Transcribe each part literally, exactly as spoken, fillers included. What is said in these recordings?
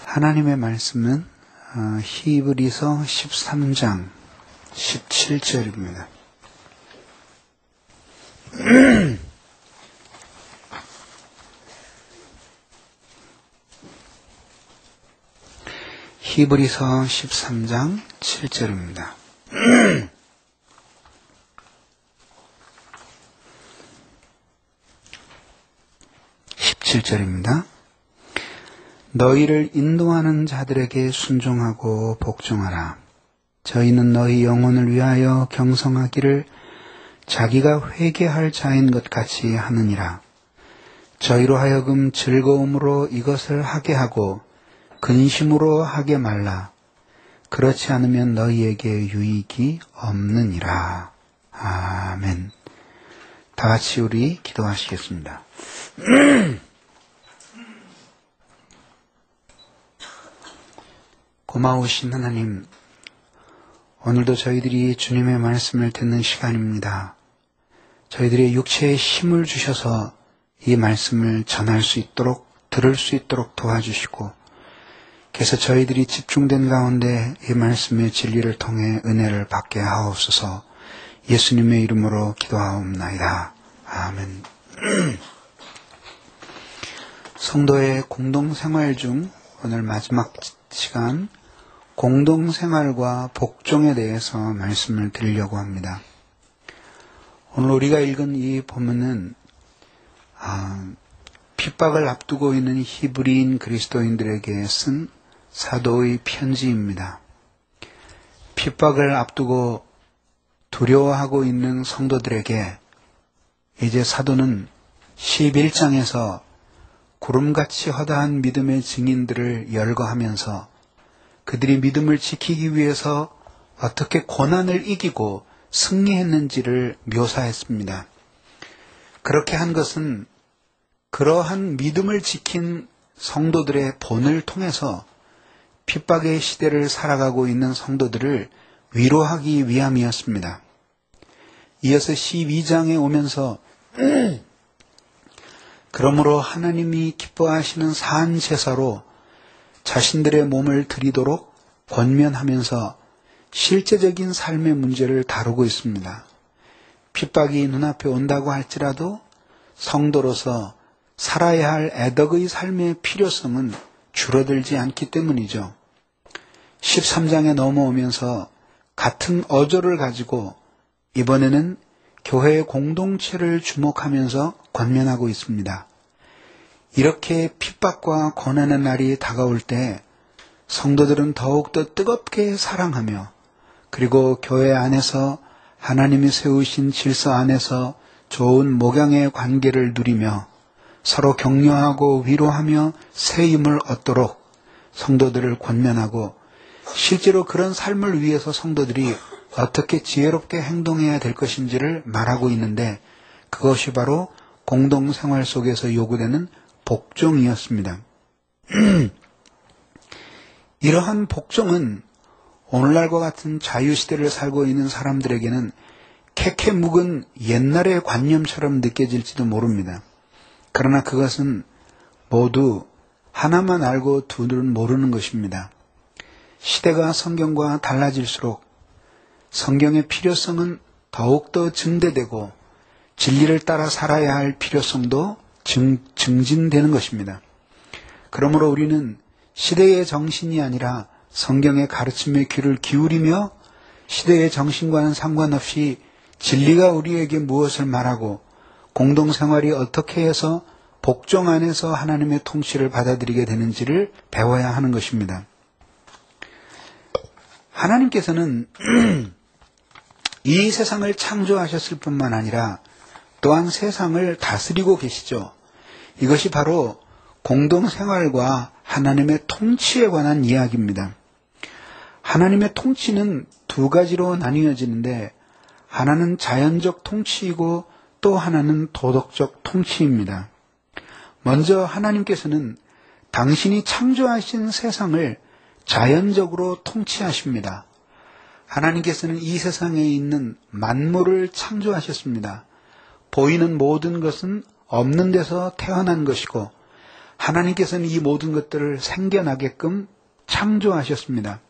하나님의 말씀은 히브리서 십삼 장 십칠 절입니다. 히브리서 십삼 장 칠 절입니다. 십칠 절입니다. 너희를 인도하는 자들에게 순종하고 복종하라. 저희는 너희 영혼을 위하여 경성하기를 자기가 회개할 자인 것 같이 하느니라. 저희로 하여금 즐거움으로 이것을 하게 하고 근심으로 하게 말라. 그렇지 않으면 너희에게 유익이 없느니라. 아멘. 다 같이 우리 기도하시겠습니다. 고마우신 하나님, 오늘도 저희들이 주님의 말씀을 듣는 시간입니다. 저희들의 육체에 힘을 주셔서 이 말씀을 전할 수 있도록, 들을 수 있도록 도와주시고, 그래서 저희들이 집중된 가운데 이 말씀의 진리를 통해 은혜를 받게 하옵소서. 예수님의 이름으로 기도하옵나이다. 아멘. 성도의 공동생활 중 오늘 마지막 시간, 공동생활과 복종에 대해서 말씀을 드리려고 합니다. 오늘 우리가 읽은 이 본문은 아, 핍박을 앞두고 있는 히브리인 그리스도인들에게 쓴 사도의 편지입니다. 핍박을 앞두고 두려워하고 있는 성도들에게 이제 사도는 십일 장에서 구름같이 허다한 믿음의 증인들을 열거하면서 그들이 믿음을 지키기 위해서 어떻게 고난을 이기고 승리했는지를 묘사했습니다. 그렇게 한 것은 그러한 믿음을 지킨 성도들의 본을 통해서 핍박의 시대를 살아가고 있는 성도들을 위로하기 위함이었습니다. 이어서 십이 장에 오면서 그러므로 하나님이 기뻐하시는 산 제사로 자신들의 몸을 드리도록 권면하면서 실제적인 삶의 문제를 다루고 있습니다. 핍박이 눈앞에 온다고 할지라도 성도로서 살아야 할 애덕의 삶의 필요성은 줄어들지 않기 때문이죠. 십삼 장에 넘어오면서 같은 어조를 가지고 이번에는 교회의 공동체를 주목하면서 권면하고 있습니다. 이렇게 핍박과 고난의 날이 다가올 때 성도들은 더욱더 뜨겁게 사랑하며 그리고 교회 안에서 하나님이 세우신 질서 안에서 좋은 목양의 관계를 누리며 서로 격려하고 위로하며 새 힘을 얻도록 성도들을 권면하고 실제로 그런 삶을 위해서 성도들이 어떻게 지혜롭게 행동해야 될 것인지를 말하고 있는데 그것이 바로 공동생활 속에서 요구되는 복종이었습니다. 이러한 복종은 오늘날과 같은 자유시대를 살고 있는 사람들에게는 캐캐 묵은 옛날의 관념처럼 느껴질지도 모릅니다. 그러나 그것은 모두 하나만 알고 둘은 모르는 것입니다. 시대가 성경과 달라질수록 성경의 필요성은 더욱더 증대되고 진리를 따라 살아야 할 필요성도 증, 증진되는 것입니다. 그러므로 우리는 시대의 정신이 아니라 성경의 가르침에 귀를 기울이며 시대의 정신과는 상관없이 진리가 우리에게 무엇을 말하고 공동생활이 어떻게 해서 복종 안에서 하나님의 통치를 받아들이게 되는지를 배워야 하는 것입니다. 하나님께서는 이 세상을 창조하셨을 뿐만 아니라 또한 세상을 다스리고 계시죠. 이것이 바로 공동생활과 하나님의 통치에 관한 이야기입니다. 하나님의 통치는 두 가지로 나뉘어지는데 하나는 자연적 통치이고 또 하나는 도덕적 통치입니다. 먼저 하나님께서는 당신이 창조하신 세상을 자연적으로 통치하십니다. 하나님께서는 이 세상에 있는 만물을 창조하셨습니다. 보이는 모든 것은 없는 데서 태어난 것이고 하나님께서는 이 모든 것들을 생겨나게끔 창조하셨습니다.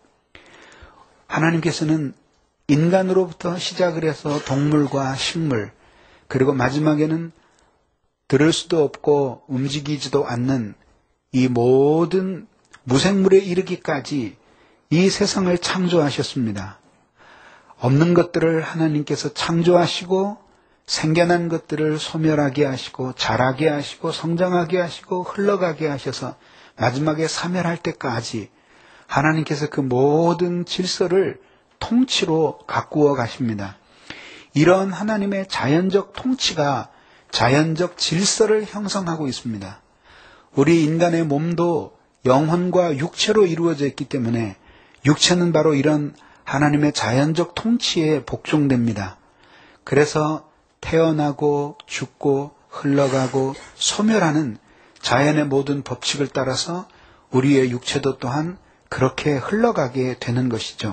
하나님께서는 인간으로부터 시작을 해서 동물과 식물, 그리고 마지막에는 들을 수도 없고 움직이지도 않는 이 모든 무생물에 이르기까지 이 세상을 창조하셨습니다. 없는 것들을 하나님께서 창조하시고 생겨난 것들을 소멸하게 하시고 자라게 하시고 성장하게 하시고 흘러가게 하셔서 마지막에 사멸할 때까지 하나님께서 그 모든 질서를 통치로 가꾸어 가십니다. 이런 하나님의 자연적 통치가 자연적 질서를 형성하고 있습니다. 우리 인간의 몸도 영혼과 육체로 이루어져 있기 때문에 육체는 바로 이런 하나님의 자연적 통치에 복종됩니다. 그래서 태어나고 죽고 흘러가고 소멸하는 자연의 모든 법칙을 따라서 우리의 육체도 또한 그렇게 흘러가게 되는 것이죠.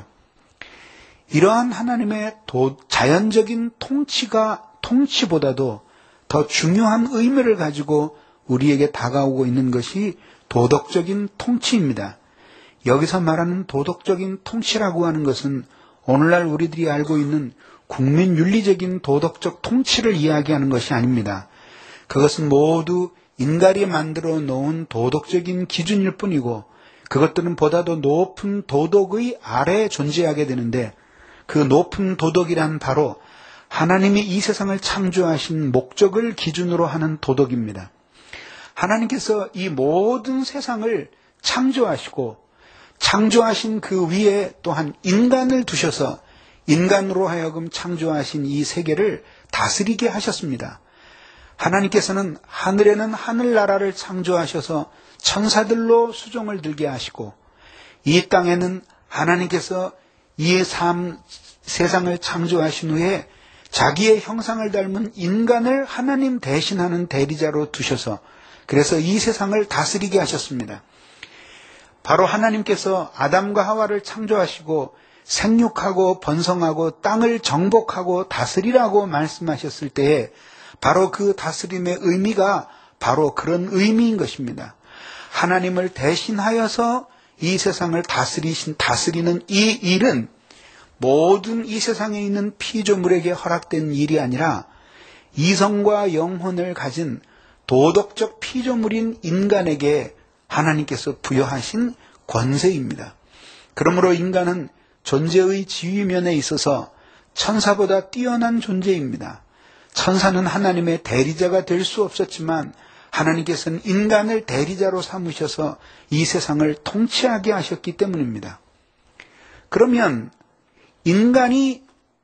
이러한 하나님의 도, 자연적인 통치가 통치보다도 더 중요한 의미를 가지고 우리에게 다가오고 있는 것이 도덕적인 통치입니다. 여기서 말하는 도덕적인 통치라고 하는 것은 오늘날 우리들이 알고 있는 국민윤리적인 도덕적 통치를 이야기하는 것이 아닙니다. 그것은 모두 인간이 만들어 놓은 도덕적인 기준일 뿐이고 그것들은 보다도 높은 도덕의 아래에 존재하게 되는데 그 높은 도덕이란 바로 하나님이 이 세상을 창조하신 목적을 기준으로 하는 도덕입니다. 하나님께서 이 모든 세상을 창조하시고 창조하신 그 위에 또한 인간을 두셔서 인간으로 하여금 창조하신 이 세계를 다스리게 하셨습니다. 하나님께서는 하늘에는 하늘나라를 창조하셔서 천사들로 수종을 들게 하시고 이 땅에는 하나님께서 이 삶, 세상을 창조하신 후에 자기의 형상을 닮은 인간을 하나님 대신하는 대리자로 두셔서 그래서 이 세상을 다스리게 하셨습니다. 바로 하나님께서 아담과 하와를 창조하시고 생육하고 번성하고 땅을 정복하고 다스리라고 말씀하셨을 때에 바로 그 다스림의 의미가 바로 그런 의미인 것입니다. 하나님을 대신하여서 이 세상을 다스리신, 다스리는 이 일은 모든 이 세상에 있는 피조물에게 허락된 일이 아니라 이성과 영혼을 가진 도덕적 피조물인 인간에게 하나님께서 부여하신 권세입니다. 그러므로 인간은 존재의 지위면에 있어서 천사보다 뛰어난 존재입니다. 천사는 하나님의 대리자가 될 수 없었지만 하나님께서는 인간을 대리자로 삼으셔서 이 세상을 통치하게 하셨기 때문입니다. 그러면 인간이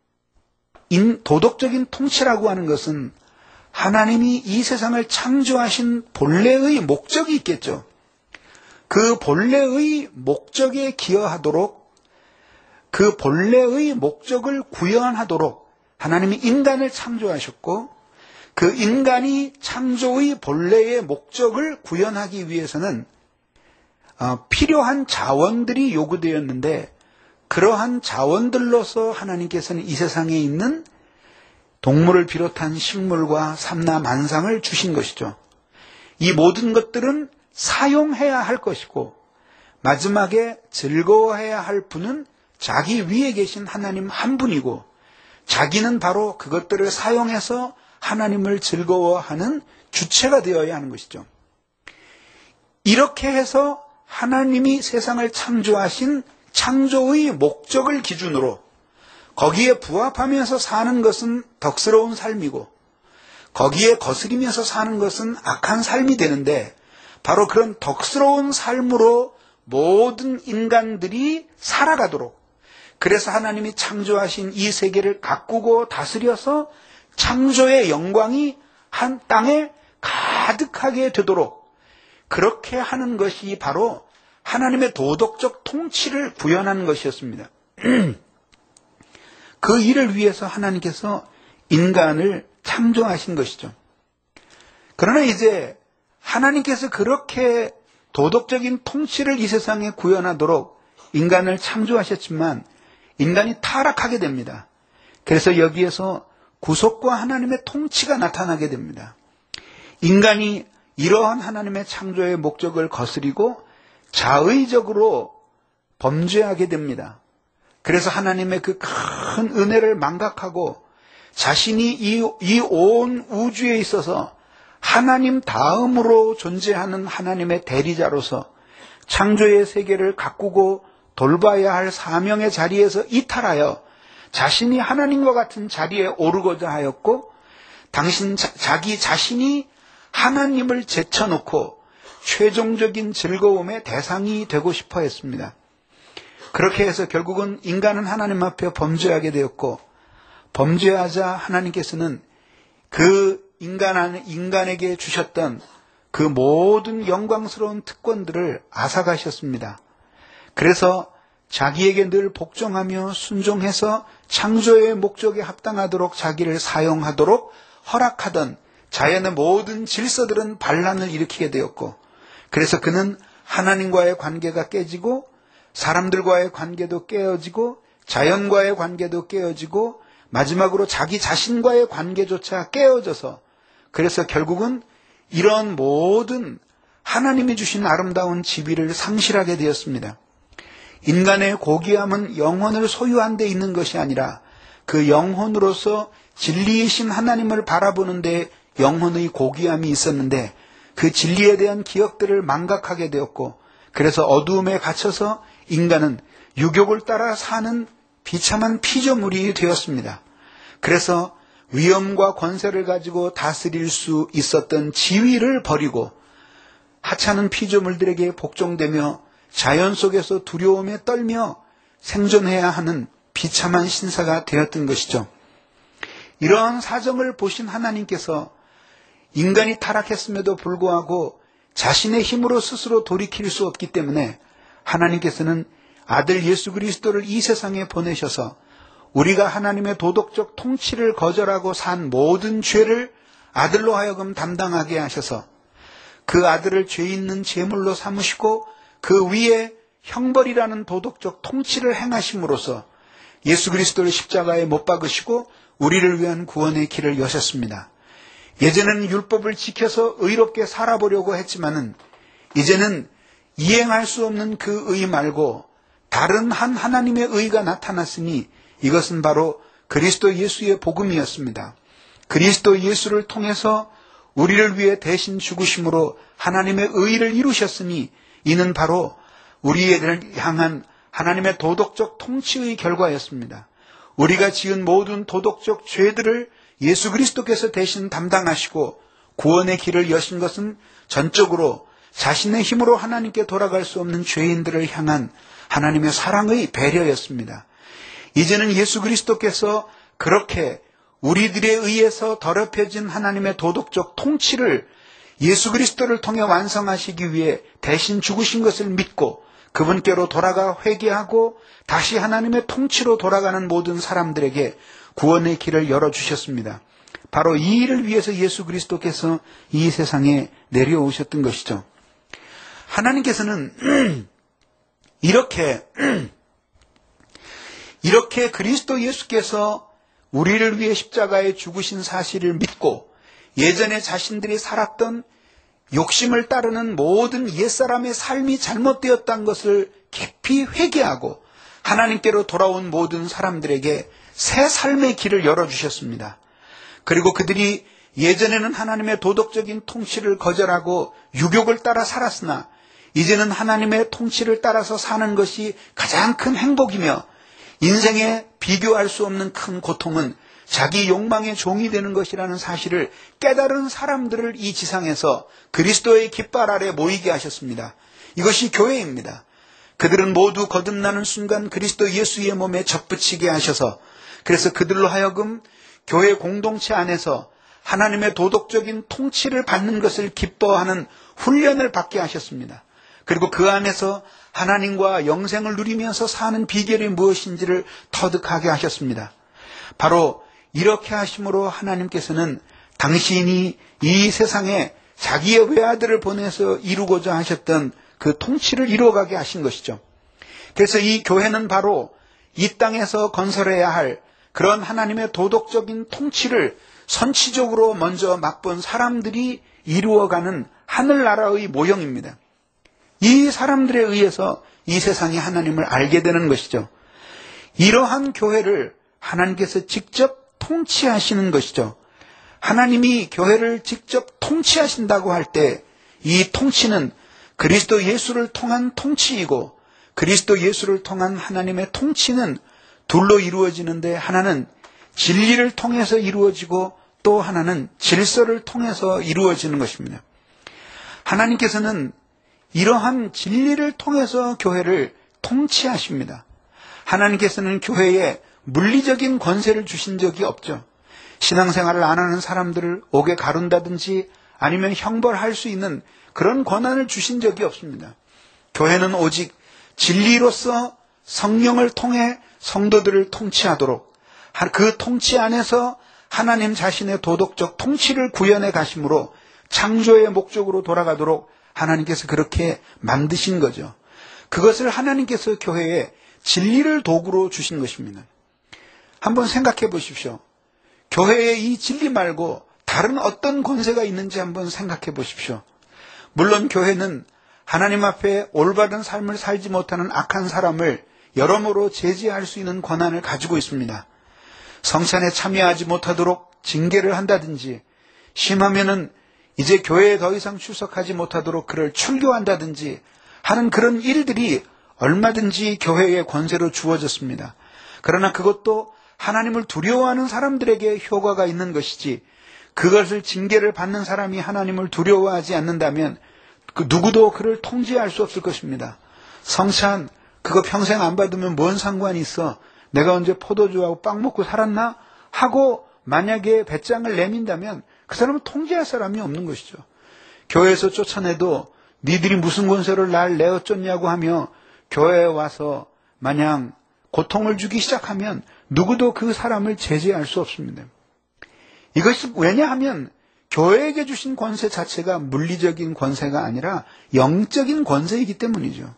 도덕적인 통치라고 하는 것은 하나님이 이 세상을 창조하신 본래의 목적이 있겠죠. 그 본래의 목적에 기여하도록 그 본래의 목적을 구현하도록 하나님이 인간을 창조하셨고 그 인간이 창조의 본래의 목적을 구현하기 위해서는 필요한 자원들이 요구되었는데 그러한 자원들로서 하나님께서는 이 세상에 있는 동물을 비롯한 식물과 삼라 만상을 주신 것이죠. 이 모든 것들은 사용해야 할 것이고 마지막에 즐거워해야 할 분은 자기 위에 계신 하나님 한 분이고 자기는 바로 그것들을 사용해서 하나님을 즐거워하는 주체가 되어야 하는 것이죠. 이렇게 해서 하나님이 세상을 창조하신 창조의 목적을 기준으로 거기에 부합하면서 사는 것은 덕스러운 삶이고 거기에 거스리면서 사는 것은 악한 삶이 되는데 바로 그런 덕스러운 삶으로 모든 인간들이 살아가도록 그래서 하나님이 창조하신 이 세계를 가꾸고 다스려서 창조의 영광이 한 땅에 가득하게 되도록 그렇게 하는 것이 바로 하나님의 도덕적 통치를 구현하는 것이었습니다. 그 일을 위해서 하나님께서 인간을 창조하신 것이죠. 그러나 이제 하나님께서 그렇게 도덕적인 통치를 이 세상에 구현하도록 인간을 창조하셨지만 인간이 타락하게 됩니다. 그래서 여기에서 구속과 하나님의 통치가 나타나게 됩니다. 인간이 이러한 하나님의 창조의 목적을 거스리고 자의적으로 범죄하게 됩니다. 그래서 하나님의 그 큰 은혜를 망각하고 자신이 이, 이 온 우주에 있어서 하나님 다음으로 존재하는 하나님의 대리자로서 창조의 세계를 가꾸고 돌봐야 할 사명의 자리에서 이탈하여 자신이 하나님과 같은 자리에 오르고자 하였고, 당신 자, 자기 자신이 하나님을 제쳐놓고 최종적인 즐거움의 대상이 되고 싶어 했습니다. 그렇게 해서 결국은 인간은 하나님 앞에 범죄하게 되었고, 범죄하자 하나님께서는 그 인간 안, 인간에게 주셨던 그 모든 영광스러운 특권들을 앗아가셨습니다. 그래서 자기에게 늘 복종하며 순종해서 창조의 목적에 합당하도록 자기를 사용하도록 허락하던 자연의 모든 질서들은 반란을 일으키게 되었고, 그래서 그는 하나님과의 관계가 깨지고 사람들과의 관계도 깨어지고 자연과의 관계도 깨어지고 마지막으로 자기 자신과의 관계조차 깨어져서, 그래서 결국은 이런 모든 하나님이 주신 아름다운 지위를 상실하게 되었습니다. 인간의 고귀함은 영혼을 소유한 데 있는 것이 아니라 그 영혼으로서 진리이신 하나님을 바라보는 데 영혼의 고귀함이 있었는데, 그 진리에 대한 기억들을 망각하게 되었고, 그래서 어두움에 갇혀서 인간은 유욕을 따라 사는 비참한 피조물이 되었습니다. 그래서 위엄과 권세를 가지고 다스릴 수 있었던 지위를 버리고 하찮은 피조물들에게 복종되며 자연 속에서 두려움에 떨며 생존해야 하는 비참한 신사가 되었던 것이죠. 이러한 사정을 보신 하나님께서 인간이 타락했음에도 불구하고 자신의 힘으로 스스로 돌이킬 수 없기 때문에 하나님께서는 아들 예수 그리스도를 이 세상에 보내셔서 우리가 하나님의 도덕적 통치를 거절하고 산 모든 죄를 아들로 하여금 담당하게 하셔서 그 아들을 죄 있는 제물로 삼으시고 그 위에 형벌이라는 도덕적 통치를 행하심으로써 예수 그리스도를 십자가에 못 박으시고 우리를 위한 구원의 길을 여셨습니다. 예전에는 율법을 지켜서 의롭게 살아보려고 했지만은 이제는 이행할 수 없는 그 의 말고 다른 한 하나님의 의가 나타났으니 이것은 바로 그리스도 예수의 복음이었습니다. 그리스도 예수를 통해서 우리를 위해 대신 죽으심으로 하나님의 의를 이루셨으니 이는 바로 우리를 향한 하나님의 도덕적 통치의 결과였습니다. 우리가 지은 모든 도덕적 죄들을 예수 그리스도께서 대신 담당하시고 구원의 길을 여신 것은 전적으로 자신의 힘으로 하나님께 돌아갈 수 없는 죄인들을 향한 하나님의 사랑의 배려였습니다. 이제는 예수 그리스도께서 그렇게 우리들에 의해서 더럽혀진 하나님의 도덕적 통치를 예수 그리스도를 통해 완성하시기 위해 대신 죽으신 것을 믿고 그분께로 돌아가 회개하고 다시 하나님의 통치로 돌아가는 모든 사람들에게 구원의 길을 열어주셨습니다. 바로 이 일을 위해서 예수 그리스도께서 이 세상에 내려오셨던 것이죠. 하나님께서는 이렇게 이렇게 그리스도 예수께서 우리를 위해 십자가에 죽으신 사실을 믿고 예전에 자신들이 살았던 욕심을 따르는 모든 옛사람의 삶이 잘못되었다는 것을 깊이 회개하고 하나님께로 돌아온 모든 사람들에게 새 삶의 길을 열어주셨습니다. 그리고 그들이 예전에는 하나님의 도덕적인 통치를 거절하고 유욕을 따라 살았으나 이제는 하나님의 통치를 따라서 사는 것이 가장 큰 행복이며 인생에 비교할 수 없는 큰 고통은 자기 욕망의 종이 되는 것이라는 사실을 깨달은 사람들을 이 지상에서 그리스도의 깃발 아래 모이게 하셨습니다. 이것이 교회입니다. 그들은 모두 거듭나는 순간 그리스도 예수의 몸에 접붙이게 하셔서 그래서 그들로 하여금 교회 공동체 안에서 하나님의 도덕적인 통치를 받는 것을 기뻐하는 훈련을 받게 하셨습니다. 그리고 그 안에서 하나님과 영생을 누리면서 사는 비결이 무엇인지를 터득하게 하셨습니다. 바로 이렇게 하심으로 하나님께서는 당신이 이 세상에 자기의 외아들을 보내서 이루고자 하셨던 그 통치를 이루어가게 하신 것이죠. 그래서 이 교회는 바로 이 땅에서 건설해야 할 그런 하나님의 도덕적인 통치를 선치적으로 먼저 맛본 사람들이 이루어가는 하늘나라의 모형입니다. 이 사람들에 의해서 이 세상이 하나님을 알게 되는 것이죠. 이러한 교회를 하나님께서 직접 통치하시는 것이죠. 하나님이 교회를 직접 통치하신다고 할 때 이 통치는 그리스도 예수를 통한 통치이고 그리스도 예수를 통한 하나님의 통치는 둘로 이루어지는데 하나는 진리를 통해서 이루어지고 또 하나는 질서를 통해서 이루어지는 것입니다. 하나님께서는 이러한 진리를 통해서 교회를 통치하십니다. 하나님께서는 교회에 물리적인 권세를 주신 적이 없죠. 신앙생활을 안 하는 사람들을 옥에 가둔다든지 아니면 형벌할 수 있는 그런 권한을 주신 적이 없습니다. 교회는 오직 진리로서 성령을 통해 성도들을 통치하도록 그 통치 안에서 하나님 자신의 도덕적 통치를 구현해 가심으로 창조의 목적으로 돌아가도록 하나님께서 그렇게 만드신 거죠. 그것을 하나님께서 교회에 진리를 도구로 주신 것입니다. 한번 생각해 보십시오. 교회에 이 진리 말고 다른 어떤 권세가 있는지 한번 생각해 보십시오. 물론 교회는 하나님 앞에 올바른 삶을 살지 못하는 악한 사람을 여러모로 제지할 수 있는 권한을 가지고 있습니다. 성찬에 참여하지 못하도록 징계를 한다든지 심하면은 이제 교회에 더 이상 출석하지 못하도록 그를 출교한다든지 하는 그런 일들이 얼마든지 교회의 권세로 주어졌습니다. 그러나 그것도 하나님을 두려워하는 사람들에게 효과가 있는 것이지 그것을 징계를 받는 사람이 하나님을 두려워하지 않는다면 그 누구도 그를 통제할 수 없을 것입니다. 성찬 그거 평생 안 받으면 뭔 상관이 있어? 내가 언제 포도주하고 빵 먹고 살았나? 하고 만약에 배짱을 내민다면 그 사람은 통제할 사람이 없는 것이죠. 교회에서 쫓아내도 니들이 무슨 권세를 날 내어 쫓냐고 하며 교회에 와서 마냥 고통을 주기 시작하면 누구도 그 사람을 제재할 수 없습니다. 이것이 왜냐하면 교회에게 주신 권세 자체가 물리적인 권세가 아니라 영적인 권세이기 때문이죠.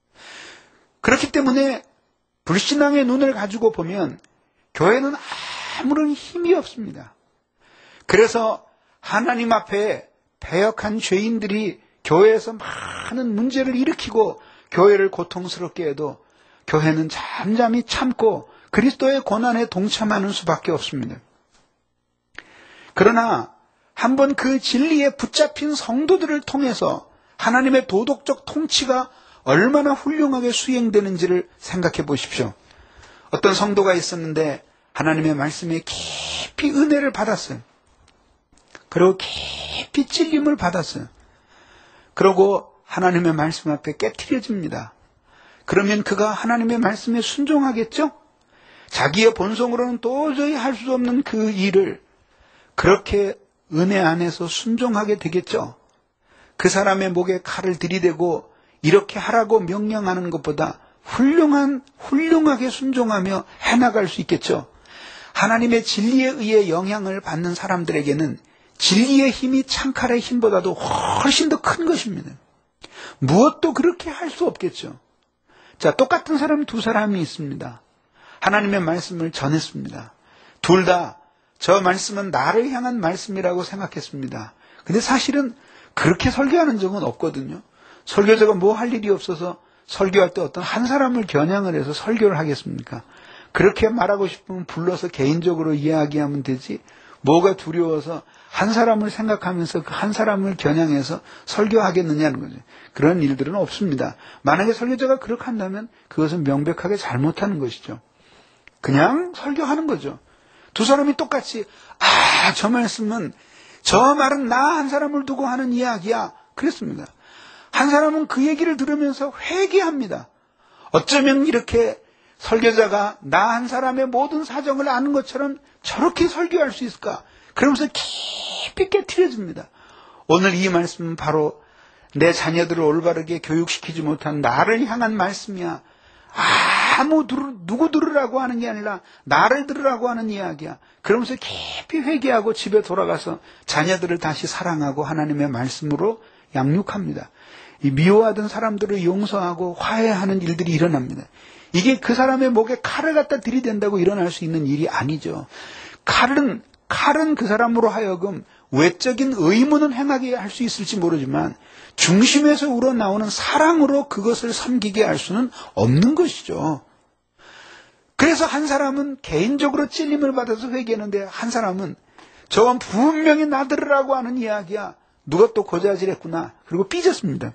그렇기 때문에 불신앙의 눈을 가지고 보면 교회는 아무런 힘이 없습니다. 그래서 하나님 앞에 패역한 죄인들이 교회에서 많은 문제를 일으키고 교회를 고통스럽게 해도 교회는 잠잠히 참고 그리스도의 고난에 동참하는 수밖에 없습니다. 그러나 한번 그 진리에 붙잡힌 성도들을 통해서 하나님의 도덕적 통치가 얼마나 훌륭하게 수행되는지를 생각해 보십시오. 어떤 성도가 있었는데 하나님의 말씀에 깊이 은혜를 받았어요. 그리고 깊이 찔림을 받았어요. 그리고 하나님의 말씀 앞에 깨트려집니다. 그러면 그가 하나님의 말씀에 순종하겠죠? 자기의 본성으로는 도저히 할 수 없는 그 일을 그렇게 은혜 안에서 순종하게 되겠죠? 그 사람의 목에 칼을 들이대고 이렇게 하라고 명령하는 것보다 훌륭한, 훌륭하게 순종하며 해나갈 수 있겠죠? 하나님의 진리에 의해 영향을 받는 사람들에게는 진리의 힘이 창칼의 힘보다도 훨씬 더 큰 것입니다. 무엇도 그렇게 할 수 없겠죠. 자, 똑같은 사람 두 사람이 있습니다. 하나님의 말씀을 전했습니다. 둘 다 저 말씀은 나를 향한 말씀이라고 생각했습니다. 근데 사실은 그렇게 설교하는 적은 없거든요. 설교자가 뭐 할 일이 없어서 설교할 때 어떤 한 사람을 겨냥을 해서 설교를 하겠습니까? 그렇게 말하고 싶으면 불러서 개인적으로 이야기하면 되지 뭐가 두려워서 한 사람을 생각하면서 그 한 사람을 겨냥해서 설교하겠느냐는 거죠. 그런 일들은 없습니다. 만약에 설교자가 그렇게 한다면 그것은 명백하게 잘못하는 것이죠. 그냥 설교하는 거죠. 두 사람이 똑같이 아, 저 말씀은 저 말은 나 한 사람을 두고 하는 이야기야. 그랬습니다. 한 사람은 그 얘기를 들으면서 회개합니다. 어쩌면 이렇게 설교자가 나 한 사람의 모든 사정을 아는 것처럼 저렇게 설교할 수 있을까? 그러면서 깊이 깨트려집니다. 오늘 이 말씀은 바로 내 자녀들을 올바르게 교육시키지 못한 나를 향한 말씀이야. 아무 누구 들으라고 하는 게 아니라 나를 들으라고 하는 이야기야. 그러면서 깊이 회개하고 집에 돌아가서 자녀들을 다시 사랑하고 하나님의 말씀으로 양육합니다. 이 미워하던 사람들을 용서하고 화해하는 일들이 일어납니다. 이게 그 사람의 목에 칼을 갖다 들이댄다고 일어날 수 있는 일이 아니죠. 칼은, 칼은 그 사람으로 하여금 외적인 의무는 행하게 할 수 있을지 모르지만 중심에서 우러나오는 사랑으로 그것을 섬기게 할 수는 없는 것이죠. 그래서 한 사람은 개인적으로 찔림을 받아서 회개하는데 한 사람은 저건 분명히 나들으라고 하는 이야기야. 누가 또 고자질했구나. 그리고 삐졌습니다.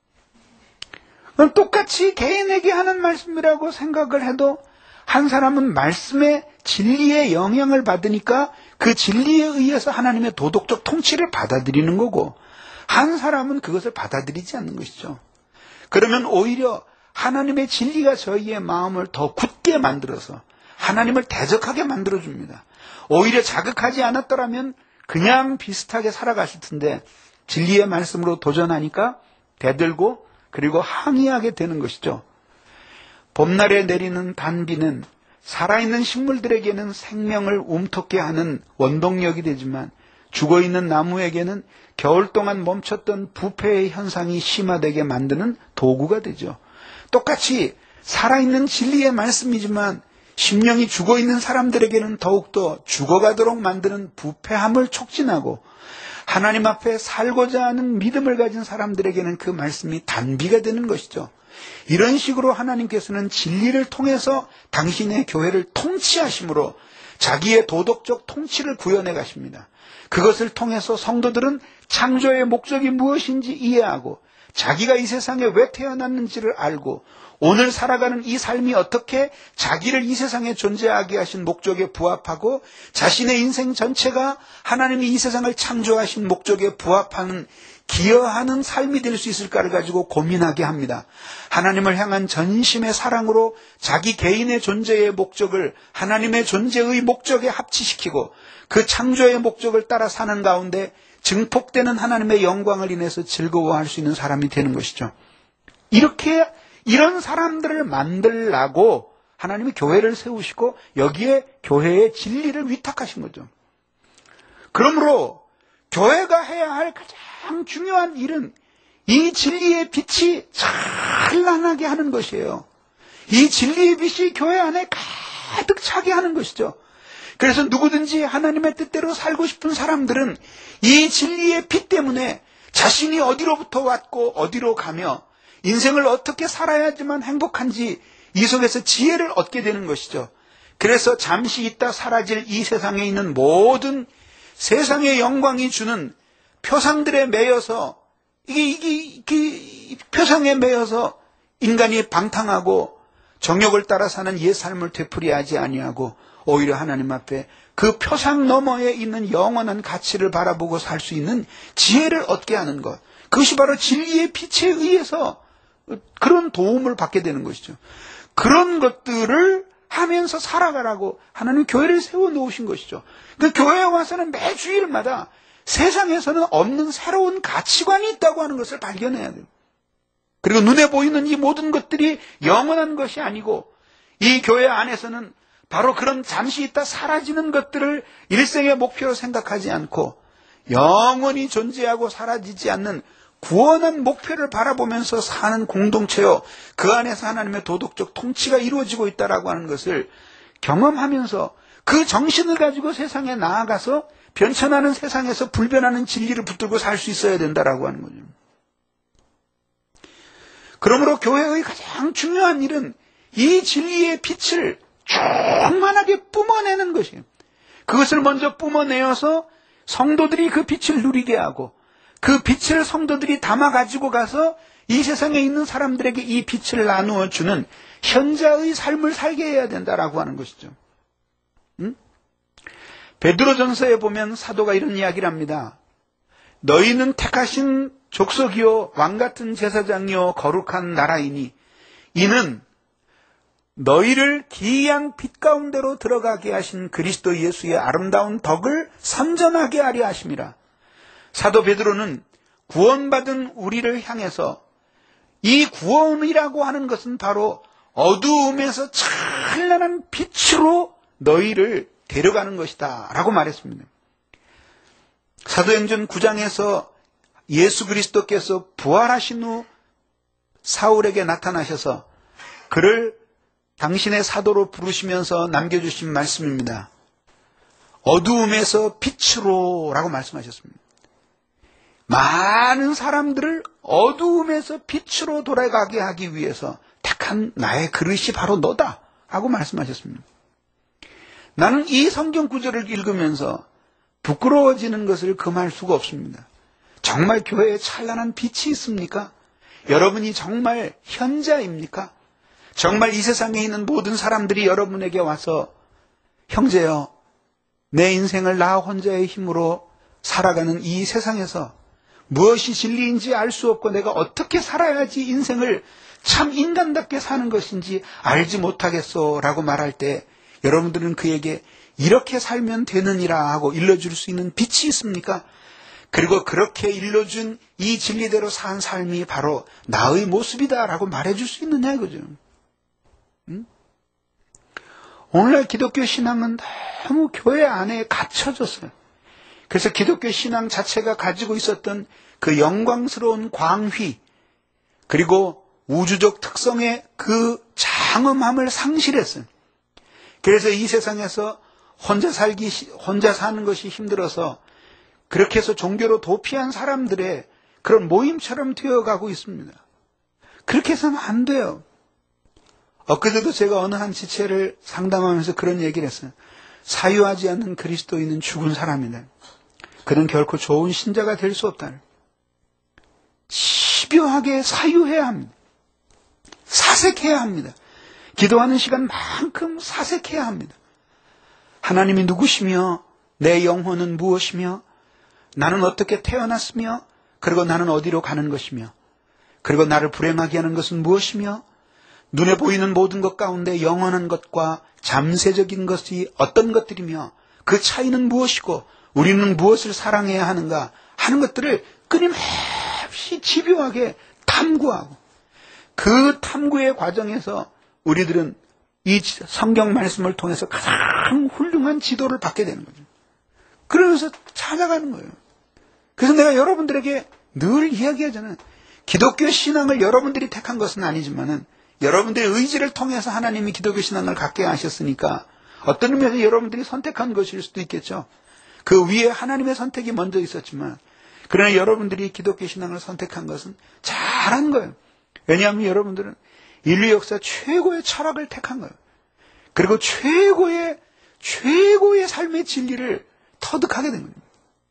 똑같이 개인에게 하는 말씀이라고 생각을 해도 한 사람은 말씀의 진리의 영향을 받으니까 그 진리에 의해서 하나님의 도덕적 통치를 받아들이는 거고 한 사람은 그것을 받아들이지 않는 것이죠. 그러면 오히려 하나님의 진리가 저희의 마음을 더 굳게 만들어서 하나님을 대적하게 만들어줍니다. 오히려 자극하지 않았더라면 그냥 비슷하게 살아가실 텐데 진리의 말씀으로 도전하니까 대들고 그리고 항의하게 되는 것이죠. 봄날에 내리는 단비는 살아있는 식물들에게는 생명을 움텄게 하는 원동력이 되지만 죽어있는 나무에게는 겨울 동안 멈췄던 부패의 현상이 심화되게 만드는 도구가 되죠. 똑같이 살아있는 진리의 말씀이지만 심령이 죽어있는 사람들에게는 더욱더 죽어가도록 만드는 부패함을 촉진하고 하나님 앞에 살고자 하는 믿음을 가진 사람들에게는 그 말씀이 단비가 되는 것이죠. 이런 식으로 하나님께서는 진리를 통해서 당신의 교회를 통치하심으로 자기의 도덕적 통치를 구현해 가십니다. 그것을 통해서 성도들은 창조의 목적이 무엇인지 이해하고 자기가 이 세상에 왜 태어났는지를 알고 오늘 살아가는 이 삶이 어떻게 자기를 이 세상에 존재하게 하신 목적에 부합하고 자신의 인생 전체가 하나님이 이 세상을 창조하신 목적에 부합하는 기여하는 삶이 될 수 있을까를 가지고 고민하게 합니다. 하나님을 향한 전심의 사랑으로 자기 개인의 존재의 목적을 하나님의 존재의 목적에 합치시키고 그 창조의 목적을 따라 사는 가운데 증폭되는 하나님의 영광을 인해서 즐거워할 수 있는 사람이 되는 것이죠. 이렇게 이런 사람들을 만들라고 하나님이 교회를 세우시고 여기에 교회의 진리를 위탁하신 거죠. 그러므로 교회가 해야 할 가장 중요한 일은 이 진리의 빛이 찬란하게 하는 것이에요. 이 진리의 빛이 교회 안에 가득 차게 하는 것이죠. 그래서 누구든지 하나님의 뜻대로 살고 싶은 사람들은 이 진리의 빛 때문에 자신이 어디로부터 왔고 어디로 가며 인생을 어떻게 살아야지만 행복한지 이 속에서 지혜를 얻게 되는 것이죠. 그래서 잠시 있다 사라질 이 세상에 있는 모든 세상의 영광이 주는 표상들에 매여서 이게, 이게, 이게 표상에 매여서 인간이 방탕하고 정욕을 따라 사는 옛 삶을 되풀이하지 아니하고 오히려 하나님 앞에 그 표상 너머에 있는 영원한 가치를 바라보고 살 수 있는 지혜를 얻게 하는 것. 그것이 바로 진리의 빛에 의해서 그런 도움을 받게 되는 것이죠. 그런 것들을 하면서 살아가라고 하나님 교회를 세워놓으신 것이죠. 그 교회에 와서는 매 주일마다 세상에서는 없는 새로운 가치관이 있다고 하는 것을 발견해야 돼요. 그리고 눈에 보이는 이 모든 것들이 영원한 것이 아니고 이 교회 안에서는 바로 그런 잠시 있다 사라지는 것들을 일생의 목표로 생각하지 않고 영원히 존재하고 사라지지 않는 구원한 목표를 바라보면서 사는 공동체요. 그 안에서 하나님의 도덕적 통치가 이루어지고 있다라고 하는 것을 경험하면서 그 정신을 가지고 세상에 나아가서 변천하는 세상에서 불변하는 진리를 붙들고 살 수 있어야 된다라고 하는 거죠. 그러므로 교회의 가장 중요한 일은 이 진리의 빛을 충만하게 뿜어내는 것이에요. 그것을 먼저 뿜어내어서 성도들이 그 빛을 누리게 하고 그 빛을 성도들이 담아 가지고 가서 이 세상에 있는 사람들에게 이 빛을 나누어 주는 현자의 삶을 살게 해야 된다라고 하는 것이죠. 응? 베드로전서에 보면 사도가 이런 이야기를 합니다. 너희는 택하신 족속이요 왕같은 제사장이요 거룩한 나라이니 이는 너희를 기이한 빛 가운데로 들어가게 하신 그리스도 예수의 아름다운 덕을 선전하게 하려 하심이라. 사도 베드로는 구원받은 우리를 향해서 이 구원이라고 하는 것은 바로 어두움에서 찬란한 빛으로 너희를 데려가는 것이다 라고 말했습니다. 사도행전 구 장에서 예수 그리스도께서 부활하신 후 사울에게 나타나셔서 그를 당신의 사도로 부르시면서 남겨주신 말씀입니다. 어두움에서 빛으로 라고 말씀하셨습니다. 많은 사람들을 어두움에서 빛으로 돌아가게 하기 위해서 택한 나의 그릇이 바로 너다 하고 말씀하셨습니다. 나는 이 성경 구절을 읽으면서 부끄러워지는 것을 금할 수가 없습니다. 정말 교회에 찬란한 빛이 있습니까? 여러분이 정말 현자입니까? 정말 이 세상에 있는 모든 사람들이 여러분에게 와서 형제여, 내 인생을 나 혼자의 힘으로 살아가는 이 세상에서 무엇이 진리인지 알 수 없고 내가 어떻게 살아야지 인생을 참 인간답게 사는 것인지 알지 못하겠소 라고 말할 때 여러분들은 그에게 이렇게 살면 되느니라 하고 일러줄 수 있는 빛이 있습니까? 그리고 그렇게 일러준 이 진리대로 산 삶이 바로 나의 모습이다 라고 말해줄 수 있느냐 이거죠. 응? 오늘날 기독교 신앙은 너무 교회 안에 갇혀졌어요. 그래서 기독교 신앙 자체가 가지고 있었던 그 영광스러운 광휘 그리고 우주적 특성의 그 장엄함을 상실했어요. 그래서 이 세상에서 혼자 살기, 혼자 사는 것이 힘들어서 그렇게 해서 종교로 도피한 사람들의 그런 모임처럼 되어가고 있습니다. 그렇게 해서는 안 돼요. 엊그제도 제가 어느 한 지체를 상담하면서 그런 얘기를 했어요. 사유하지 않는 그리스도인은 죽은 사람이다. 그는 결코 좋은 신자가 될 수 없다. 집요하게 사유해야 합니다. 사색해야 합니다. 기도하는 시간만큼 사색해야 합니다. 하나님이 누구시며 내 영혼은 무엇이며 나는 어떻게 태어났으며 그리고 나는 어디로 가는 것이며 그리고 나를 불행하게 하는 것은 무엇이며 눈에 보이는 모든 것 가운데 영원한 것과 잠세적인 것이 어떤 것들이며 그 차이는 무엇이고 우리는 무엇을 사랑해야 하는가 하는 것들을 끊임없이 집요하게 탐구하고 그 탐구의 과정에서 우리들은 이 성경 말씀을 통해서 가장 훌륭한 지도를 받게 되는 거죠. 그러면서 찾아가는 거예요. 그래서 내가 여러분들에게 늘 이야기하잖아요. 기독교 신앙을 여러분들이 택한 것은 아니지만은 여러분들의 의지를 통해서 하나님이 기독교 신앙을 갖게 하셨으니까 어떤 의미에서 여러분들이 선택한 것일 수도 있겠죠. 그 위에 하나님의 선택이 먼저 있었지만 그러나 여러분들이 기독교 신앙을 선택한 것은 잘한 거예요. 왜냐하면 여러분들은 인류 역사 최고의 철학을 택한 거예요. 그리고 최고의 최고의 삶의 진리를 터득하게 된 겁니다.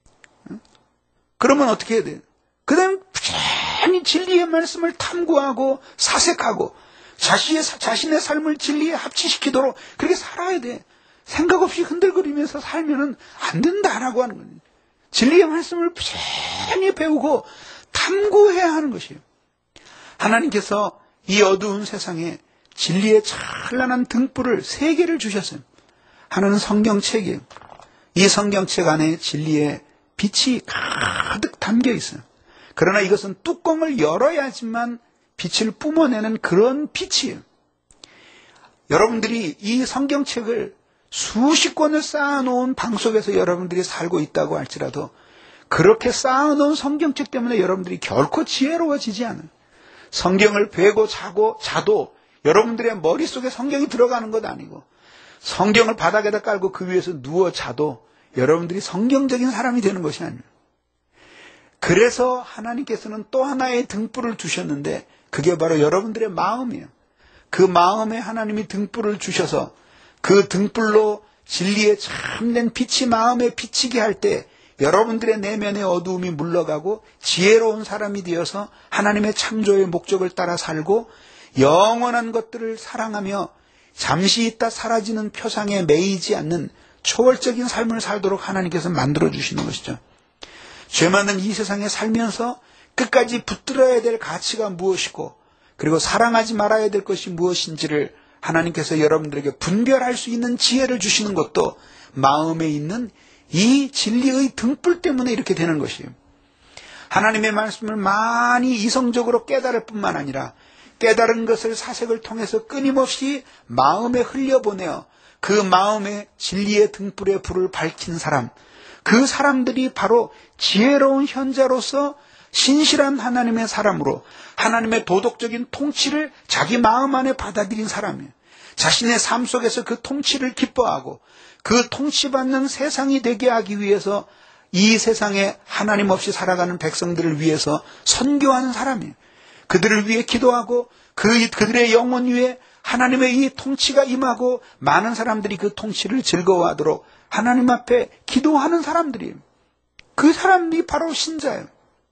그러면 어떻게 해야 돼요? 그 다음에 부지런히 진리의 말씀을 탐구하고 사색하고 자신의, 자신의 삶을 진리에 합치시키도록 그렇게 살아야 돼. 생각 없이 흔들거리면서 살면은 안 된다라고 하는 거예요. 진리의 말씀을 부지런히 배우고 탐구해야 하는 것이에요. 하나님께서 이 어두운 세상에 진리의 찬란한 등불을 세 개를 주셨어요. 하나는 성경책이에요. 이 성경책 안에 진리의 빛이 가득 담겨 있어요. 그러나 이것은 뚜껑을 열어야지만 빛을 뿜어내는 그런 빛이에요. 여러분들이 이 성경책을 수십 권을 쌓아놓은 방 속에서 여러분들이 살고 있다고 할지라도 그렇게 쌓아놓은 성경책 때문에 여러분들이 결코 지혜로워지지 않아요. 성경을 베고 자고 자도 여러분들의 머릿속에 성경이 들어가는 것 아니고 성경을 바닥에다 깔고 그 위에서 누워 자도 여러분들이 성경적인 사람이 되는 것이 아니에요. 그래서 하나님께서는 또 하나의 등불을 주셨는데 그게 바로 여러분들의 마음이에요. 그 마음에 하나님이 등불을 주셔서 그 등불로 진리의 참된 빛이 마음에 비치게 할 때 여러분들의 내면의 어두움이 물러가고 지혜로운 사람이 되어서 하나님의 창조의 목적을 따라 살고 영원한 것들을 사랑하며 잠시 있다 사라지는 표상에 매이지 않는 초월적인 삶을 살도록 하나님께서 만들어주시는 것이죠. 죄 많은 이 세상에 살면서 끝까지 붙들어야 될 가치가 무엇이고 그리고 사랑하지 말아야 될 것이 무엇인지를 하나님께서 여러분들에게 분별할 수 있는 지혜를 주시는 것도 마음에 있는 이 진리의 등불 때문에 이렇게 되는 것이에요. 하나님의 말씀을 많이 이성적으로 깨달을 뿐만 아니라 깨달은 것을 사색을 통해서 끊임없이 마음에 흘려보내어 그 마음에 진리의 등불의 불을 밝힌 사람, 그 사람들이 바로 지혜로운 현자로서 신실한 하나님의 사람으로 하나님의 도덕적인 통치를 자기 마음 안에 받아들인 사람이에요. 자신의 삶 속에서 그 통치를 기뻐하고 그 통치받는 세상이 되게 하기 위해서 이 세상에 하나님 없이 살아가는 백성들을 위해서 선교하는 사람이에요. 그들을 위해 기도하고 그, 그들의 영혼 위에 하나님의 이 통치가 임하고 많은 사람들이 그 통치를 즐거워하도록 하나님 앞에 기도하는 사람들이에요. 그 사람이 바로 신자예요.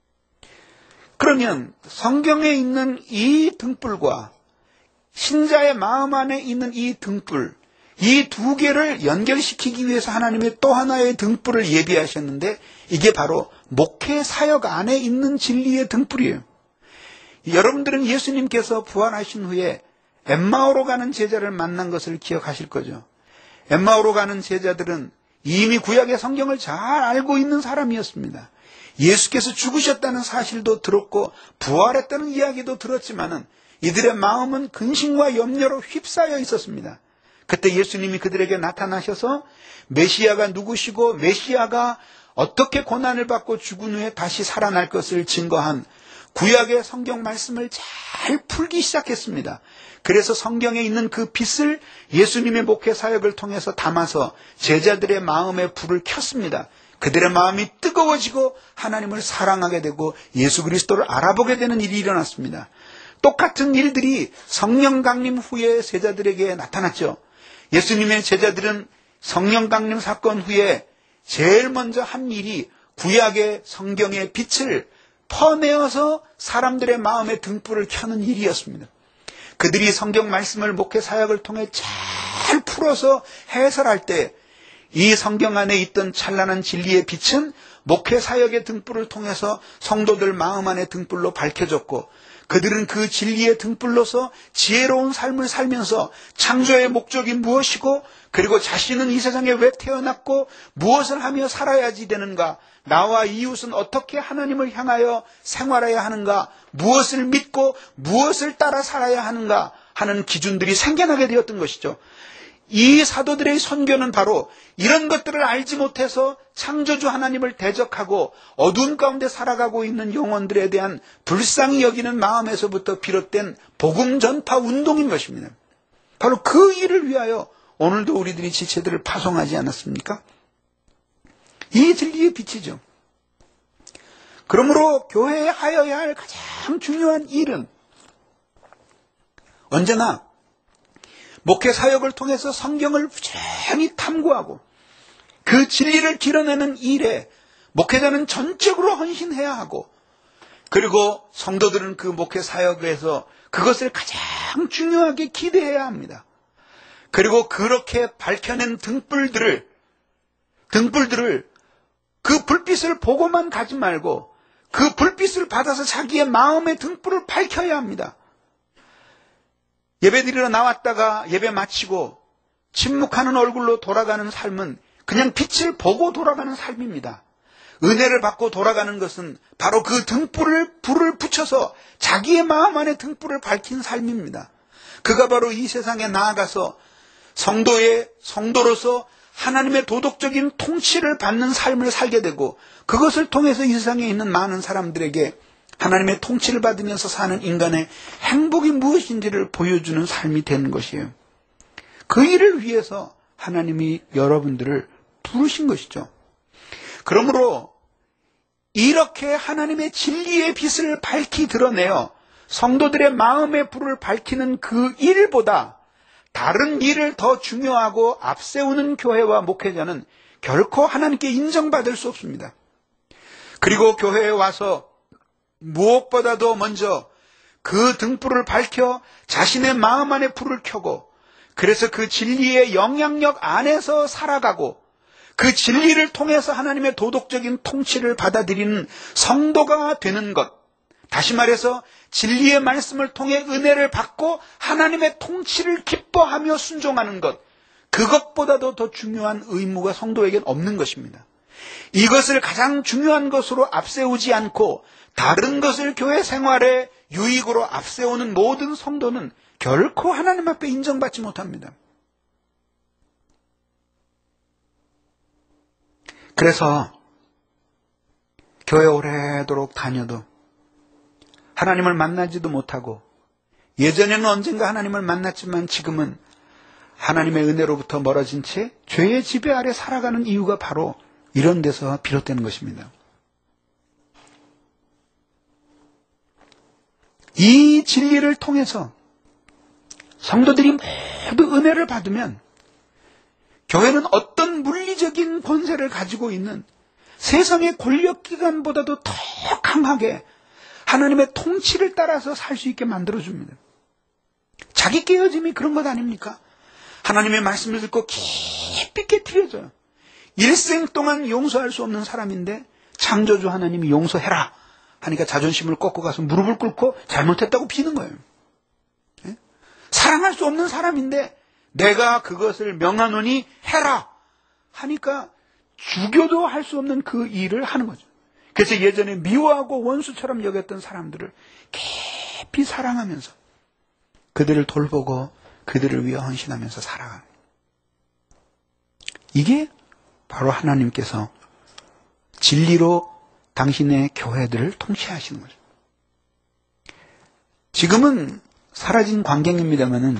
그러면 성경에 있는 이 등불과 신자의 마음 안에 있는 이 등불, 이 두 개를 연결시키기 위해서 하나님의 또 하나의 등불을 예비하셨는데 이게 바로 목회 사역 안에 있는 진리의 등불이에요. 여러분들은 예수님께서 부활하신 후에 엠마오로 가는 제자를 만난 것을 기억하실 거죠. 엠마오로 가는 제자들은 이미 구약의 성경을 잘 알고 있는 사람이었습니다. 예수께서 죽으셨다는 사실도 들었고 부활했다는 이야기도 들었지만은 이들의 마음은 근심과 염려로 휩싸여 있었습니다. 그때 예수님이 그들에게 나타나셔서 메시아가 누구시고 메시아가 어떻게 고난을 받고 죽은 후에 다시 살아날 것을 증거한 구약의 성경 말씀을 잘 풀기 시작했습니다. 그래서 성경에 있는 그 빛을 예수님의 목회 사역을 통해서 담아서 제자들의 마음에 불을 켰습니다. 그들의 마음이 뜨거워지고 하나님을 사랑하게 되고 예수 그리스도를 알아보게 되는 일이 일어났습니다. 똑같은 일들이 성령 강림 후에 제자들에게 나타났죠. 예수님의 제자들은 성령 강림 사건 후에 제일 먼저 한 일이 구약의 성경의 빛을 퍼내어서 사람들의 마음에 등불을 켜는 일이었습니다. 그들이 성경 말씀을 목회 사역을 통해 잘 풀어서 해설할 때 이 성경 안에 있던 찬란한 진리의 빛은 목회 사역의 등불을 통해서 성도들 마음 안에 등불로 밝혀졌고 그들은 그 진리의 등불로서 지혜로운 삶을 살면서 창조의 목적이 무엇이고 그리고 자신은 이 세상에 왜 태어났고 무엇을 하며 살아야지 되는가, 나와 이웃은 어떻게 하나님을 향하여 생활해야 하는가, 무엇을 믿고 무엇을 따라 살아야 하는가 하는 기준들이 생겨나게 되었던 것이죠. 이 사도들의 선교는 바로 이런 것들을 알지 못해서 창조주 하나님을 대적하고 어두운 가운데 살아가고 있는 영혼들에 대한 불쌍히 여기는 마음에서부터 비롯된 복음 전파 운동인 것입니다. 바로 그 일을 위하여 오늘도 우리들이 지체들을 파송하지 않았습니까? 이 진리의 빛이죠. 그러므로 교회에 하여야 할 가장 중요한 일은 언제나 목회 사역을 통해서 성경을 부지런히 탐구하고 그 진리를 드러내는 일에 목회자는 전적으로 헌신해야 하고 그리고 성도들은 그 목회 사역에서 그것을 가장 중요하게 기대해야 합니다. 그리고 그렇게 밝혀낸 등불들을 등불들을 그 불빛을 보고만 가지 말고 그 불빛을 받아서 자기의 마음의 등불을 밝혀야 합니다. 예배 드리러 나왔다가 예배 마치고 침묵하는 얼굴로 돌아가는 삶은 그냥 빛을 보고 돌아가는 삶입니다. 은혜를 받고 돌아가는 것은 바로 그 등불을 불을 붙여서 자기의 마음 안에 등불을 밝힌 삶입니다. 그가 바로 이 세상에 나아가서 성도의 성도로서 하나님의 도덕적인 통치를 받는 삶을 살게 되고 그것을 통해서 이 세상에 있는 많은 사람들에게 하나님의 통치를 받으면서 사는 인간의 행복이 무엇인지를 보여주는 삶이 되는 것이에요. 그 일을 위해서 하나님이 여러분들을 부르신 것이죠. 그러므로 이렇게 하나님의 진리의 빛을 밝히 드러내어 성도들의 마음의 불을 밝히는 그 일보다 다른 일을 더 중요하고 앞세우는 교회와 목회자는 결코 하나님께 인정받을 수 없습니다. 그리고 교회에 와서 무엇보다도 먼저 그 등불을 밝혀 자신의 마음 안에 불을 켜고 그래서 그 진리의 영향력 안에서 살아가고 그 진리를 통해서 하나님의 도덕적인 통치를 받아들이는 성도가 되는 것, 다시 말해서 진리의 말씀을 통해 은혜를 받고 하나님의 통치를 기뻐하며 순종하는 것, 그것보다도 더 중요한 의무가 성도에겐 없는 것입니다. 이것을 가장 중요한 것으로 앞세우지 않고 다른 것을 교회 생활의 유익으로 앞세우는 모든 성도는 결코 하나님 앞에 인정받지 못합니다. 그래서 교회 오래도록 다녀도 하나님을 만나지도 못하고 예전에는 언젠가 하나님을 만났지만 지금은 하나님의 은혜로부터 멀어진 채 죄의 지배 아래 살아가는 이유가 바로 이런 데서 비롯되는 것입니다. 이 진리를 통해서 성도들이 모두 은혜를 받으면 교회는 어떤 물리적인 권세를 가지고 있는 세상의 권력기관보다도 더 강하게 하나님의 통치를 따라서 살 수 있게 만들어줍니다. 자기 깨어짐이 그런 것 아닙니까? 하나님의 말씀을 듣고 깊이 깨트려져요. 일생 동안 용서할 수 없는 사람인데 창조주 하나님이 용서해라 하니까 자존심을 꺾고 가서 무릎을 꿇고 잘못했다고 비는 거예요. 예? 사랑할 수 없는 사람인데 내가 그것을 명하노니 해라 하니까 죽여도 할 수 없는 그 일을 하는 거죠. 그래서 예전에 미워하고 원수처럼 여겼던 사람들을 깊이 사랑하면서 그들을 돌보고 그들을 위해 헌신하면서 살아가는 이게 바로 하나님께서 진리로 당신의 교회들을 통치하시는 거죠. 지금은 사라진 광경입니다만은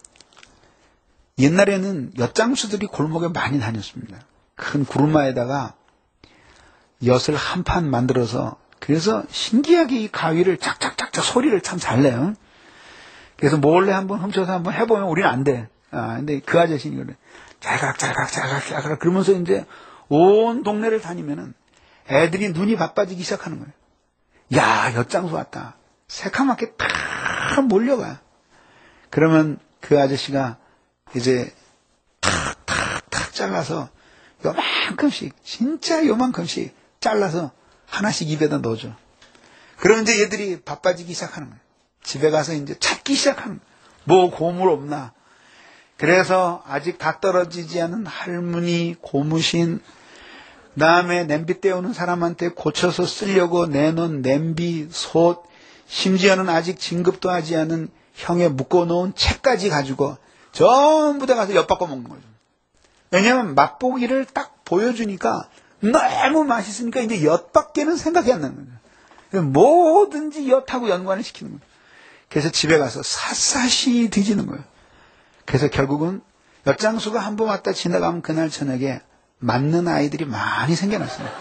옛날에는 엿장수들이 골목에 많이 다녔습니다. 큰 구루마에다가 엿을 한 판 만들어서 그래서 신기하게 이 가위를 짝짝짝짝 소리를 참 잘 내요. 그래서 몰래 한번 훔쳐서 한번 해보면 우리는 안 돼. 아, 근데 그 아저씨는 그래. 잘각, 잘각, 잘각, 잘각. 그러면서 이제 온 동네를 다니면은 애들이 눈이 바빠지기 시작하는 거예요. 야, 엿장수 왔다. 새카맣게 탁 몰려가. 그러면 그 아저씨가 이제 탁, 탁, 탁 잘라서 요만큼씩, 진짜 요만큼씩 잘라서 하나씩 입에다 넣어줘. 그러면 이제 얘들이 바빠지기 시작하는 거예요. 집에 가서 이제 찾기 시작하는 거예요. 뭐 고물 없나. 그래서 아직 다 떨어지지 않은 할머니, 고무신, 그 다음에 냄비 때우는 사람한테 고쳐서 쓰려고 내놓은 냄비, 솥, 심지어는 아직 진급도 하지 않은 형에 묶어놓은 책까지 가지고 전부 다 가서 엿바꿔 먹는 거죠. 왜냐하면 맛보기를 딱 보여주니까 너무 맛있으니까 이제 엿밖에는 생각이 안 나는 거죠. 뭐든지 엿하고 연관을 시키는 거예요. 그래서 집에 가서 샅샅이 뒤지는 거예요. 그래서 결국은 엿장수가 한 번 왔다 지나가면 그날 저녁에 맞는 아이들이 많이 생겨났어요.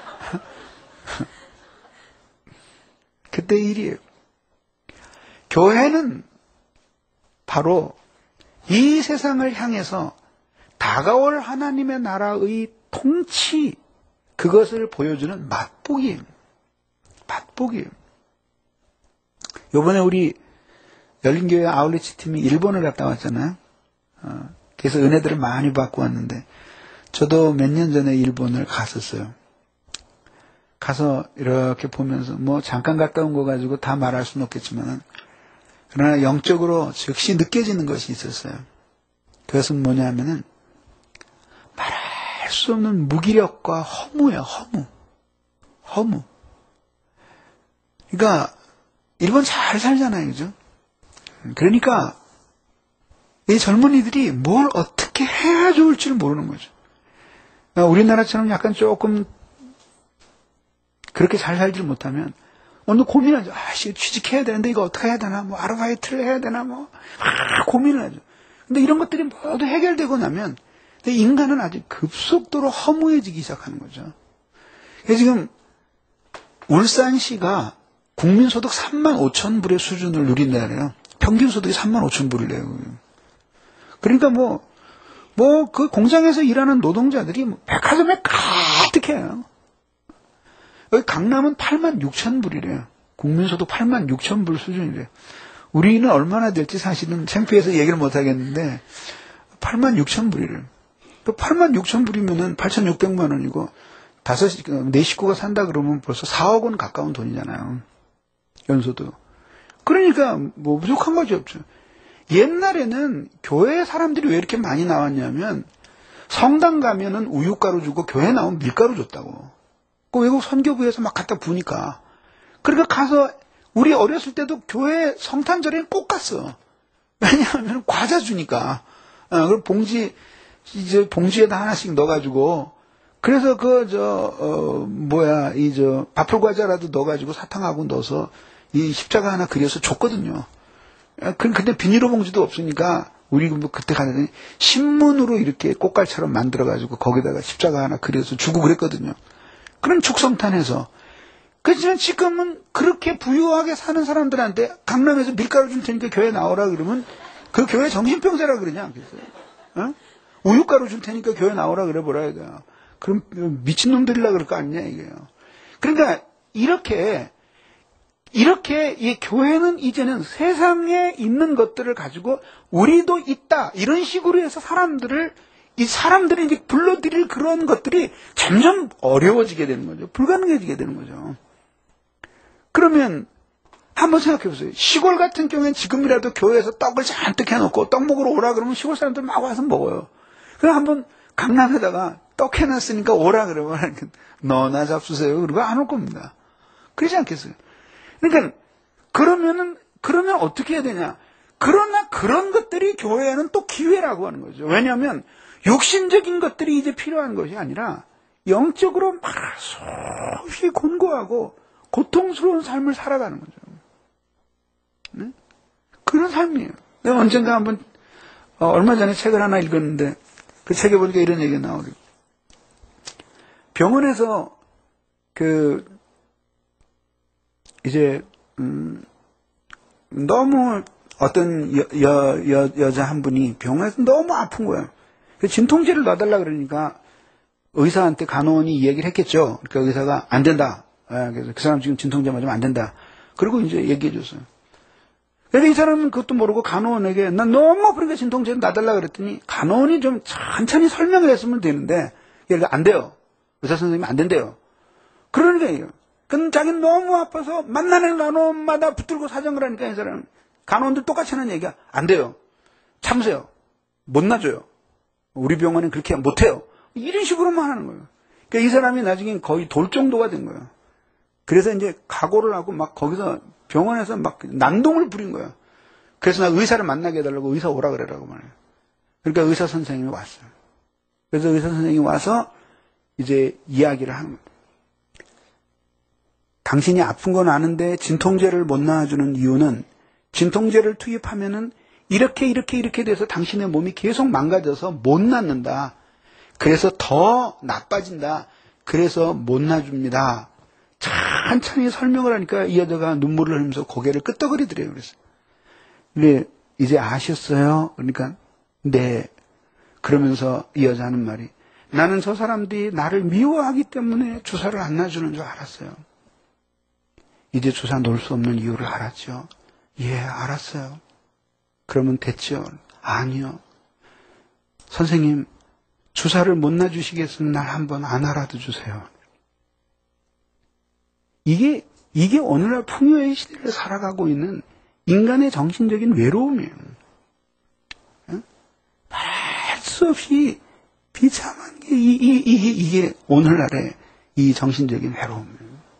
그때 일이에요. 교회는 바로 이 세상을 향해서 다가올 하나님의 나라의 통치, 그것을 보여주는 맛보기예요. 맛보기예요. 요번에 우리 열린교회 아울리치 팀이 일본을 갔다 왔잖아요. 어, 그래서 은혜들을 많이 받고 왔는데 저도 몇 년 전에 일본을 갔었어요. 가서 이렇게 보면서 뭐 잠깐 갔다 온 거 가지고 다 말할 수는 없겠지만 그러나 영적으로 즉시 느껴지는 것이 있었어요. 그것은 뭐냐면은 말할 수 없는 무기력과 허무예요. 허무. 허무. 그러니까 일본 잘 살잖아요. 그죠? 그러니까 이 젊은이들이 뭘 어떻게 해야 좋을지를 모르는 거죠. 그러니까 우리나라처럼 약간 조금 그렇게 잘 살지를 못하면 오늘 고민하죠. 아, 씨, 취직해야 되는데 이거 어떻게 해야 되나? 뭐 아르바이트를 해야 되나? 뭐 아, 고민을 하죠. 근데 이런 것들이 모두 해결되고 나면 인간은 아주 급속도로 허무해지기 시작하는 거죠. 그래서 지금 울산시가 국민소득 삼만 오천 불의 수준을 누린다 그래요. 평균 소득이 삼만 오천 불을 내요. 그러니까 뭐, 뭐, 그 공장에서 일하는 노동자들이 뭐 백화점에 가득해요. 여기 강남은 팔만 육천 불이래요. 국민소득 팔만 육천 불 수준이래요. 우리는 얼마나 될지 사실은 창피해서 얘기를 못 하겠는데, 팔만 육천 불이래요. 또 팔만 육천 불이면은 팔천육백만 원이고, 다섯, 네 식구가 산다 그러면 벌써 사억 원 가까운 돈이잖아요. 연소득. 그러니까 뭐 부족한 것이 없죠. 옛날에는 교회 사람들이 왜 이렇게 많이 나왔냐면 성당 가면은 우유가루 주고 교회 나오면 밀가루 줬다고. 그 외국 선교부에서 막 갖다 부니까. 그러니까 가서 우리 어렸을 때도 교회 성탄절에는 꼭 갔어. 왜냐하면 과자 주니까. 어, 그리고 봉지 이제 봉지에다 하나씩 넣어가지고. 그래서 그 저 어, 뭐야 이 저 밥풀 과자라도 넣어가지고 사탕하고 넣어서 이 십자가 하나 그려서 줬거든요. 근데 비닐로 봉지도 없으니까 우리 뭐 그때 가더니 신문으로 이렇게 꽃갈처럼 만들어가지고 거기다가 십자가 하나 그려서 주고 그랬거든요. 그런 축성탄에서. 그렇지만 지금은 그렇게 부유하게 사는 사람들한테 강남에서 밀가루 줄 테니까 교회 나오라 그러면 그 교회 정신병자라 그러냐. 그래서. 어? 우유가루 줄 테니까 교회 나오라 그래 보라 이거야. 그럼 미친놈들이라 그럴 거 아니냐 이게요. 그러니까 이렇게 이렇게 이 교회는 이제는 세상에 있는 것들을 가지고 우리도 있다 이런 식으로 해서 사람들을 이 사람들이 이제 불러들일 그런 것들이 점점 어려워지게 되는 거죠. 불가능해지게 되는 거죠. 그러면 한번 생각해 보세요. 시골 같은 경우에는 지금이라도 교회에서 떡을 잔뜩 해놓고 떡 먹으러 오라 그러면 시골 사람들 막 와서 먹어요. 그럼 한번 강남에다가 떡 해놨으니까 오라 그러면 너나 잡수세요. 그리고 안 올 겁니다. 그러지 않겠어요? 그러니까 그러면은 그러면 어떻게 해야 되냐? 그러나 그런 것들이 교회에는 또 기회라고 하는 거죠. 왜냐하면 육신적인 것들이 이제 필요한 것이 아니라 영적으로 막 수없이 곤고하고 고통스러운 삶을 살아가는 거죠. 네? 그런 삶이에요. 내가 언젠가 한번 어, 얼마 전에 책을 하나 읽었는데 그 책에 보니까 이런 얘기가 나오더라고요. 병원에서 그 이제 음, 너무 어떤 여, 여, 여, 여자 한 분이 병원에서 너무 아픈 거예요. 진통제를 놔달라 그러니까 의사한테 간호원이 이 얘기를 했겠죠. 그러니까 의사가 안 된다. 그래서 그 사람 지금 진통제 맞으면 안 된다. 그리고 이제 얘기해 줬어요. 그래서 이 사람은 그것도 모르고 간호원에게 난 너무 아프니까 진통제를 놔달라 그랬더니 간호원이 좀 천천히 설명을 했으면 되는데 얘가 안 돼요. 의사 선생님이 안 된대요. 그러니까 이거. 근데 자기는 너무 아파서 만나는 간호원마다 붙들고 사정을 하니까 이 사람은 간호원들 똑같이 하는 얘기가 안 돼요. 참으세요. 못 놔줘요. 우리 병원은 그렇게 못해요. 이런 식으로만 하는 거예요. 그러니까 이 사람이 나중에 거의 돌 정도가 된 거예요. 그래서 이제 각오를 하고 막 거기서 병원에서 막 난동을 부린 거예요. 그래서 나 의사를 만나게 해달라고 의사 오라 그래라고 말해요. 그러니까 의사 선생님이 왔어요. 그래서 의사 선생님이 와서 이제 이야기를 하는 거예요. 당신이 아픈 건 아는데 진통제를 못 놔주는 이유는 진통제를 투입하면은 이렇게 이렇게 이렇게 돼서 당신의 몸이 계속 망가져서 못 낫는다. 그래서 더 나빠진다. 그래서 못 놔줍니다. 천천히 설명을 하니까 이 여자가 눈물을 흘리면서 고개를 끄덕거리더래요. 그래서 근데 이제 아셨어요? 그러니까 네. 그러면서 이 여자 하는 말이 나는 저 사람들이 나를 미워하기 때문에 주사를 안 놔주는 줄 알았어요. 이제 주사 놓을 수 없는 이유를 알았죠. 예, 알았어요. 그러면 됐죠? 아니요. 선생님, 주사를 못 놔주시겠으면 날 한번 안아라도 주세요. 이게, 이게 오늘날 풍요의 시대를 살아가고 있는 인간의 정신적인 외로움이에요. 말할 수 없이 비참한 게, 이, 이, 이게, 이게 오늘날의 이 정신적인 외로움이에요.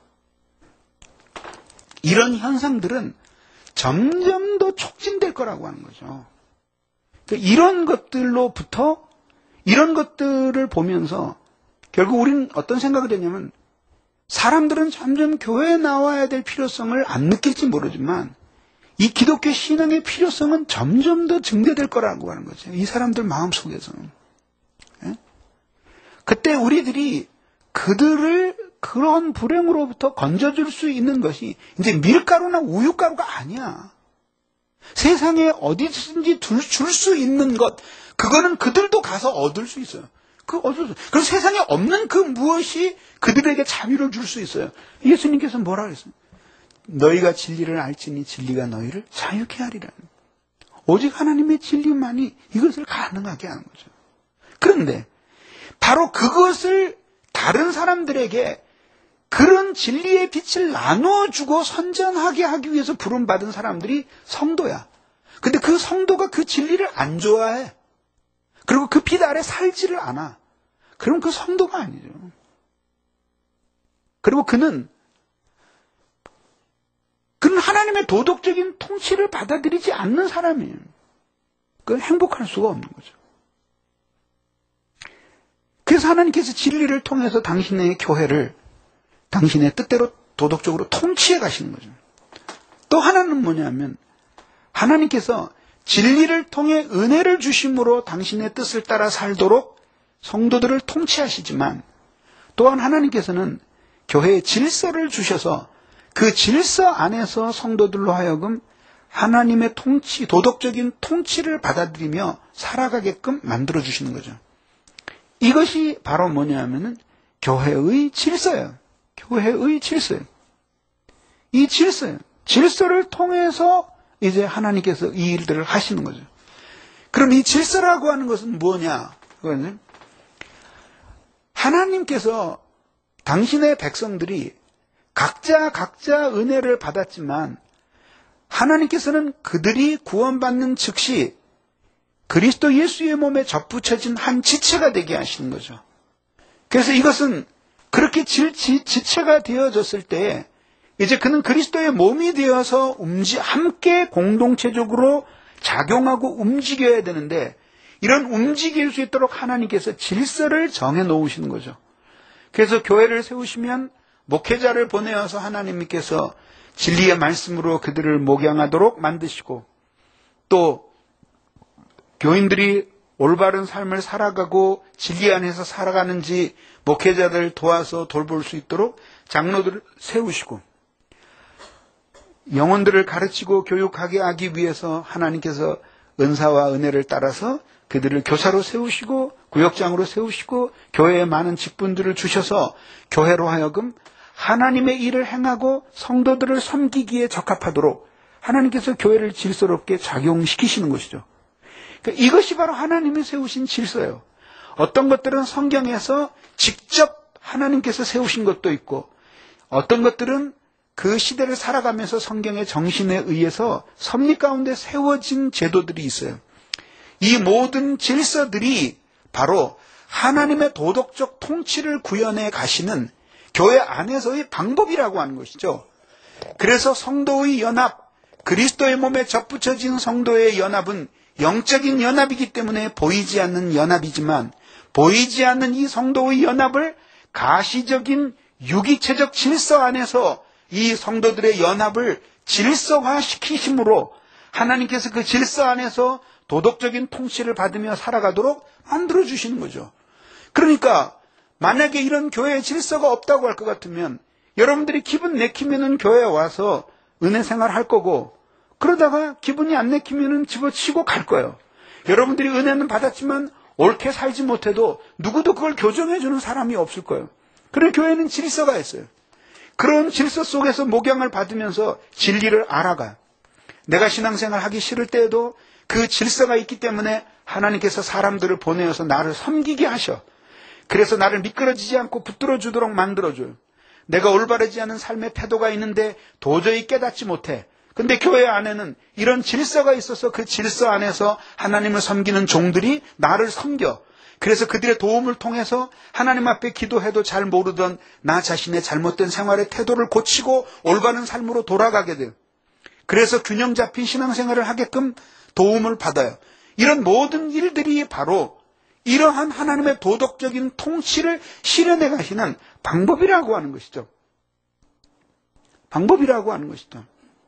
이런 현상들은 점점 더 촉진될 거라고 하는 거죠. 그러니까 이런 것들로부터 이런 것들을 보면서 결국 우리는 어떤 생각이 되냐면 사람들은 점점 교회에 나와야 될 필요성을 안 느낄지 모르지만 이 기독교 신앙의 필요성은 점점 더 증대될 거라고 하는 거죠. 이 사람들 마음속에서는. 예? 그때 우리들이 그들을 그런 불행으로부터 건져줄 수 있는 것이 이제 밀가루나 우유가루가 아니야. 세상에 어디든지 줄 수 있는 것, 그거는 그들도 가서 얻을 수 있어요. 그 얻을 수. 그럼 세상에 없는 그 무엇이 그들에게 자유를 줄 수 있어요. 예수님께서 뭐라 그랬어요? 너희가 진리를 알지니 진리가 너희를 자유케 하리라. 오직 하나님의 진리만이 이것을 가능하게 하는 거죠. 그런데 바로 그것을 다른 사람들에게 그런 진리의 빛을 나눠주고 선전하게 하기 위해서 부름받은 사람들이 성도야. 근데 그 성도가 그 진리를 안 좋아해. 그리고 그 빛 아래 살지를 않아. 그럼 그 성도가 아니죠. 그리고 그는 그는 하나님의 도덕적인 통치를 받아들이지 않는 사람이에요. 그건 행복할 수가 없는 거죠. 그래서 하나님께서 진리를 통해서 당신의 교회를 당신의 뜻대로 도덕적으로 통치해 가시는 거죠. 또 하나는 뭐냐면 하나님께서 진리를 통해 은혜를 주심으로 당신의 뜻을 따라 살도록 성도들을 통치하시지만 또한 하나님께서는 교회에 질서를 주셔서 그 질서 안에서 성도들로 하여금 하나님의 통치, 도덕적인 통치를 받아들이며 살아가게끔 만들어주시는 거죠. 이것이 바로 뭐냐면은 교회의 질서예요. 교회의 질서예요. 이 질서예요. 질서를 통해서 이제 하나님께서 이 일들을 하시는 거죠. 그럼 이 질서라고 하는 것은 뭐냐? 그거는 하나님께서 당신의 백성들이 각자 각자 은혜를 받았지만 하나님께서는 그들이 구원받는 즉시 그리스도 예수의 몸에 접붙여진 한 지체가 되게 하시는 거죠. 그래서 이것은 그렇게 지, 지, 지체가 되어졌을 때 이제 그는 그리스도의 몸이 되어서 움직, 함께 공동체적으로 작용하고 움직여야 되는데 이런 움직일 수 있도록 하나님께서 질서를 정해 놓으시는 거죠. 그래서 교회를 세우시면 목회자를 보내어서 하나님께서 진리의 말씀으로 그들을 목양하도록 만드시고 또 교인들이 올바른 삶을 살아가고 진리 안에서 살아가는지 목회자들 도와서 돌볼 수 있도록 장로들을 세우시고 영혼들을 가르치고 교육하게 하기 위해서 하나님께서 은사와 은혜를 따라서 그들을 교사로 세우시고 구역장으로 세우시고 교회에 많은 직분들을 주셔서 교회로 하여금 하나님의 일을 행하고 성도들을 섬기기에 적합하도록 하나님께서 교회를 질서롭게 작용시키시는 것이죠. 그러니까 이것이 바로 하나님이 세우신 질서예요. 어떤 것들은 성경에서 직접 하나님께서 세우신 것도 있고 어떤 것들은 그 시대를 살아가면서 성경의 정신에 의해서 섭리 가운데 세워진 제도들이 있어요. 이 모든 질서들이 바로 하나님의 도덕적 통치를 구현해 가시는 교회 안에서의 방법이라고 하는 것이죠. 그래서 성도의 연합, 그리스도의 몸에 접붙여진 성도의 연합은 영적인 연합이기 때문에 보이지 않는 연합이지만 보이지 않는 이 성도의 연합을 가시적인 유기체적 질서 안에서 이 성도들의 연합을 질서화시키심으로 하나님께서 그 질서 안에서 도덕적인 통치를 받으며 살아가도록 만들어주시는 거죠. 그러니까 만약에 이런 교회의 질서가 없다고 할 것 같으면 여러분들이 기분 내키면은 교회에 와서 은혜 생활할 거고 그러다가 기분이 안 내키면은 집어치고 갈 거예요. 여러분들이 은혜는 받았지만 옳게 살지 못해도 누구도 그걸 교정해주는 사람이 없을 거예요. 그런 교회는 질서가 있어요. 그런 질서 속에서 목양을 받으면서 진리를 알아가요. 내가 신앙생활 하기 싫을 때에도 그 질서가 있기 때문에 하나님께서 사람들을 보내어서 나를 섬기게 하셔. 그래서 나를 미끄러지지 않고 붙들어 주도록 만들어줘요. 내가 올바르지 않은 삶의 태도가 있는데 도저히 깨닫지 못해. 근데 교회 안에는 이런 질서가 있어서 그 질서 안에서 하나님을 섬기는 종들이 나를 섬겨. 그래서 그들의 도움을 통해서 하나님 앞에 기도해도 잘 모르던 나 자신의 잘못된 생활의 태도를 고치고 올바른 삶으로 돌아가게 돼요. 그래서 균형 잡힌 신앙생활을 하게끔 도움을 받아요. 이런 모든 일들이 바로 이러한 하나님의 도덕적인 통치를 실현해 가시는 방법이라고 하는 것이죠. 방법이라고 하는 것이죠.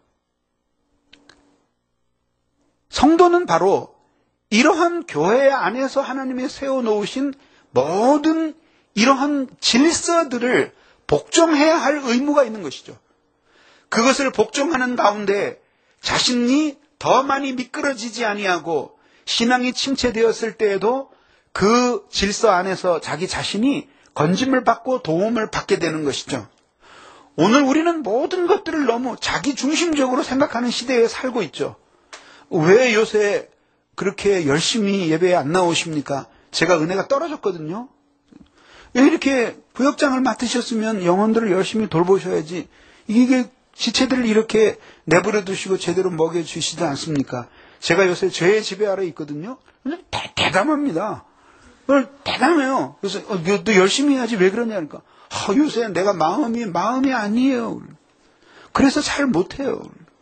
성도는 바로 이러한 교회 안에서 하나님이 세워놓으신 모든 이러한 질서들을 복종해야 할 의무가 있는 것이죠. 그것을 복종하는 가운데 자신이 더 많이 미끄러지지 아니하고 신앙이 침체되었을 때에도 그 질서 안에서 자기 자신이 건짐을 받고 도움을 받게 되는 것이죠. 오늘 우리는 모든 것들을 너무 자기 중심적으로 생각하는 시대에 살고 있죠. 왜 요새 그렇게 열심히 예배에 안 나오십니까? 제가 은혜가 떨어졌거든요. 왜 이렇게 부역장을 맡으셨으면 영혼들을 열심히 돌보셔야지. 이게 지체들을 이렇게 내버려 두시고 제대로 먹여주시지 않습니까? 제가 요새 죄의 지배 아래 있거든요. 대, 대담합니다. 대담해요. 그래서 어, 너 열심히 해야지 왜 그러냐니까. 아, 요새 내가 마음이 마음이 아니에요. 그래서 잘 못해요.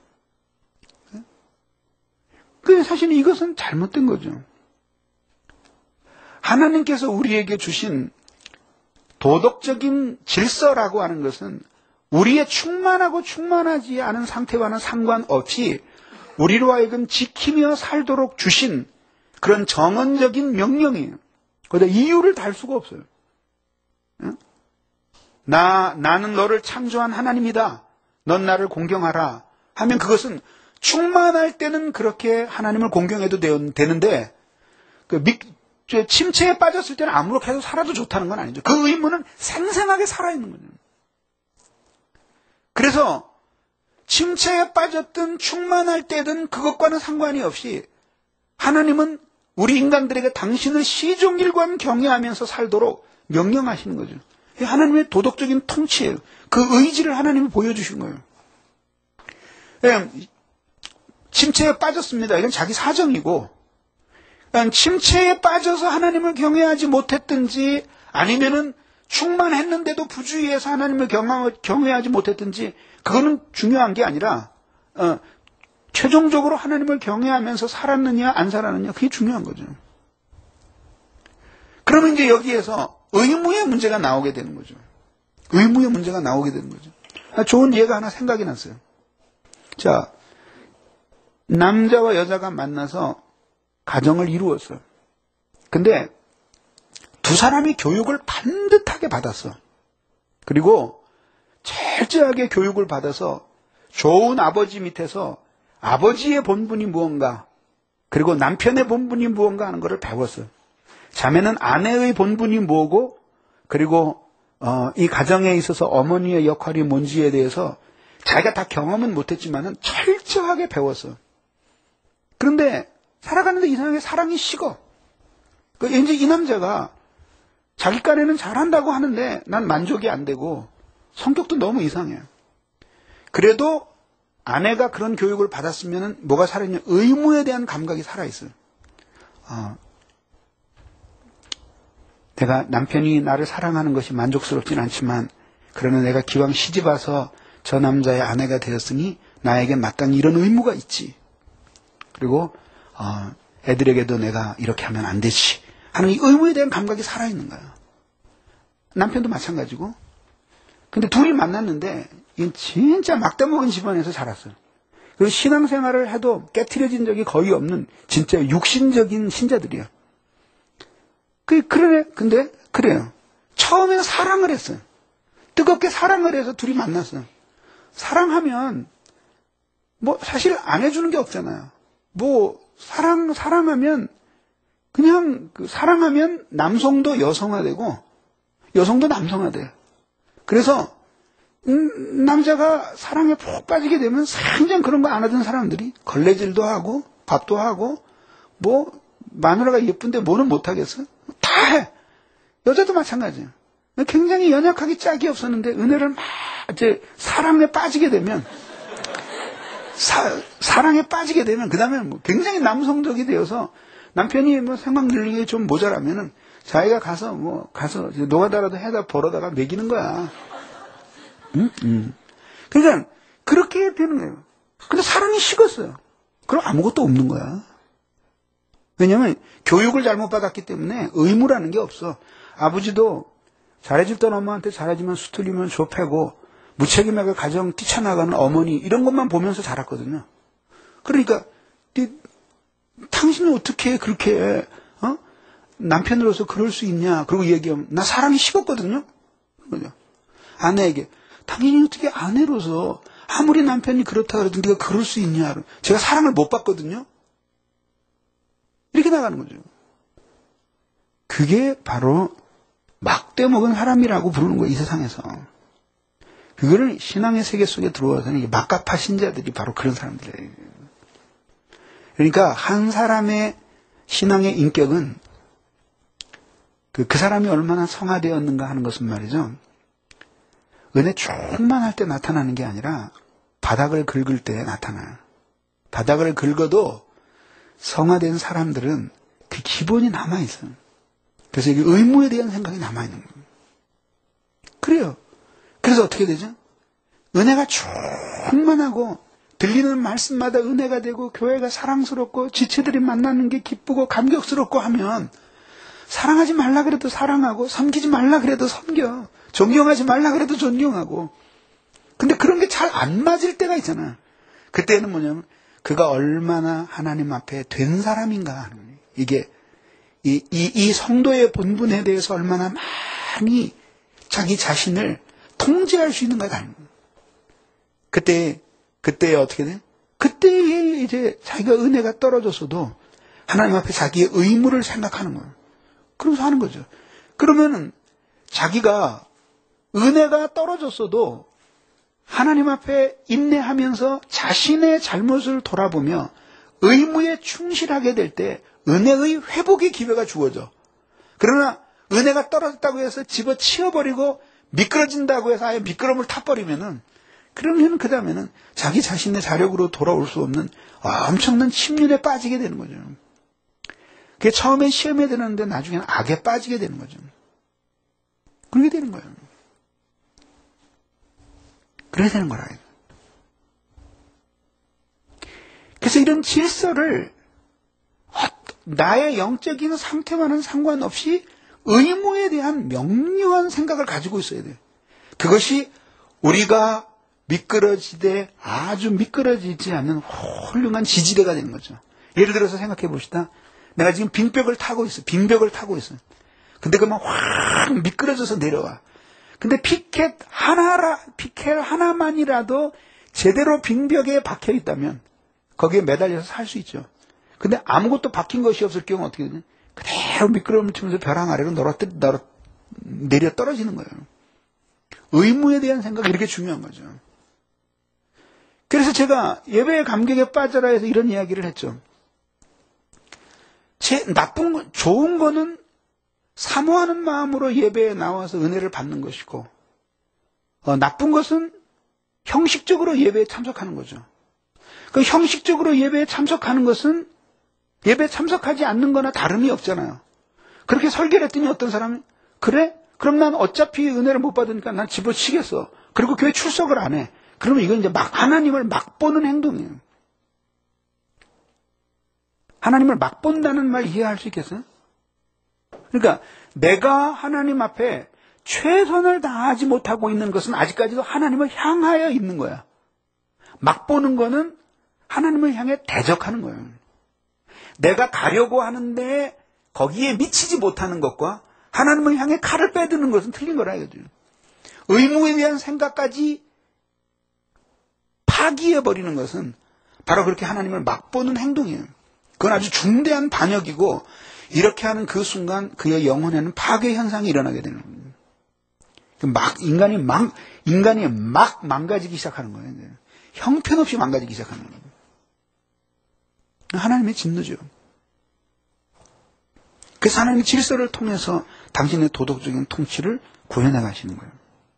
그 사실 이것은 잘못된 거죠. 하나님께서 우리에게 주신 도덕적인 질서라고 하는 것은 우리의 충만하고 충만하지 않은 상태와는 상관없이 우리로 하여금 지키며 살도록 주신 그런 정언적인 명령이에요. 거기다 이유를 달 수가 없어요. 응? 나, 나는 너를 창조한 하나님이다. 넌 나를 공경하라. 하면 그것은 충만할 때는 그렇게 하나님을 공경해도 되는데, 그 미, 침체에 빠졌을 때는 아무렇게 해도 살아도 좋다는 건 아니죠. 그 의무는 생생하게 살아있는 거죠. 그래서 침체에 빠졌든 충만할 때든 그것과는 상관이 없이 하나님은 우리 인간들에게 당신을 시종일관 경외하면서 살도록 명령하시는 거죠. 하나님의 도덕적인 통치예요. 그 의지를 하나님이 보여주신 거예요. 예, 침체에 빠졌습니다. 이건 자기 사정이고, 침체에 빠져서 하나님을 경외하지 못했든지 아니면은 충만했는데도 부주의해서 하나님을 경외하지 못했든지 그거는 중요한 게 아니라 어, 최종적으로 하나님을 경외하면서 살았느냐 안 살았느냐 그게 중요한 거죠. 그러면 이제 여기에서 의무의 문제가 나오게 되는 거죠. 의무의 문제가 나오게 되는 거죠. 좋은 예가 하나 생각이 났어요. 자, 남자와 여자가 만나서 가정을 이루었어요. 근데 두 사람이 교육을 반듯하게 받았어. 그리고 철저하게 교육을 받아서 좋은 아버지 밑에서 아버지의 본분이 무언가, 그리고 남편의 본분이 무언가 하는 것을 배웠어요. 자매는 아내의 본분이 뭐고, 그리고 어, 이 가정에 있어서 어머니의 역할이 뭔지에 대해서 자기가 다 경험은 못했지만은 철저하게 배웠어요. 그런데 살아가는데 이상하게 사랑이 식어. 그 이제 이 남자가 자기 깐에는 잘한다고 하는데 난 만족이 안 되고 성격도 너무 이상해요. 그래도 아내가 그런 교육을 받았으면 뭐가 살아있냐? 의무에 대한 감각이 살아있어요. 어, 내가 남편이 나를 사랑하는 것이 만족스럽진 않지만 그러나 내가 기왕 시집와서 저 남자의 아내가 되었으니 나에게 마땅히 이런 의무가 있지. 그리고 어, 애들에게도 내가 이렇게 하면 안 되지 하는 이 의무에 대한 감각이 살아있는 거야. 남편도 마찬가지고. 근데 둘이 만났는데 이건 진짜 막대먹은 집안에서 자랐어요. 그리고 신앙생활을 해도 깨트려진 적이 거의 없는 진짜 육신적인 신자들이야. 그, 그래, 근데, 그래요. 처음에는 사랑을 했어요. 뜨겁게 사랑을 해서 둘이 만났어요. 사랑하면, 뭐, 사실 안 해주는 게 없잖아요. 뭐, 사랑, 사랑하면, 그냥, 그 사랑하면 남성도 여성화되고, 여성도 남성화돼요. 그래서, 음, 남자가 사랑에 푹 빠지게 되면 상당 그런 거 안 하던 사람들이 걸레질도 하고, 밥도 하고, 뭐, 마누라가 예쁜데 뭐는 못하겠어? 다 해. 여자도 마찬가지예요. 굉장히 연약하게 짝이 없었는데 은혜를 막 이제 사랑에 빠지게 되면 사, 사랑에 빠지게 되면 그 다음에 뭐 굉장히 남성적이 되어서 남편이 뭐 생각 늘리기 좀 모자라면은 자기가 가서 뭐 가서 노가다라도 해다 벌어다가 먹이는 거야. 응? 응. 그러니까 그렇게 되는 거예요. 근데 사랑이 식었어요. 그럼 아무것도 없는 거야. 왜냐면 교육을 잘못 받았기 때문에 의무라는 게 없어. 아버지도 잘해줄 엄마한테 잘해주면 수틀리면 좁혀고 무책임하게 가정 뛰쳐나가는 어머니 이런 것만 보면서 자랐거든요. 그러니까 네, 당신이 어떻게 그렇게 어? 남편으로서 그럴 수 있냐. 그리고 얘기하면 나 사랑이 식었거든요. 아내에게 당신이 어떻게 아내로서 아무리 남편이 그렇다 그래도 네가 그럴 수 있냐. 제가 사랑을 못 받거든요. 이렇게 나가는 거죠. 그게 바로 막대 먹은 사람이라고 부르는 거예요. 이 세상에서. 그거를 신앙의 세계 속에 들어와서는 막가파 신자들이 바로 그런 사람들이에요. 그러니까 한 사람의 신앙의 인격은 그, 그 사람이 얼마나 성화되었는가 하는 것은 말이죠. 은혜 충만할 때 나타나는 게 아니라 바닥을 긁을 때 나타나요. 바닥을 긁어도 성화된 사람들은 그 기본이 남아있어요. 그래서 이게 의무에 대한 생각이 남아있는 거예요. 그래요. 그래서 어떻게 되죠? 은혜가 충만하고 들리는 말씀마다 은혜가 되고 교회가 사랑스럽고 지체들이 만나는 게 기쁘고 감격스럽고 하면 사랑하지 말라 그래도 사랑하고 섬기지 말라 그래도 섬겨. 존경하지 말라 그래도 존경하고. 근데 그런 게 잘 안 맞을 때가 있잖아요. 그때는 뭐냐면 그가 얼마나 하나님 앞에 된 사람인가 하는 거예요. 이게 이, 이, 이 성도의 본분에 대해서 얼마나 많이 자기 자신을 통제할 수 있는가 하는 거예요. 그때 그때 어떻게 돼? 그때 이제 자기가 은혜가 떨어졌어도 하나님 앞에 자기의 의무를 생각하는 거예요. 그러면서 하는 거죠. 그러면은 자기가 은혜가 떨어졌어도 하나님 앞에 인내하면서 자신의 잘못을 돌아보며 의무에 충실하게 될 때 은혜의 회복의 기회가 주어져. 그러나 은혜가 떨어졌다고 해서 집어치워버리고 미끄러진다고 해서 아예 미끄럼을 타버리면은 그러면 그 다음에는 자기 자신의 자력으로 돌아올 수 없는 엄청난 침륜에 빠지게 되는 거죠. 그게 처음엔 시험에 드는데 나중에는 악에 빠지게 되는 거죠. 그렇게 되는 거예요. 그래야 되는 거라. 그래서 이런 질서를 나의 영적인 상태와는 상관없이 의무에 대한 명료한 생각을 가지고 있어야 돼요. 그것이 우리가 미끄러지되 아주 미끄러지지 않는 훌륭한 지지대가 되는 거죠. 예를 들어서 생각해 봅시다. 내가 지금 빙벽을 타고 있어. 빙벽을 타고 있어. 근데 그만 확 미끄러져서 내려와. 근데 피켓 하나라, 피켓 하나만이라도 제대로 빙벽에 박혀 있다면 거기에 매달려서 살 수 있죠. 근데 아무것도 박힌 것이 없을 경우 어떻게 되냐? 그대로 미끄럼을 치면서 벼랑 아래로 널어, 널어, 내려 떨어지는 거예요. 의무에 대한 생각이 이렇게 중요한 거죠. 그래서 제가 예배의 감격에 빠져라 해서 이런 이야기를 했죠. 제 나쁜 거, 좋은 거는 사모하는 마음으로 예배에 나와서 은혜를 받는 것이고, 어, 나쁜 것은 형식적으로 예배에 참석하는 거죠. 그 형식적으로 예배에 참석하는 것은 예배에 참석하지 않는 거나 다름이 없잖아요. 그렇게 설계를 했더니 어떤 사람이, 그래? 그럼 난 어차피 은혜를 못 받으니까 난 집어치겠어. 그리고 교회 출석을 안 해. 그러면 이건 이제 막 하나님을 막 보는 행동이에요. 하나님을 막 본다는 말 이해할 수 있겠어요? 그러니까 내가 하나님 앞에 최선을 다하지 못하고 있는 것은 아직까지도 하나님을 향하여 있는 거야. 막 보는 거는 하나님을 향해 대적하는 거예요. 내가 가려고 하는데 거기에 미치지 못하는 것과 하나님을 향해 칼을 빼드는 것은 틀린 거라 이거죠. 의무에 대한 생각까지 파기해버리는 것은 바로 그렇게 하나님을 막 보는 행동이에요. 그건 아주 중대한 반역이고 이렇게 하는 그 순간 그의 영혼에는 파괴 현상이 일어나게 되는 거예요. 막 인간이 막 인간이 막 망가지기 시작하는 거예요. 형편없이 망가지기 시작하는 거예요. 하나님의 진노죠. 그래서 하나님의 질서를 통해서 당신의 도덕적인 통치를 구현해 가시는 거예요.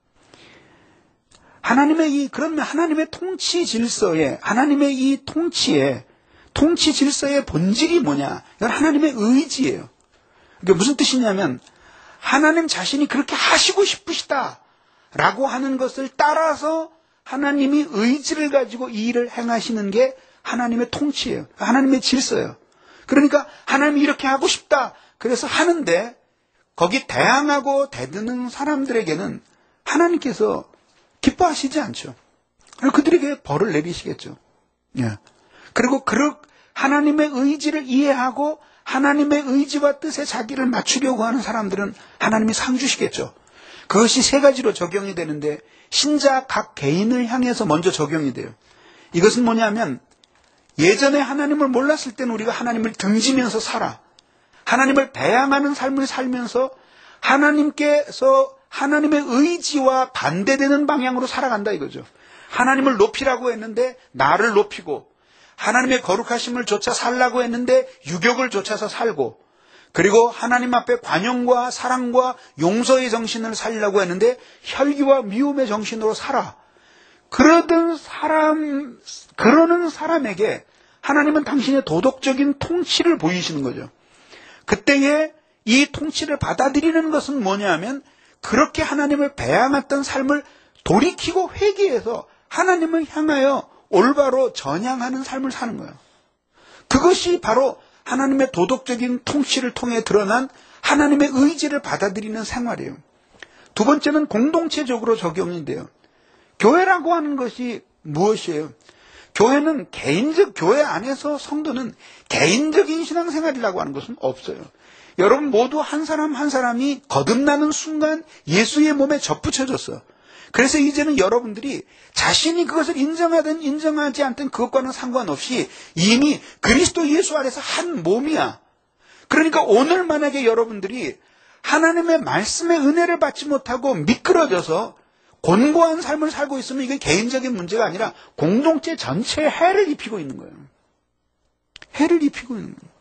하나님의 이 그러면 하나님의 통치 질서에 하나님의 이 통치에 통치 질서의 본질이 뭐냐? 이건 하나님의 의지예요. 이게 무슨 뜻이냐면 하나님 자신이 그렇게 하시고 싶으시다 라고 하는 것을 따라서 하나님이 의지를 가지고 이 일을 행하시는 게 하나님의 통치예요. 하나님의 질서예요. 그러니까 하나님이 이렇게 하고 싶다. 그래서 하는데 거기 대항하고 대드는 사람들에게는 하나님께서 기뻐하시지 않죠. 그리고 그들에게 벌을 내리시겠죠. 예. 그리고 그 하나님의 의지를 이해하고 하나님의 의지와 뜻에 자기를 맞추려고 하는 사람들은 하나님이 상 주시겠죠. 그것이 세 가지로 적용이 되는데 신자 각 개인을 향해서 먼저 적용이 돼요. 이것은 뭐냐면 예전에 하나님을 몰랐을 때는 우리가 하나님을 등지면서 살아. 하나님을 배양하는 삶을 살면서 하나님께서 하나님의 의지와 반대되는 방향으로 살아간다 이거죠. 하나님을 높이라고 했는데 나를 높이고 하나님의 거룩하심을 쫓아 살라고 했는데 유격을 쫓아서 살고 그리고 하나님 앞에 관용과 사랑과 용서의 정신을 살려고 했는데 혈기와 미움의 정신으로 살아. 그러던 사람, 그러는 사람에게 하나님은 당신의 도덕적인 통치를 보이시는 거죠. 그때에 이 통치를 받아들이는 것은 뭐냐 하면 그렇게 하나님을 배양했던 삶을 돌이키고 회개해서 하나님을 향하여 올바로 전향하는 삶을 사는 거예요. 그것이 바로 하나님의 도덕적인 통치를 통해 드러난 하나님의 의지를 받아들이는 생활이에요. 두 번째는 공동체적으로 적용이 돼요. 교회라고 하는 것이 무엇이에요? 교회는 개인적, 교회 안에서 성도는 개인적인 신앙생활이라고 하는 것은 없어요. 여러분 모두 한 사람 한 사람이 거듭나는 순간 예수의 몸에 접붙여졌어요. 그래서 이제는 여러분들이 자신이 그것을 인정하든 인정하지 않든 그것과는 상관없이 이미 그리스도 예수 아래서 한 몸이야. 그러니까 오늘 만약에 여러분들이 하나님의 말씀의 은혜를 받지 못하고 미끄러져서 곤고한 삶을 살고 있으면 이게 개인적인 문제가 아니라 공동체 전체에 해를 입히고 있는 거예요. 해를 입히고 있는 거예요.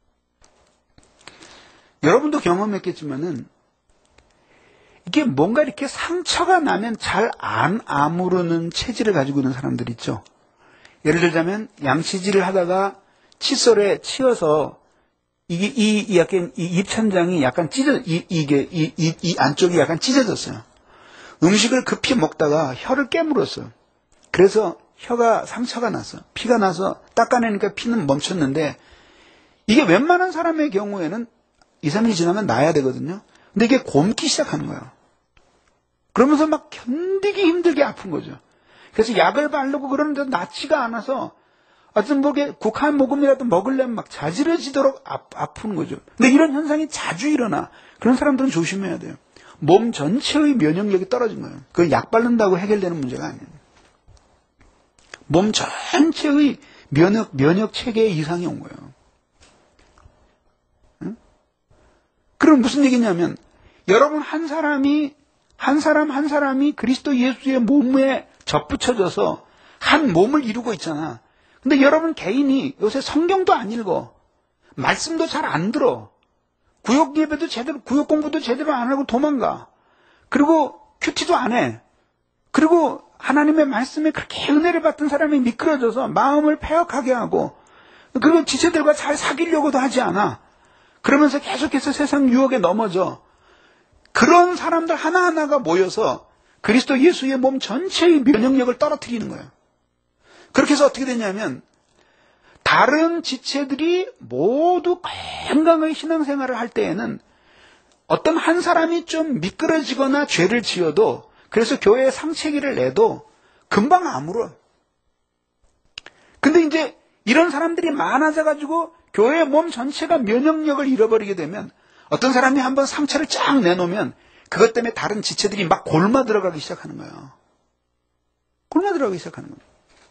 여러분도 경험했겠지만은 이게 뭔가 이렇게 상처가 나면 잘 안 아무르는 체질을 가지고 있는 사람들 있죠. 예를 들자면 양치질을 하다가 칫솔에 치여서 이게 이, 이 약간 이 입천장이 약간 찢어 이, 이게 이, 이, 이 안쪽이 약간 찢어졌어요. 음식을 급히 먹다가 혀를 깨물었어요. 그래서 혀가 상처가 났어. 피가 나서 닦아내니까 피는 멈췄는데 이게 웬만한 사람의 경우에는 이, 삼 일 지나면 나야 되거든요. 근데 이게 곪기 시작하는 거예요. 그러면서 막 견디기 힘들게 아픈 거죠. 그래서 약을 바르고 그러는데 낫지가 않아서 어떤 뭐게 국한 모금이라도 먹으려면 막 자지러지도록 아, 아픈 거죠. 근데 이런 현상이 자주 일어나. 그런 사람들은 조심해야 돼요. 몸 전체의 면역력이 떨어진 거예요. 그걸 약 바른다고 해결되는 문제가 아니에요. 몸 전체의 면역, 면역 체계에 이상이 온 거예요. 응? 그럼 무슨 얘기냐면, 여러분 한 사람이, 한 사람 한 사람이 그리스도 예수의 몸에 접붙여져서 한 몸을 이루고 있잖아. 근데 여러분 개인이 요새 성경도 안 읽어. 말씀도 잘 안 들어. 구역 예배도 제대로, 구역 공부도 제대로 안 하고 도망가. 그리고 큐티도 안 해. 그리고 하나님의 말씀에 그렇게 은혜를 받던 사람이 미끄러져서 마음을 패역하게 하고, 그리고 지체들과 잘 사귀려고도 하지 않아. 그러면서 계속해서 세상 유혹에 넘어져. 그런 사람들 하나하나가 모여서 그리스도 예수의 몸 전체의 면역력을 떨어뜨리는 거예요. 그렇게 해서 어떻게 되냐면, 다른 지체들이 모두 건강의 신앙생활을 할 때에는 어떤 한 사람이 좀 미끄러지거나 죄를 지어도, 그래서 교회에 상체기를 내도 금방 아물어. 근데 이제 이런 사람들이 많아져가지고 교회의 몸 전체가 면역력을 잃어버리게 되면, 어떤 사람이 한번 상처를 쫙 내놓으면 그것 때문에 다른 지체들이 막 골마 들어가기 시작하는 거예요. 골마 들어가기 시작하는 거예요.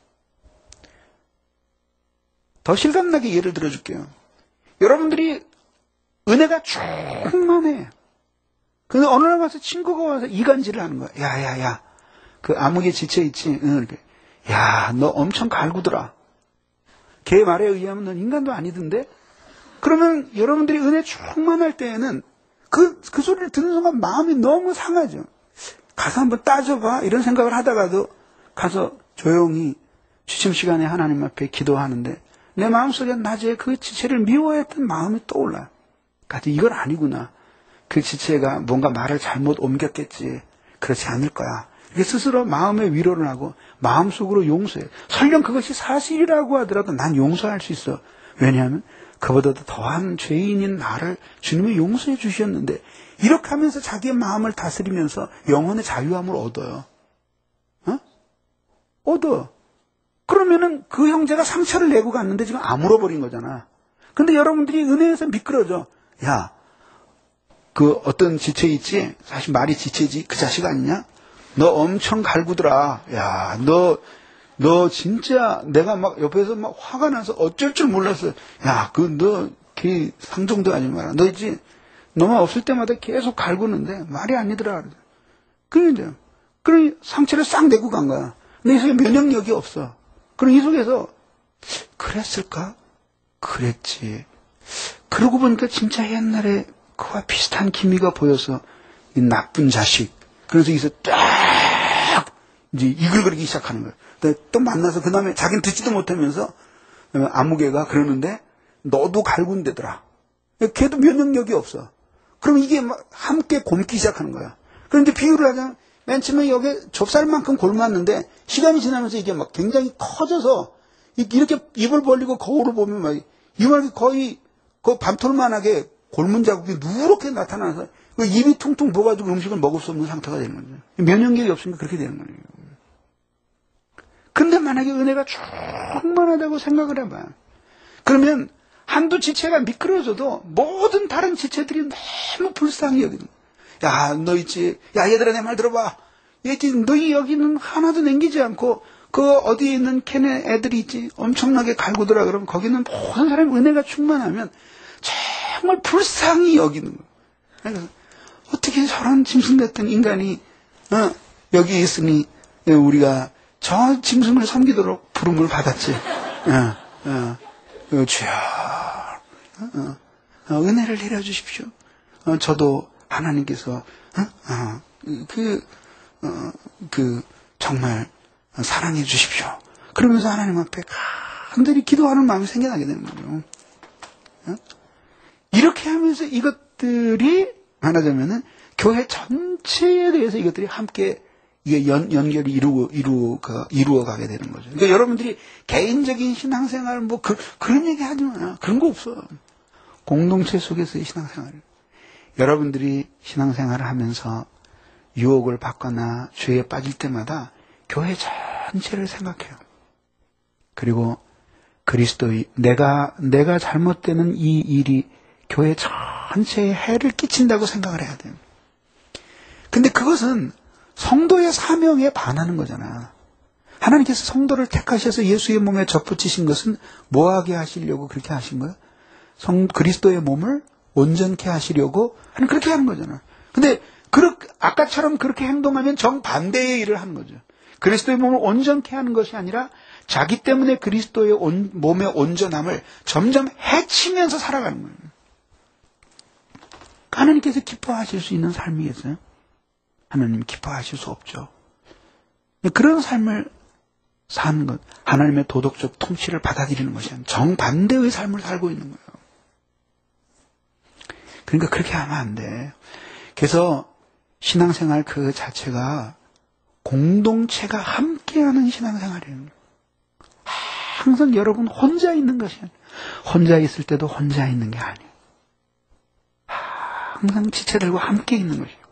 더 실감나게 예를 들어줄게요. 여러분들이 은혜가 충만해. 근데 어느 날 와서 친구가 와서 이간질을 하는 거야. 야, 야, 야. 그 암흑에 지쳐있지. 응, 이렇게. 야, 너 엄청 갈구더라. 걔 말에 의하면 넌 인간도 아니던데? 그러면 여러분들이 은혜 충만할 때에는 그, 그 소리를 듣는 순간 마음이 너무 상하죠. 가서 한번 따져봐. 이런 생각을 하다가도 가서 조용히 취침 시간에 하나님 앞에 기도하는데 내 마음속에 낮에 그 지체를 미워했던 마음이 떠올라요. 그러니까 이건 아니구나. 그 지체가 뭔가 말을 잘못 옮겼겠지. 그렇지 않을 거야. 이게 스스로 마음의 위로를 하고 마음속으로 용서해. 설령 그것이 사실이라고 하더라도 난 용서할 수 있어. 왜냐하면 그보다도 더한 죄인인 나를 주님이 용서해 주셨는데, 이렇게 하면서 자기의 마음을 다스리면서 영혼의 자유함을 얻어요. 어? 얻어. 그러면은 그 형제가 상처를 내고 갔는데 지금 아물어버린 거잖아. 근데 여러분들이 은혜에서 미끄러져. 야, 그 어떤 지체 있지? 사실 말이 지체지. 그 자식 아니냐? 너 엄청 갈구더라. 야, 너, 너 진짜 내가 막 옆에서 막 화가 나서 어쩔 줄 몰랐어. 야, 그 너 걔 상정도 하지 마라. 너 있지? 너만 없을 때마다 계속 갈구는데 말이 아니더라. 그런데 그런 상처를 싹 내고 간 거야. 근데 이 속에 면역력이 없어. 그럼 이 속에서 그랬을까? 그랬지. 그러고 보니까 진짜 옛날에 그와 비슷한 기미가 보여서 이 나쁜 자식. 그래서 여기서 딱 이제 이글거리기 시작하는 거예요. 또 만나서 그 다음에 자기는 듣지도 못하면서 아무개가 그러는데 너도 갈군대더라. 걔도 면역력이 없어. 그럼 이게 막 함께 곪기 시작하는 거야. 그런데 비유를 하자면 맨 처음에 여기 좁쌀만큼 곪았는데 시간이 지나면서 이게 막 굉장히 커져서 이렇게 입을 벌리고 거울을 보면 막 이만하게 거의 그 밤톨만하게 골문 자국이 누렇게 나타나서 입이 퉁퉁 부어가지고 음식을 먹을 수 없는 상태가 되는 거죠. 면역력이 없으니까 그렇게 되는 거예요. 근데 만약에 은혜가 충만하다고 생각을 해봐. 그러면 한두 지체가 미끄러져도 모든 다른 지체들이 너무 불쌍히 여기는 거야. 야, 너 있지. 야, 얘들아, 내 말 들어봐. 얘지, 너희 여기는 하나도 남기지 않고, 그 어디에 있는 걔네 애들이 있지. 엄청나게 갈구더라. 그러면 거기는 모든 사람이 은혜가 충만하면 정말 불쌍히 여기는 거야. 그래서 어떻게 저런 짐승 같은 인간이, 어, 여기 있으니, 우리가 저 짐승을 섬기도록 부름을 받았지. 어, 어, 어, 주여, 어, 어, 은혜를 내려주십시오. 어, 저도 하나님께서, 어? 어, 그, 어, 그, 정말 사랑해 주십시오. 그러면서 하나님 앞에 간절히 기도하는 마음이 생겨나게 되는 거죠. 어? 이렇게 하면서 이것들이, 말하자면은, 교회 전체에 대해서 이것들이 함께 이게 연, 연결이 이루어, 이루어, 이루어 가게 되는 거죠. 그러니까 여러분들이 개인적인 신앙생활, 뭐, 그, 그런 얘기 하지 마. 그런 거 없어. 공동체 속에서의 신앙생활. 여러분들이 신앙생활을 하면서 유혹을 받거나 죄에 빠질 때마다 교회 전체를 생각해요. 그리고 그리스도의, 내가, 내가 잘못되는 이 일이 교회 전체에 해를 끼친다고 생각을 해야 돼요. 근데 그것은 성도의 사명에 반하는 거잖아. 하나님께서 성도를 택하셔서 예수의 몸에 접붙이신 것은 뭐하게 하시려고 그렇게 하신 거야? 성, 그리스도의 몸을 온전케 하시려고 하는 그렇게 하는 거잖아. 근데 그렇게, 아까처럼 그렇게 행동하면 정반대의 일을 하는 거죠. 그리스도의 몸을 온전케 하는 것이 아니라 자기 때문에 그리스도의 온, 몸의 온전함을 점점 해치면서 살아가는 거예요. 하나님께서 기뻐하실 수 있는 삶이겠어요? 하나님 기뻐하실 수 없죠. 그런 삶을 사는 것, 하나님의 도덕적 통치를 받아들이는 것이 아니라 정반대의 삶을 살고 있는 거예요. 그러니까 그렇게 하면 안 돼. 그래서 신앙생활 그 자체가 공동체가 함께하는 신앙생활이에요. 항상 여러분 혼자 있는 것이 아니에요. 혼자 있을 때도 혼자 있는 게 아니에요. 항상 지체들과 함께 있는 것이에요.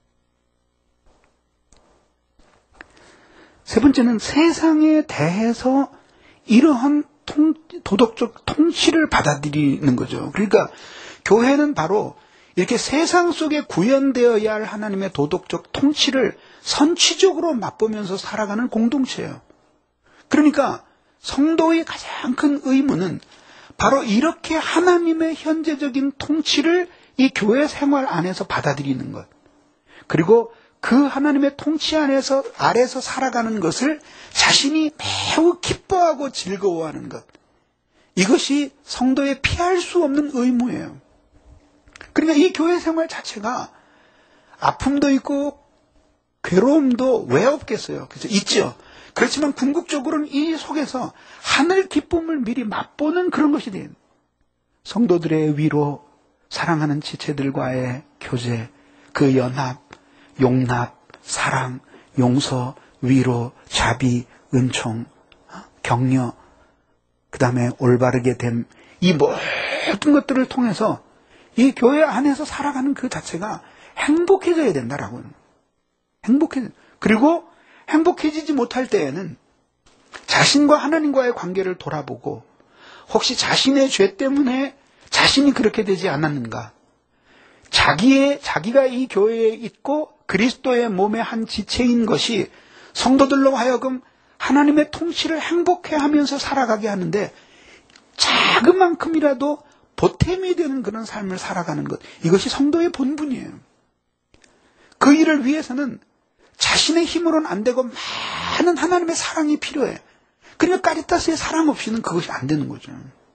세 번째는 세상에 대해서 이러한 통, 도덕적 통치를 받아들이는 거죠. 그러니까 교회는 바로 이렇게 세상 속에 구현되어야 할 하나님의 도덕적 통치를 선취적으로 맛보면서 살아가는 공동체예요. 그러니까 성도의 가장 큰 의무는 바로 이렇게 하나님의 현재적인 통치를 이 교회 생활 안에서 받아들이는 것. 그리고 그 하나님의 통치 안에서, 아래서 살아가는 것을 자신이 매우 기뻐하고 즐거워하는 것. 이것이 성도의 피할 수 없는 의무예요. 그러니까 이 교회 생활 자체가 아픔도 있고 괴로움도 왜 없겠어요? 그래서 있죠. 그렇지만 궁극적으로는 이 속에서 하늘 기쁨을 미리 맛보는 그런 것이 돼요. 성도들의 위로, 사랑하는 지체들과의 교제, 그 연합, 용납, 사랑, 용서, 위로, 자비, 은총, 격려, 그 다음에 올바르게 됨, 이 모든 것들을 통해서 이 교회 안에서 살아가는 그 자체가 행복해져야 된다라고요. 행복해. 그리고 행복해지지 못할 때에는 자신과 하나님과의 관계를 돌아보고 혹시 자신의 죄 때문에 자신이 그렇게 되지 않았는가? 자기의, 자기가 이 교회에 있고 그리스도의 몸의 한 지체인 것이 성도들로 하여금 하나님의 통치를 행복해 하면서 살아가게 하는데 작은 만큼이라도 보탬이 되는 그런 삶을 살아가는 것. 이것이 성도의 본분이에요. 그 일을 위해서는 자신의 힘으로는 안 되고 많은 하나님의 사랑이 필요해. 그러니까 까리타스의 사랑 없이는 그것이 안 되는 거죠.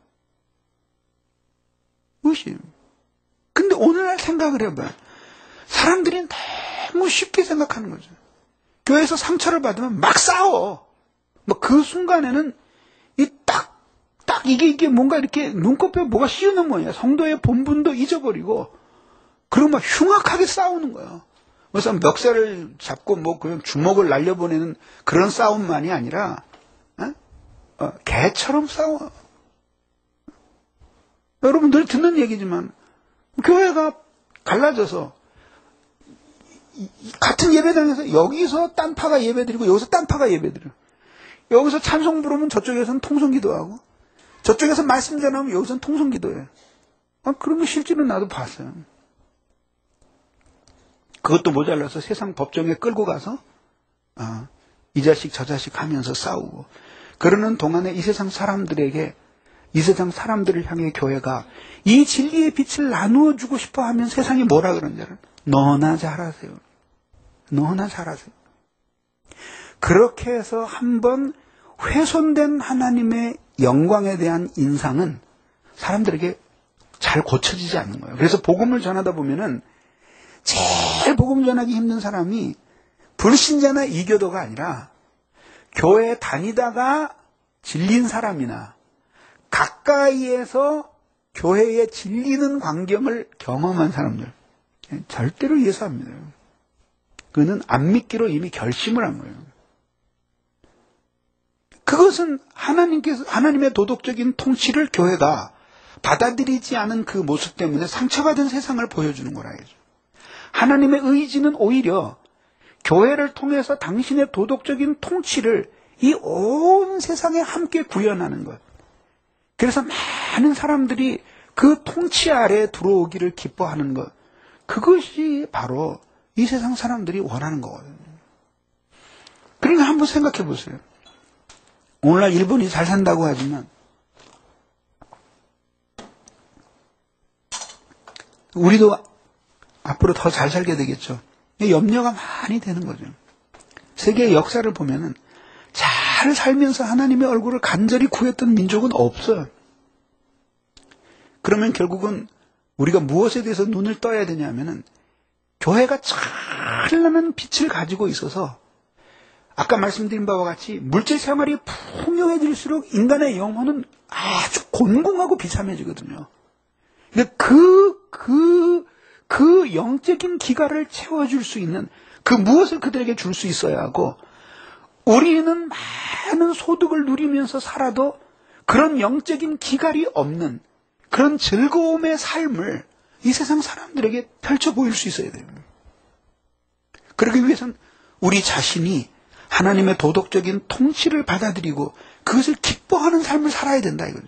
그것이. 근데 오늘날 생각을 해봐요. 사람들이 너무 쉽게 생각하는 거죠. 교회에서 상처를 받으면 막 싸워. 뭐 그 순간에는 이 딱, 딱 이게 이게 뭔가 이렇게 눈곱에 뭐가 씌우는 거야. 성도의 본분도 잊어버리고 그리고 막 흉악하게 싸우는 거야. 그래서 멱살을 잡고 뭐 그냥 주먹을 날려보내는 그런 싸움만이 아니라 어? 어, 개처럼 싸워. 여러분들 듣는 얘기지만 교회가 갈라져서 같은 예배당에서 여기서 딴파가 예배드리고 여기서 딴파가 예배드려. 여기서 찬송 부르면 저쪽에서는 통성 기도하고, 저쪽에서 말씀 전하면 여기서는 통성 기도해요. 아, 그런 거 실제로 나도 봤어요. 그것도 모자라서 세상 법정에 끌고 가서, 아, 이 자식 저 자식 하면서 싸우고, 그러는 동안에 이 세상 사람들에게, 이 세상 사람들을 향해 교회가 이 진리의 빛을 나누어 주고 싶어 하면 세상이 뭐라 그러는지 알아요? 너나 잘하세요. 너나 잘하세요. 그렇게 해서 한번 훼손된 하나님의 영광에 대한 인상은 사람들에게 잘 고쳐지지 않는 거예요. 그래서 복음을 전하다 보면은 제일 복음 전하기 힘든 사람이 불신자나 이교도가 아니라 교회 다니다가 질린 사람이나 가까이에서 교회에 질리는 광경을 경험한 사람들. 절대로 예수 안 믿어요. 그는 안 믿기로 이미 결심을 한 거예요. 그것은 하나님께서, 하나님의 도덕적인 통치를 교회가 받아들이지 않은 그 모습 때문에 상처받은 세상을 보여주는 거라야죠. 하나님의 의지는 오히려 교회를 통해서 당신의 도덕적인 통치를 이 온 세상에 함께 구현하는 것. 그래서 많은 사람들이 그 통치 아래에 들어오기를 기뻐하는 것. 그것이 바로 이 세상 사람들이 원하는 거거든요. 그러니까 한번 생각해 보세요. 오늘날 일본이 잘 산다고 하지만 우리도 앞으로 더 잘 살게 되겠죠. 염려가 많이 되는 거죠. 세계의 역사를 보면은 잘 살면서 하나님의 얼굴을 간절히 구했던 민족은 없어요. 그러면 결국은 우리가 무엇에 대해서 눈을 떠야 되냐면은 교회가 찬란한 빛을 가지고 있어서 아까 말씀드린 바와 같이 물질 생활이 풍요해질수록 인간의 영혼은 아주 곤궁하고 비참해지거든요. 근데 그, 그, 그 영적인 기갈을 채워줄 수 있는 그 무엇을 그들에게 줄 수 있어야 하고, 우리는 많은 소득을 누리면서 살아도 그런 영적인 기갈이 없는 그런 즐거움의 삶을 이 세상 사람들에게 펼쳐 보일 수 있어야 돼요. 그러기 위해서는 우리 자신이 하나님의 도덕적인 통치를 받아들이고 그것을 기뻐하는 삶을 살아야 된다 이거죠.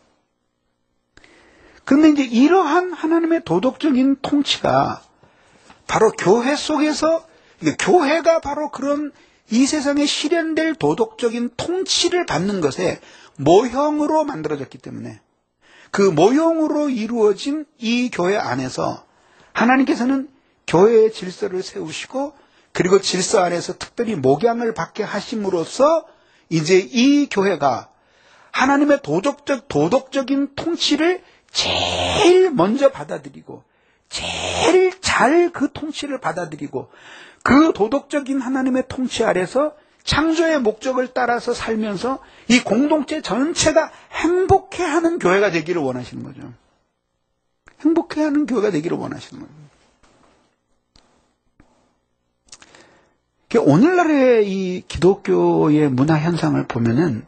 그런데 이제 이러한 하나님의 도덕적인 통치가 바로 교회 속에서, 교회가 바로 그런 이 세상에 실현될 도덕적인 통치를 받는 것에 모형으로 만들어졌기 때문에 그 모형으로 이루어진 이 교회 안에서 하나님께서는 교회의 질서를 세우시고 그리고 질서 안에서 특별히 목양을 받게 하심으로써 이제 이 교회가 하나님의 도덕적, 도덕적인 통치를 제일 먼저 받아들이고 제일 잘 그 통치를 받아들이고 그 도덕적인 하나님의 통치 아래서 창조의 목적을 따라서 살면서 이 공동체 전체가 행복해하는 교회가 되기를 원하시는 거죠. 행복해하는 교회가 되기를 원하시는 거예요. 오늘날의 이 기독교의 문화 현상을 보면은,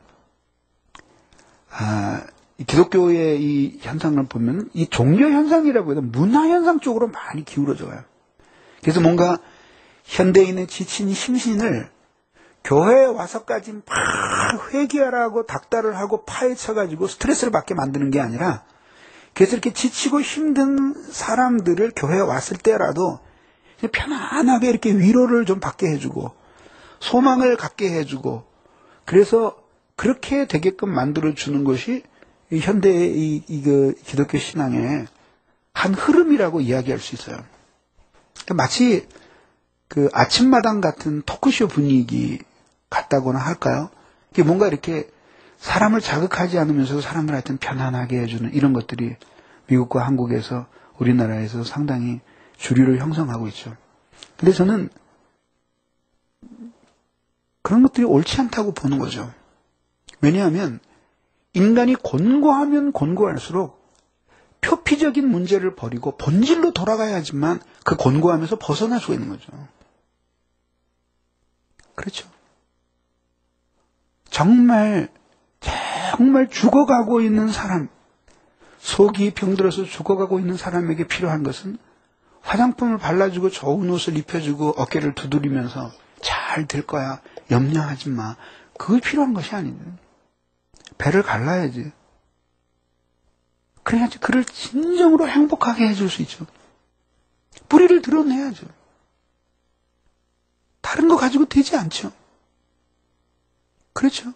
아, 이 기독교의 이 현상을 보면 이 종교 현상이라고 해도 문화 현상 쪽으로 많이 기울어져요. 그래서 뭔가 현대인의 지친 심신을 교회에 와서까지 막 회개하라고 닥달을 하고 파헤쳐가지고 스트레스를 받게 만드는 게 아니라, 그래서 이렇게 지치고 힘든 사람들을 교회에 왔을 때라도 편안하게 이렇게 위로를 좀 받게 해주고 소망을 갖게 해주고, 그래서 그렇게 되게끔 만들어주는 것이 이 현대의 이, 이 그 기독교 신앙의 한 흐름이라고 이야기할 수 있어요. 마치 그 아침마당 같은 토크쇼 분위기 같다고나 할까요? 이게 뭔가 이렇게 사람을 자극하지 않으면서도 사람을 하여튼 편안하게 해주는 이런 것들이 미국과 한국에서, 우리나라에서 상당히 주류를 형성하고 있죠. 근데 저는 그런 것들이 옳지 않다고 보는 거죠. 왜냐하면 인간이 곤고하면 곤고할수록 표피적인 문제를 버리고 본질로 돌아가야지만 그 곤고함에서 벗어날 수가 있는 거죠. 그렇죠. 정말 정말 죽어가고 있는 사람, 속이 병들어서 죽어가고 있는 사람에게 필요한 것은 화장품을 발라주고 좋은 옷을 입혀주고 어깨를 두드리면서 잘 될 거야, 염려하지 마, 그게 필요한 것이 아니죠. 배를 갈라야지. 그래야지 그를 진정으로 행복하게 해줄 수 있죠. 뿌리를 드러내야죠. 다른 거 가지고 되지 않죠. 그렇죠.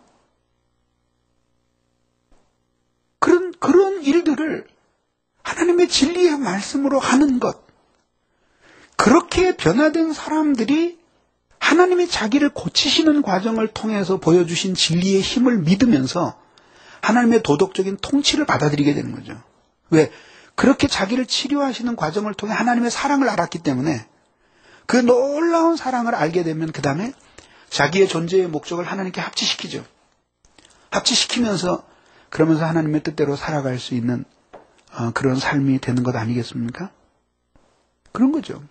그런, 그런 일들을 하나님의 진리의 말씀으로 하는 것. 그렇게 변화된 사람들이 하나님이 자기를 고치시는 과정을 통해서 보여주신 진리의 힘을 믿으면서 하나님의 도덕적인 통치를 받아들이게 되는 거죠. 왜? 그렇게 자기를 치료하시는 과정을 통해 하나님의 사랑을 알았기 때문에 그 놀라운 사랑을 알게 되면 그 다음에 자기의 존재의 목적을 하나님께 합치시키죠. 합치시키면서 그러면서 하나님의 뜻대로 살아갈 수 있는 어, 그런 삶이 되는 것 아니겠습니까? 그런 거죠.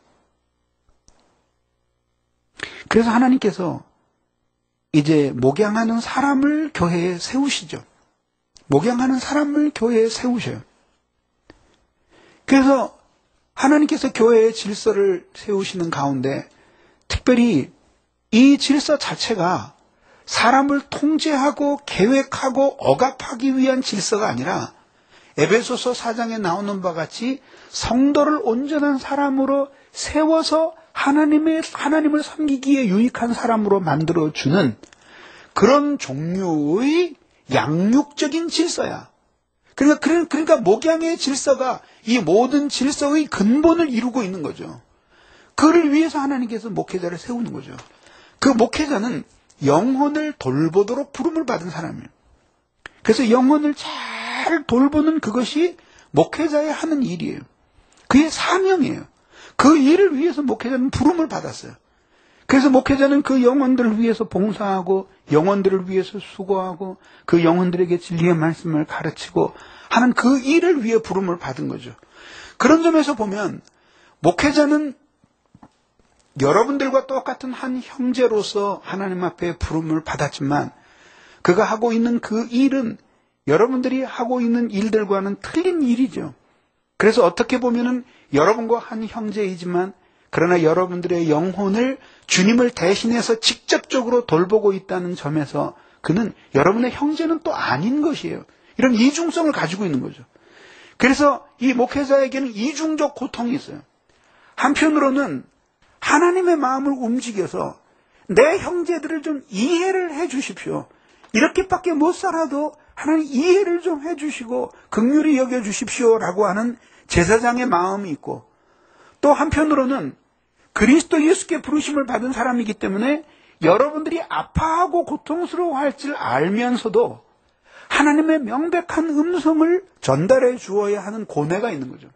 그래서 하나님께서 이제 목양하는 사람을 교회에 세우시죠. 목양하는 사람을 교회에 세우셔요. 그래서 하나님께서 교회의 질서를 세우시는 가운데 특별히 이 질서 자체가 사람을 통제하고 계획하고 억압하기 위한 질서가 아니라 에베소서 사 장에 나오는 바와 같이 성도를 온전한 사람으로 세워서 하나님의, 하나님을 섬기기에 유익한 사람으로 만들어주는 그런 종류의 양육적인 질서야. 그러니까, 그러니까 목양의 질서가 이 모든 질서의 근본을 이루고 있는 거죠. 그를 위해서 하나님께서 목회자를 세우는 거죠. 그 목회자는 영혼을 돌보도록 부름을 받은 사람이에요. 그래서 영혼을 잘 돌보는 그것이 목회자의 하는 일이에요. 그의 사명이에요. 그 일을 위해서 목회자는 부름을 받았어요. 그래서 목회자는 그 영혼들을 위해서 봉사하고 영혼들을 위해서 수고하고 그 영혼들에게 진리의 말씀을 가르치고 하는 그 일을 위해 부름을 받은 거죠. 그런 점에서 보면 목회자는 여러분들과 똑같은 한 형제로서 하나님 앞에 부름을 받았지만 그가 하고 있는 그 일은 여러분들이 하고 있는 일들과는 틀린 일이죠. 그래서 어떻게 보면은 여러분과 한 형제이지만 그러나 여러분들의 영혼을 주님을 대신해서 직접적으로 돌보고 있다는 점에서 그는 여러분의 형제는 또 아닌 것이에요. 이런 이중성을 가지고 있는 거죠. 그래서 이 목회자에게는 이중적 고통이 있어요. 한편으로는 하나님의 마음을 움직여서 내 형제들을 좀 이해를 해 주십시오. 이렇게밖에 못 살아도 하나님 이해를 좀 해 주시고 긍휼히 여겨 주십시오라고 하는 제사장의 마음이 있고 또 한편으로는 그리스도 예수께 부르심을 받은 사람이기 때문에 여러분들이 아파하고 고통스러워할 줄 알면서도 하나님의 명백한 음성을 전달해 주어야 하는 고뇌가 있는 거죠.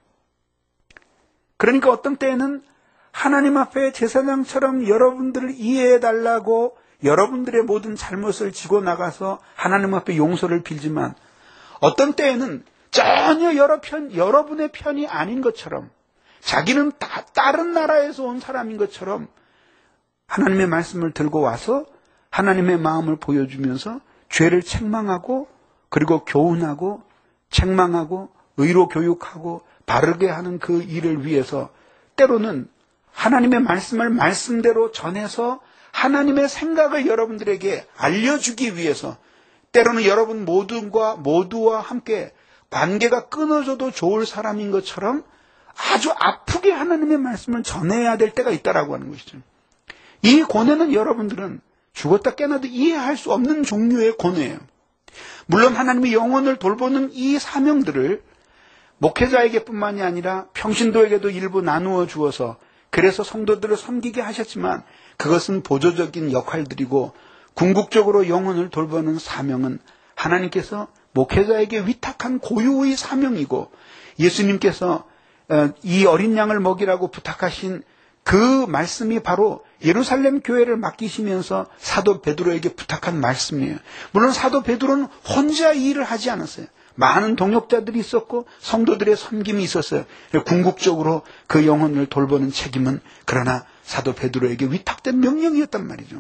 그러니까 어떤 때에는 하나님 앞에 제사장처럼 여러분들을 이해해 달라고 여러분들의 모든 잘못을 지고 나가서 하나님 앞에 용서를 빌지만 어떤 때에는 전혀 여러 편, 여러분의 편이 아닌 것처럼 자기는 다 다른 나라에서 온 사람인 것처럼 하나님의 말씀을 들고 와서 하나님의 마음을 보여주면서 죄를 책망하고 그리고 교훈하고 책망하고 의로 교육하고 바르게 하는 그 일을 위해서 때로는 하나님의 말씀을 말씀대로 전해서 하나님의 생각을 여러분들에게 알려주기 위해서 때로는 여러분 모두와 모두와 함께 관계가 끊어져도 좋을 사람인 것처럼 아주 아프게 하나님의 말씀을 전해야 될 때가 있다라고 하는 것이죠. 이 고뇌는 여러분들은 죽었다 깨어나도 이해할 수 없는 종류의 고뇌예요. 물론 하나님의 영혼을 돌보는 이 사명들을 목회자에게뿐만이 아니라 평신도에게도 일부 나누어 주어서 그래서 성도들을 섬기게 하셨지만 그것은 보조적인 역할들이고 궁극적으로 영혼을 돌보는 사명은 하나님께서 목회자에게 위탁한 고유의 사명이고 예수님께서 이 어린 양을 먹이라고 부탁하신 그 말씀이 바로 예루살렘 교회를 맡기시면서 사도 베드로에게 부탁한 말씀이에요. 물론 사도 베드로는 혼자 이 일을 하지 않았어요. 많은 동역자들이 있었고 성도들의 섬김이 있었어요. 궁극적으로 그 영혼을 돌보는 책임은 그러나 사도 베드로에게 위탁된 명령이었단 말이죠.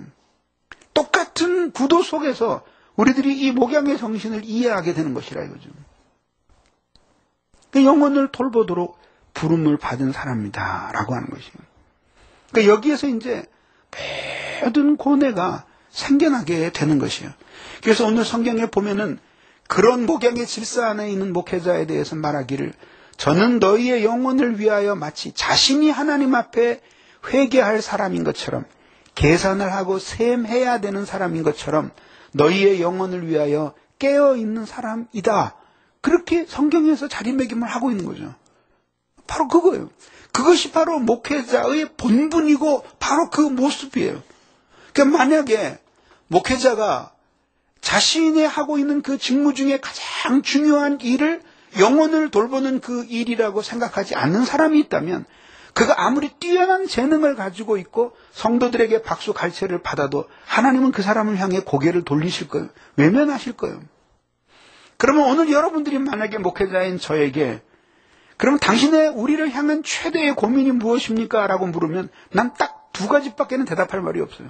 똑같은 구도 속에서 우리들이 이 목양의 정신을 이해하게 되는 것이라 이거죠. 그 영혼을 돌보도록 부름을 받은 사람이다라고 하는 것이에요. 그러니까 여기에서 이제 모든 고뇌가 생겨나게 되는 것이에요. 그래서 오늘 성경에 보면은 그런 목양의 질서 안에 있는 목회자에 대해서 말하기를 저는 너희의 영혼을 위하여 마치 자신이 하나님 앞에 회개할 사람인 것처럼 계산을 하고 셈해야 되는 사람인 것처럼 너희의 영혼을 위하여 깨어있는 사람이다. 그렇게 성경에서 자리매김을 하고 있는 거죠. 바로 그거예요. 그것이 바로 목회자의 본분이고 바로 그 모습이에요. 그러니까 만약에 목회자가 자신이 하고 있는 그 직무 중에 가장 중요한 일을 영혼을 돌보는 그 일이라고 생각하지 않는 사람이 있다면 그가 아무리 뛰어난 재능을 가지고 있고 성도들에게 박수 갈채를 받아도 하나님은 그 사람을 향해 고개를 돌리실 거예요. 외면하실 거예요. 그러면 오늘 여러분들이 만약에 목회자인 저에게 그럼 당신의 우리를 향한 최대의 고민이 무엇입니까? 라고 물으면 난 딱 두 가지밖에는 대답할 말이 없어요.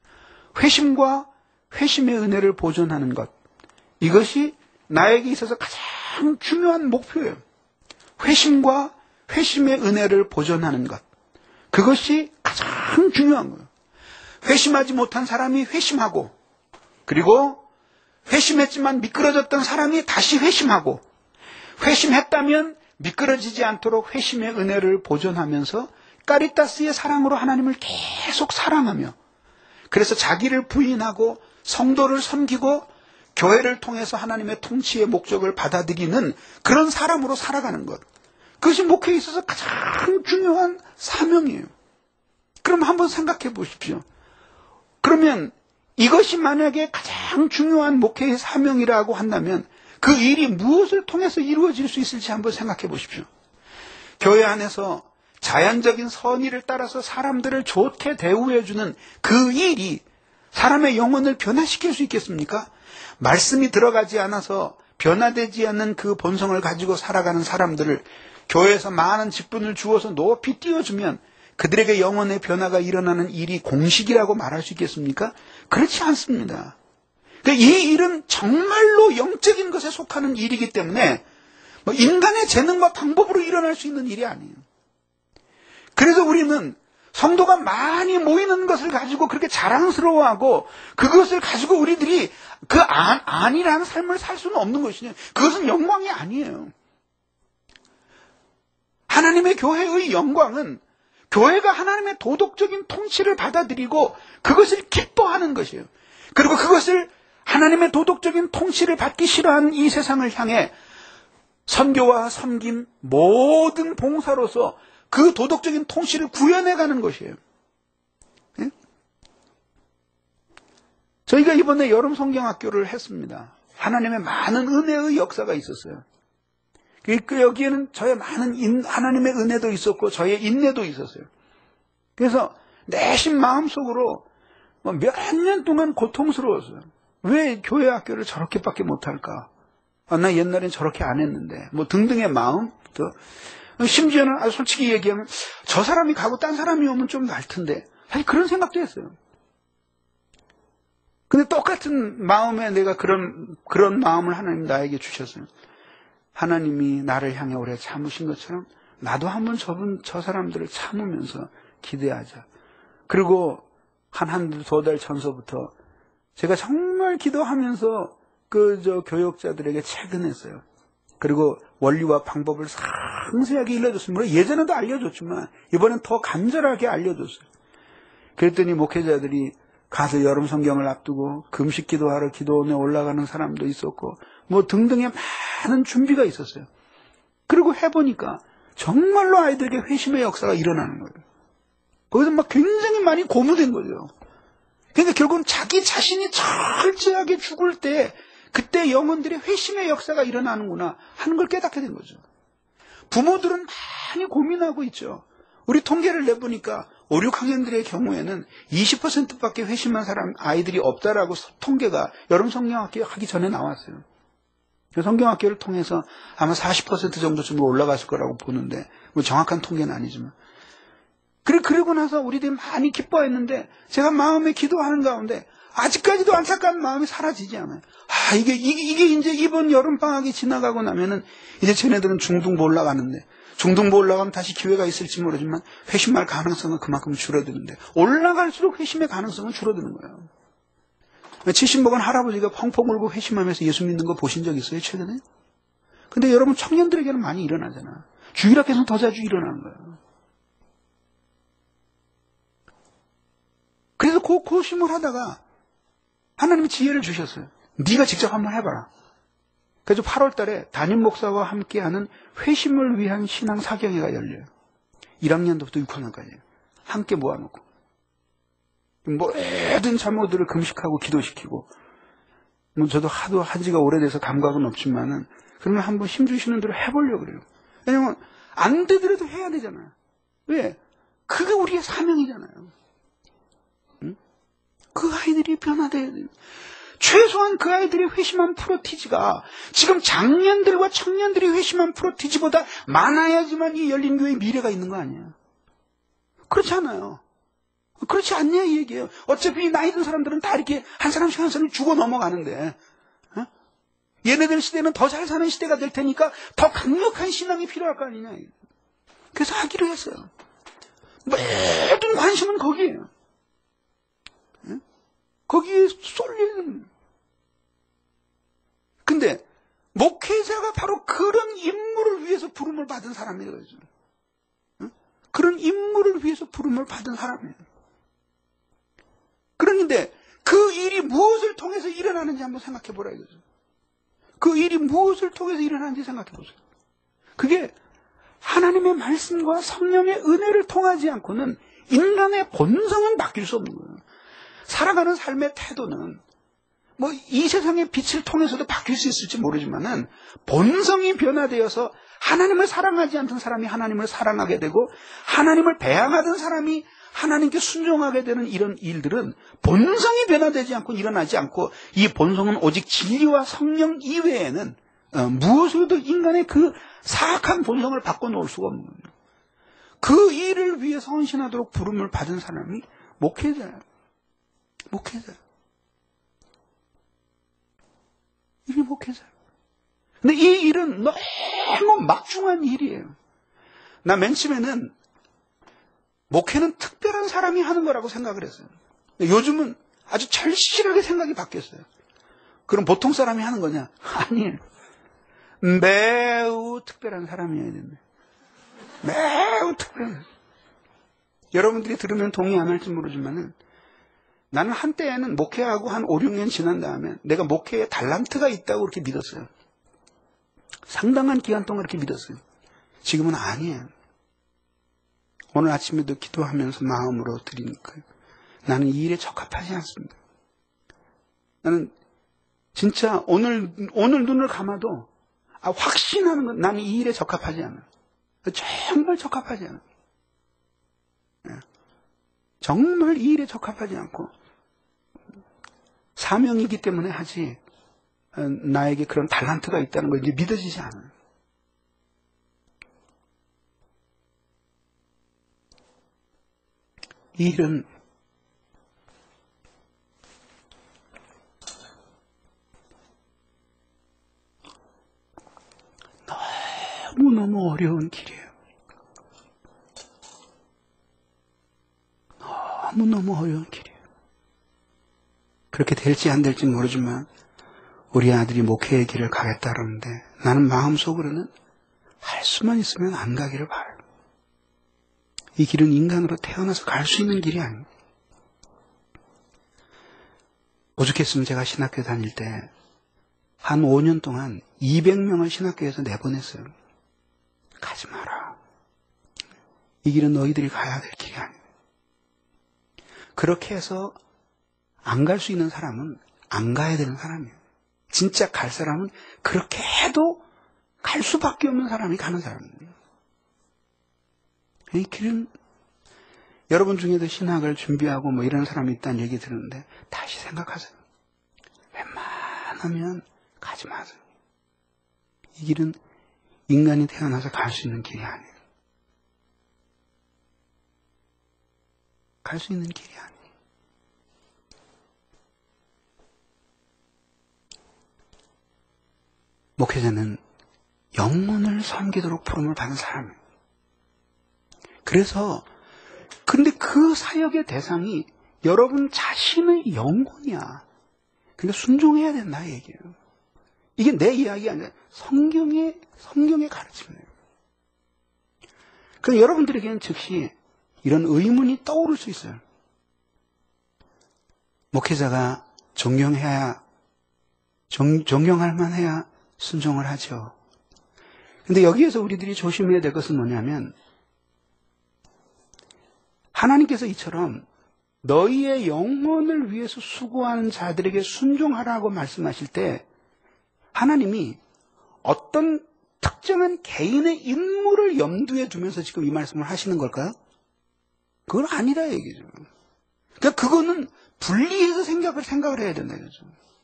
회심과 회심의 은혜를 보존하는 것. 이것이 나에게 있어서 가장 중요한 목표예요. 회심과 회심의 은혜를 보존하는 것. 그것이 가장 중요한 거예요. 회심하지 못한 사람이 회심하고, 그리고 회심했지만 미끄러졌던 사람이 다시 회심하고, 회심했다면 미끄러지지 않도록 회심의 은혜를 보존하면서 까리타스의 사랑으로 하나님을 계속 사랑하며, 그래서 자기를 부인하고 성도를 섬기고 교회를 통해서 하나님의 통치의 목적을 받아들이는 그런 사람으로 살아가는 것. 그것이 목회에 있어서 가장 중요한 사명이에요. 그럼 한번 생각해 보십시오. 그러면 이것이 만약에 가장 중요한 목회의 사명이라고 한다면 그 일이 무엇을 통해서 이루어질 수 있을지 한번 생각해 보십시오. 교회 안에서 자연적인 선의를 따라서 사람들을 좋게 대우해주는 그 일이 사람의 영혼을 변화시킬 수 있겠습니까? 말씀이 들어가지 않아서 변화되지 않는 그 본성을 가지고 살아가는 사람들을 교회에서 많은 직분을 주어서 높이 띄워주면 그들에게 영혼의 변화가 일어나는 일이 공식이라고 말할 수 있겠습니까? 그렇지 않습니다. 그러니까 이 일은 정말로 영적인 것에 속하는 일이기 때문에 뭐 인간의 재능과 방법으로 일어날 수 있는 일이 아니에요. 그래서 우리는 성도가 많이 모이는 것을 가지고 그렇게 자랑스러워하고 그것을 가지고 우리들이 그 안, 아니라는 삶을 살 수는 없는 것이냐. 그것은 영광이 아니에요. 하나님의 교회의 영광은 교회가 하나님의 도덕적인 통치를 받아들이고 그것을 기뻐하는 것이에요. 그리고 그것을 하나님의 도덕적인 통치를 받기 싫어하는 이 세상을 향해 선교와 섬김 모든 봉사로서 그 도덕적인 통치를 구현해가는 것이에요. 예? 저희가 이번에 여름 성경학교를 했습니다. 하나님의 많은 은혜의 역사가 있었어요. 그 여기에는 저의 많은 인, 하나님의 은혜도 있었고 저의 인내도 있었어요. 그래서 내심 마음속으로 몇 년 동안 고통스러웠어요. 왜 교회 학교를 저렇게밖에 못할까? 아, 나 옛날엔 저렇게 안 했는데 뭐 등등의 마음. 또 심지어는 아, 솔직히 얘기하면 저 사람이 가고 딴 사람이 오면 좀 나을 텐데 사실 그런 생각도 했어요. 근데 똑같은 마음에 내가 그런 그런 마음을 하나님 나에게 주셨어요. 하나님이 나를 향해 오래 참으신 것처럼 나도 한번 저분 저 사람들을 참으면서 기대하자. 그리고 한 한두 두 달 전서부터 제가 정말 기도하면서 그 저 교역자들에게 체근했어요. 그리고 원리와 방법을 상세하게 알려줬어요. 물론 예전에도 알려줬지만 이번엔 더 간절하게 알려줬어요. 그랬더니 목회자들이 가서 여름 성경을 앞두고 금식 기도하러 기도원에 올라가는 사람도 있었고 뭐 등등의 많은 준비가 있었어요. 그리고 해보니까 정말로 아이들에게 회심의 역사가 일어나는 거예요. 거기서 막 굉장히 많이 고무된 거죠. 그러니까 결국은 자기 자신이 철저하게 죽을 때 그때 영혼들의 회심의 역사가 일어나는구나 하는 걸 깨닫게 된 거죠. 부모들은 많이 고민하고 있죠. 우리 통계를 내보니까 오, 육 학년들의 경우에는 이십 퍼센트밖에 회심한 사람 아이들이 없다라고 통계가 여름 성경학교 하기 전에 나왔어요. 성경학교를 통해서 아마 사십 퍼센트 정도쯤으로 올라갔을 거라고 보는데 뭐 정확한 통계는 아니지만 그래, 그러고 나서 우리들이 많이 기뻐했는데 제가 마음에 기도하는 가운데 아직까지도 안타까운 마음이 사라지지 않아요. 아, 이게, 이게, 이게 이제 이번 여름방학이 지나가고 나면은 이제 쟤네들은 중등부 올라가는데 중등부 올라가면 다시 기회가 있을지 모르지만 회심할 가능성은 그만큼 줄어드는데 올라갈수록 회심의 가능성은 줄어드는 거예요. 칠십 먹은 할아버지가 펑펑 울고 회심하면서 예수 믿는 거 보신 적 있어요, 최근에? 근데 여러분 청년들에게는 많이 일어나잖아. 주일학교에서는 더 자주 일어나는 거예요. 그래서 그 고심을 하다가 하나님이 지혜를 주셨어요. 네가 직접 한번 해봐라. 그래서 팔월 달에 담임 목사와 함께하는 회심을 위한 신앙 사경회가 열려요. 일 학년도부터 육 학년까지 함께 모아놓고 모든 자모들을 금식하고 기도시키고, 뭐 저도 하도 한 지가 오래돼서 감각은 없지만은 그러면 한번 힘주시는 대로 해보려고 그래요. 왜냐면 안 되더라도 해야 되잖아요. 왜? 그게 우리의 사명이잖아요. 응? 그 아이들이 변화돼야 돼요. 최소한 그 아이들의 회심한 프로티지가 지금 장년들과 청년들이 회심한 프로티지보다 많아야지만 이 열린교회의 미래가 있는 거 아니에요. 그렇지 않아요. 그렇지 않냐 이 얘기예요. 어차피 나이 든 사람들은 다 이렇게 한 사람씩 한 사람씩 죽어 넘어가는데, 어? 얘네들 시대는 더 잘 사는 시대가 될 테니까 더 강력한 신앙이 필요할 거 아니냐. 그래서 하기로 했어요. 모든 관심은 거기에요. 어? 거기에 쏠리는. 근데 목회자가 바로 그런 임무를 위해서 부름을 받은 사람이에요. 어? 그런 임무를 위해서 부름을 받은 사람이에요. 그런데 그 일이 무엇을 통해서 일어나는지 한번 생각해 보라 이거죠. 그 일이 무엇을 통해서 일어나는지 생각해 보세요. 그게 하나님의 말씀과 성령의 은혜를 통하지 않고는 인간의 본성은 바뀔 수 없는 거예요. 살아가는 삶의 태도는 뭐 이 세상의 빛을 통해서도 바뀔 수 있을지 모르지만은 본성이 변화되어서 하나님을 사랑하지 않던 사람이 하나님을 사랑하게 되고 하나님을 배양하던 사람이 하나님께 순종하게 되는 이런 일들은 본성이 변화되지 않고 일어나지 않고, 이 본성은 오직 진리와 성령 이외에는 어, 무엇으로도 인간의 그 사악한 본성을 바꿔놓을 수가 없는 거예요. 그 일을 위해서 헌신하도록 부름을 받은 사람이 목회자예요. 목회자. 이게 목회자예요. 근데 이 일은 너무 막중한 일이에요. 나 맨 처음에는 목회는 특별한 사람이 하는 거라고 생각을 했어요. 요즘은 아주 절실하게 생각이 바뀌었어요. 그럼 보통 사람이 하는 거냐? 아니에요. 매우 특별한 사람이어야 됩니다. 매우 특별한. 여러분들이 들으면 동의 안 할지 모르지만은 나는 한때에는 목회하고 한 오, 육 년 지난 다음에 내가 목회에 달란트가 있다고 그렇게 믿었어요. 상당한 기간 동안 그렇게 믿었어요. 지금은 아니에요. 오늘 아침에도 기도하면서 마음으로 드리니까 나는 이 일에 적합하지 않습니다. 나는 진짜 오늘 오늘 눈을 감아도 아, 확신하는 건 나는 이 일에 적합하지 않아요. 정말 적합하지 않아요. 정말 이 일에 적합하지 않고 사명이기 때문에 하지 나에게 그런 달란트가 있다는 걸 이제 믿어지지 않아요. 이 일은 너무너무 어려운 길이에요. 너무너무 어려운 길이에요. 그렇게 될지 안 될지 모르지만 우리 아들이 목회의 길을 가겠다 그러는데 나는 마음속으로는 할 수만 있으면 안 가기를 바라요. 이 길은 인간으로 태어나서 갈 수 있는 길이 아니에요. 오죽했으면 제가 신학교 다닐 때 한 오 년 동안 이백 명을 신학교에서 내보냈어요. 가지 마라. 이 길은 너희들이 가야 될 길이 아니에요. 그렇게 해서 안 갈 수 있는 사람은 안 가야 되는 사람이에요. 진짜 갈 사람은 그렇게 해도 갈 수밖에 없는 사람이 가는 사람이에요. 이 길은 여러분 중에도 신학을 준비하고 뭐 이런 사람이 있다는 얘기 들었는데 다시 생각하세요. 웬만하면 가지 마세요. 이 길은 인간이 태어나서 갈 수 있는 길이 아니에요. 갈 수 있는 길이 아니에요. 목회자는 영혼을 섬기도록 부름을 받은 사람이에요. 그래서 근데 그 사역의 대상이 여러분 자신의 영혼이야. 근데 순종해야 된다 얘기예요. 이게 내 이야기가 아니라 성경의 성경의 가르침이에요. 그럼 여러분들에게는 즉시 이런 의문이 떠오를 수 있어요. 목회자가 존경해야 존, 존경할 만해야 순종을 하죠. 근데 여기에서 우리들이 조심해야 될 것은 뭐냐면 하나님께서 이처럼 너희의 영혼을 위해서 수고하는 자들에게 순종하라고 말씀하실 때 하나님이 어떤 특정한 개인의 인물을 염두에 두면서 지금 이 말씀을 하시는 걸까요? 그건 아니라 얘기죠. 그러니까 그거는 분리해서 생각을, 생각을 해야 된다 이거죠.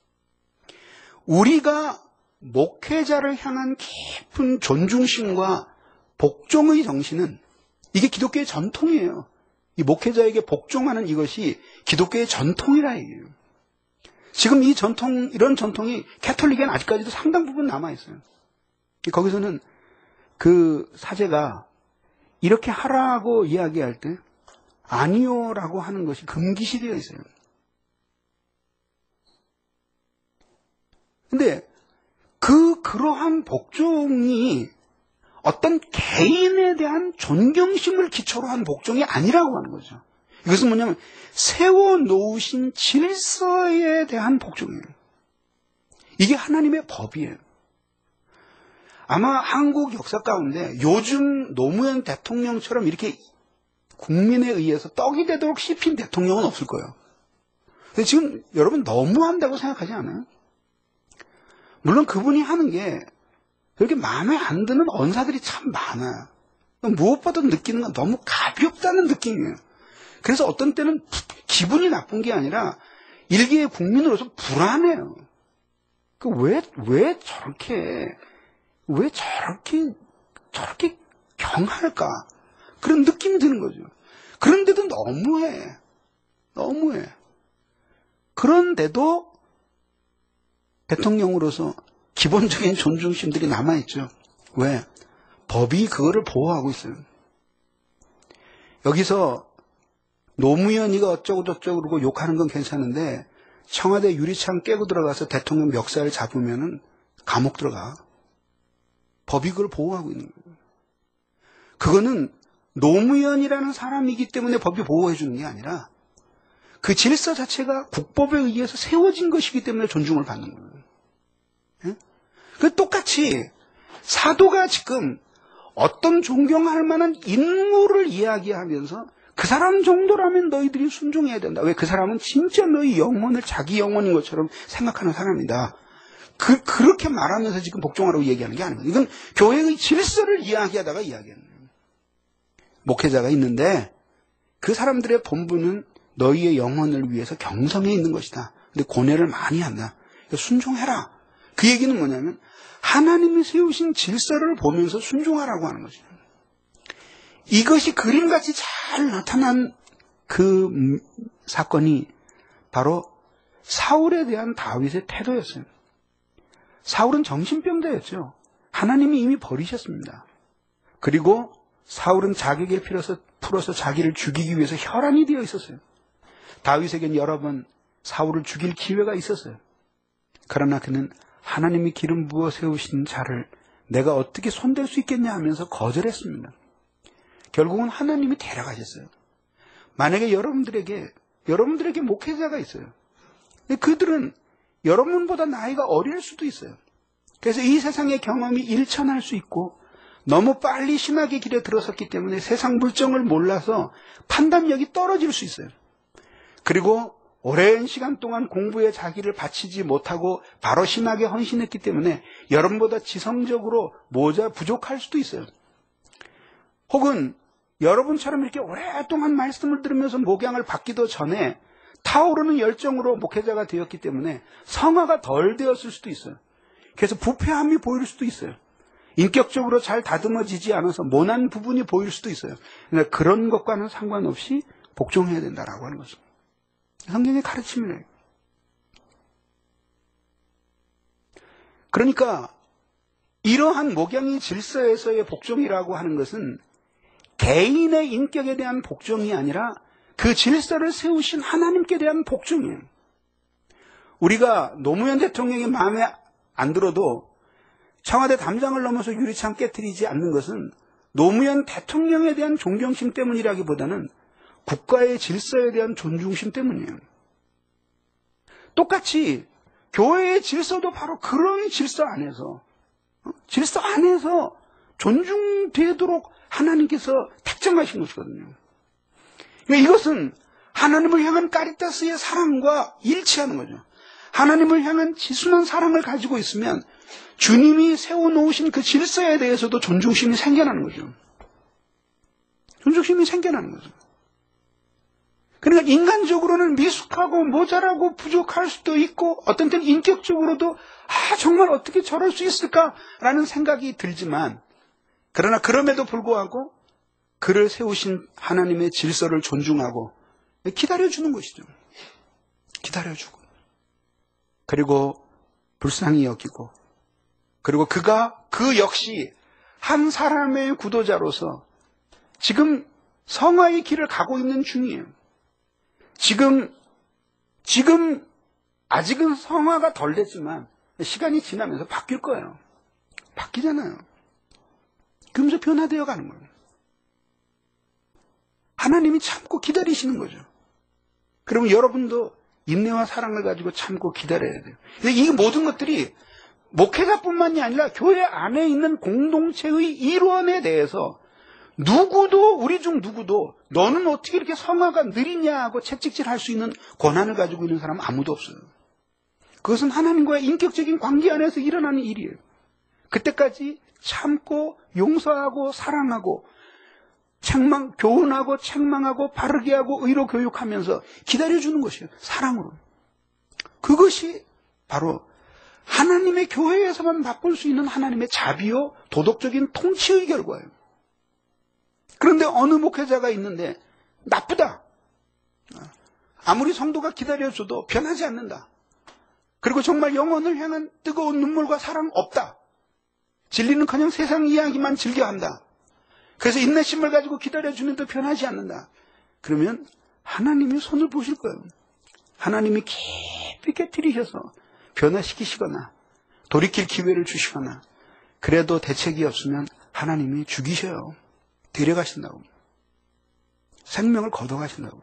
우리가 목회자를 향한 깊은 존중심과 복종의 정신은 이게 기독교의 전통이에요. 이 목회자에게 복종하는 이것이 기독교의 전통이라 얘기예요. 지금 이 전통, 이런 전통이 캐톨릭에는 아직까지도 상당 부분 남아있어요. 거기서는 그 사제가 이렇게 하라고 이야기할 때 아니요라고 하는 것이 금기시 되어 있어요. 근데 그 그러한 복종이 어떤 개인에 대한 존경심을 기초로 한 복종이 아니라고 하는 거죠. 이것은 뭐냐면 세워놓으신 질서에 대한 복종이에요. 이게 하나님의 법이에요. 아마 한국 역사 가운데 요즘 노무현 대통령처럼 이렇게 국민에 의해서 떡이 되도록 씹힌 대통령은 없을 거예요. 근데 지금 여러분 너무한다고 생각하지 않아요? 물론 그분이 하는 게 그렇게 마음에 안 드는 언사들이 참 많아요. 무엇보다 느끼는 건 너무 가볍다는 느낌이에요. 그래서 어떤 때는 기분이 나쁜 게 아니라 일개의 국민으로서 불안해요. 그 왜, 왜 저렇게, 왜 저렇게, 저렇게 경할까? 그런 느낌이 드는 거죠. 그런데도 너무해. 너무해. 그런데도 대통령으로서 기본적인 존중심들이 남아있죠. 왜? 법이 그거를 보호하고 있어요. 여기서 노무현이가 어쩌고 저쩌고 그러고 욕하는 건 괜찮은데 청와대 유리창 깨고 들어가서 대통령 멱살 잡으면은 감옥 들어가. 법이 그걸 보호하고 있는 거예요. 그거는 노무현이라는 사람이기 때문에 법이 보호해 주는 게 아니라 그 질서 자체가 국법에 의해서 세워진 것이기 때문에 존중을 받는 거예요. 예? 그 똑같이 사도가 지금 어떤 존경할 만한 인물을 이야기하면서 그 사람 정도라면 너희들이 순종해야 된다. 왜? 그 사람은 진짜 너희 영혼을 자기 영혼인 것처럼 생각하는 사람이다. 그, 그렇게 말하면서 지금 복종하라고 얘기하는 게 아니에요. 이건 교회의 질서를 이야기하다가 이야기하는 거예요. 목회자가 있는데 그 사람들의 본분은 너희의 영혼을 위해서 경성해 있는 것이다. 근데 고뇌를 많이 한다. 순종해라. 그 얘기는 뭐냐면 하나님이 세우신 질서를 보면서 순종하라고 하는 거죠. 이것이 그림같이 잘 나타난 그 사건이 바로 사울에 대한 다윗의 태도였어요. 사울은 정신병자였죠. 하나님이 이미 버리셨습니다. 그리고 사울은 자기에게 풀어서, 풀어서 자기를 죽이기 위해서 혈안이 되어 있었어요. 다윗에겐 여러 번 사울을 죽일 기회가 있었어요. 그러나 그는 하나님이 기름 부어 세우신 자를 내가 어떻게 손댈 수 있겠냐 하면서 거절했습니다. 결국은 하나님이 데려가셨어요. 만약에 여러분들에게 여러분들에게 목회자가 있어요. 그들은 여러분보다 나이가 어릴 수도 있어요. 그래서 이 세상의 경험이 일천할 수 있고 너무 빨리 신학의 길에 들어섰기 때문에 세상 물정을 몰라서 판단력이 떨어질 수 있어요. 그리고 오랜 시간 동안 공부에 자기를 바치지 못하고 바로 신학에 헌신했기 때문에 여러분보다 지성적으로 모자 부족할 수도 있어요. 혹은 여러분처럼 이렇게 오랫동안 말씀을 들으면서 목양을 받기도 전에 타오르는 열정으로 목회자가 되었기 때문에 성화가 덜 되었을 수도 있어요. 그래서 부패함이 보일 수도 있어요. 인격적으로 잘 다듬어지지 않아서 모난 부분이 보일 수도 있어요. 그러니까 그런 것과는 상관없이 복종해야 된다라고 하는 것입니다. 성경의 가르침이래요. 그러니까 이러한 목양의 질서에서의 복종이라고 하는 것은 개인의 인격에 대한 복종이 아니라 그 질서를 세우신 하나님께 대한 복종이에요. 우리가 노무현 대통령이 마음에 안 들어도 청와대 담장을 넘어서 유리창 깨트리지 않는 것은 노무현 대통령에 대한 존경심 때문이라기보다는 국가의 질서에 대한 존중심 때문이에요. 똑같이 교회의 질서도 바로 그런 질서 안에서 질서 안에서 존중되도록 하나님께서 택정하신 것이거든요. 그러니까 이것은 하나님을 향한 카리타스의 사랑과 일치하는 거죠. 하나님을 향한 지순한 사랑을 가지고 있으면 주님이 세워놓으신 그 질서에 대해서도 존중심이 생겨나는 거죠. 존중심이 생겨나는 거죠. 그러니까 인간적으로는 미숙하고 모자라고 부족할 수도 있고 어떤 때는 인격적으로도 아 정말 어떻게 저럴 수 있을까라는 생각이 들지만 그러나 그럼에도 불구하고 그를 세우신 하나님의 질서를 존중하고 기다려주는 것이죠. 기다려주고 그리고 불쌍히 여기고 그리고 그가 그 역시 한 사람의 구도자로서 지금 성화의 길을 가고 있는 중이에요. 지금 지금 아직은 성화가 덜 됐지만 시간이 지나면서 바뀔 거예요. 바뀌잖아요. 그러면서 변화되어 가는 거예요. 하나님이 참고 기다리시는 거죠. 그러면 여러분도 인내와 사랑을 가지고 참고 기다려야 돼요. 이 모든 것들이 목회자뿐만이 아니라 교회 안에 있는 공동체의 일원에 대해서 누구도 우리 중 누구도 너는 어떻게 이렇게 성화가 느리냐 하고 채찍질할 수 있는 권한을 가지고 있는 사람은 아무도 없어요. 그것은 하나님과의 인격적인 관계 안에서 일어나는 일이에요. 그때까지 참고 용서하고 사랑하고 책망, 교훈하고 책망하고 바르게 하고 의로 교육하면서 기다려주는 것이에요. 사랑으로. 그것이 바로 하나님의 교회에서만 맛볼 수 있는 하나님의 자비요 도덕적인 통치의 결과예요. 그런데 어느 목회자가 있는데 나쁘다. 아무리 성도가 기다려줘도 변하지 않는다. 그리고 정말 영혼을 향한 뜨거운 눈물과 사랑 없다. 진리는커녕 세상 이야기만 즐겨한다. 그래서 인내심을 가지고 기다려주는데 변하지 않는다. 그러면 하나님이 손을 보실 거예요. 하나님이 깊이 깨트리셔서 변화시키시거나 돌이킬 기회를 주시거나 그래도 대책이 없으면 하나님이 죽이셔요. 데려가신다고. 생명을 걷어가신다고.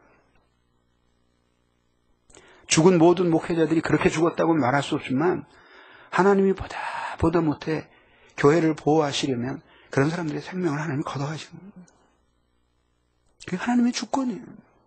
죽은 모든 목회자들이 그렇게 죽었다고 말할 수 없지만 하나님이 보다 보다 못해 교회를 보호하시려면 그런 사람들의 생명을 하나님이 걷어가시는 거예요. 그게 하나님의 주권이에요.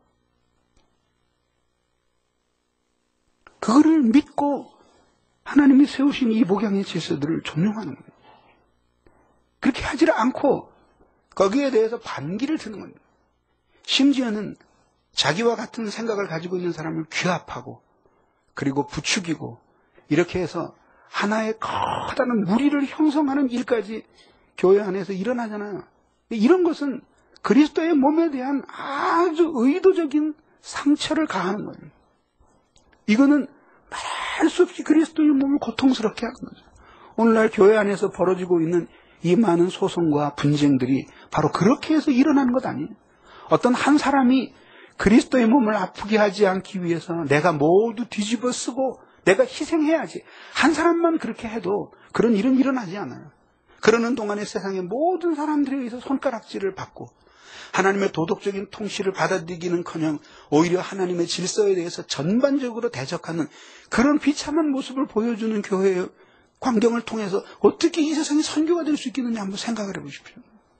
그거를 믿고 하나님이 세우신 이 목양의 질서들을 존중하는 거예요. 그렇게 하지를 않고 거기에 대해서 반기를 드는 겁니다. 심지어는 자기와 같은 생각을 가지고 있는 사람을 규합하고 그리고 부추기고 이렇게 해서 하나의 커다란 무리를 형성하는 일까지 교회 안에서 일어나잖아요. 이런 것은 그리스도의 몸에 대한 아주 의도적인 상처를 가하는 거예요. 이거는 말할 수 없이 그리스도의 몸을 고통스럽게 하는 거죠. 오늘날 교회 안에서 벌어지고 있는 이 많은 소송과 분쟁들이 바로 그렇게 해서 일어나는 것 아니에요. 어떤 한 사람이 그리스도의 몸을 아프게 하지 않기 위해서 내가 모두 뒤집어 쓰고 내가 희생해야지. 한 사람만 그렇게 해도 그런 일은 일어나지 않아요. 그러는 동안에 세상의 모든 사람들에 의해서 손가락질을 받고 하나님의 도덕적인 통치를 받아들이기는커녕 오히려 하나님의 질서에 대해서 전반적으로 대적하는 그런 비참한 모습을 보여주는 교회의 광경을 통해서 어떻게 이 세상이 선교가 될 수 있겠느냐 한번 생각을 해보십시오.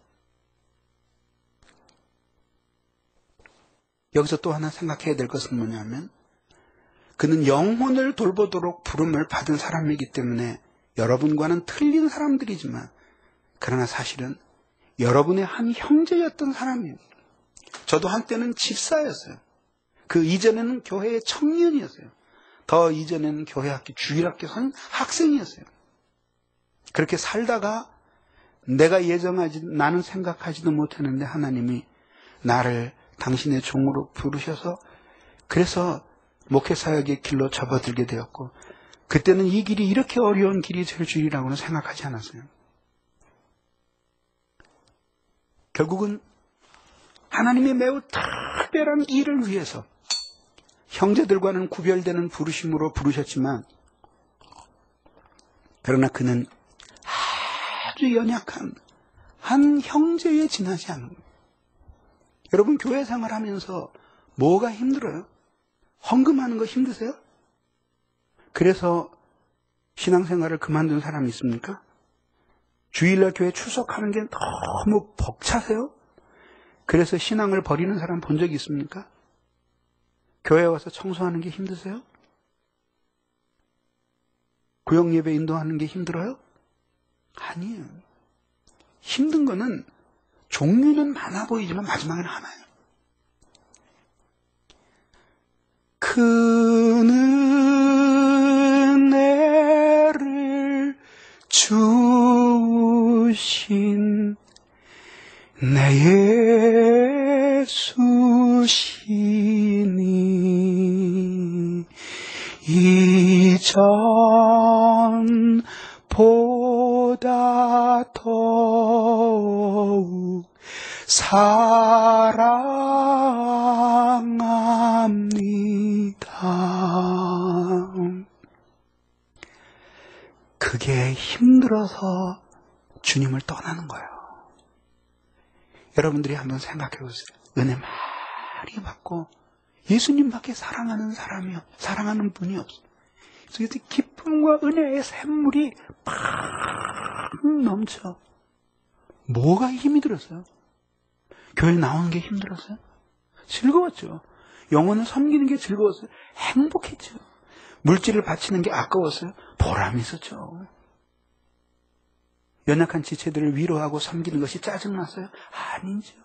여기서 또 하나 생각해야 될 것은 뭐냐면 그는 영혼을 돌보도록 부름을 받은 사람이기 때문에 여러분과는 틀린 사람들이지만 그러나 사실은 여러분의 한 형제였던 사람이에요. 저도 한때는 집사였어요. 그 이전에는 교회의 청년이었어요. 더 이전에는 교회 학교, 주일학교 선 학생이었어요. 그렇게 살다가 내가 예정하지, 나는 생각하지도 못했는데 하나님이 나를 당신의 종으로 부르셔서 그래서 목회사역의 길로 접어들게 되었고 그때는 이 길이 이렇게 어려운 길이 될 줄이라고는 생각하지 않았어요. 결국은 하나님의 매우 특별한 일을 위해서 형제들과는 구별되는 부르심으로 부르셨지만 그러나 그는 아주 연약한 한 형제에 지나지 않는 거예요. 여러분 교회 생활하면서 뭐가 힘들어요? 헌금하는 거 힘드세요? 그래서 신앙생활을 그만둔 사람이 있습니까? 주일날 교회 출석하는 게 너무 벅차세요? 그래서 신앙을 버리는 사람 본 적이 있습니까? 교회 와서 청소하는 게 힘드세요? 구역예배 인도하는 게 힘들어요? 아니에요. 힘든 거는 종류는 많아 보이지만 마지막에는 하나예요. 큰 은혜를 주신 내 예수시니 이전보다 더욱 사랑합니다. 그게 힘들어서 주님을 떠나는 거예요. 여러분들이 한번 생각해 보세요. 은혜 많이 받고 예수님밖에 사랑하는 사람이요, 사랑하는 분이 없어요. 그래서 기쁨과 은혜의 샘물이 팍 넘쳐. 뭐가 힘이 들었어요? 교회 나오는 게 힘들었어요? 즐거웠죠. 영혼을 섬기는 게 즐거웠어요. 행복했죠. 물질을 바치는 게 아까웠어요. 보람이 있었죠. 연약한 지체들을 위로하고 섬기는 것이 짜증났어요? 아니죠.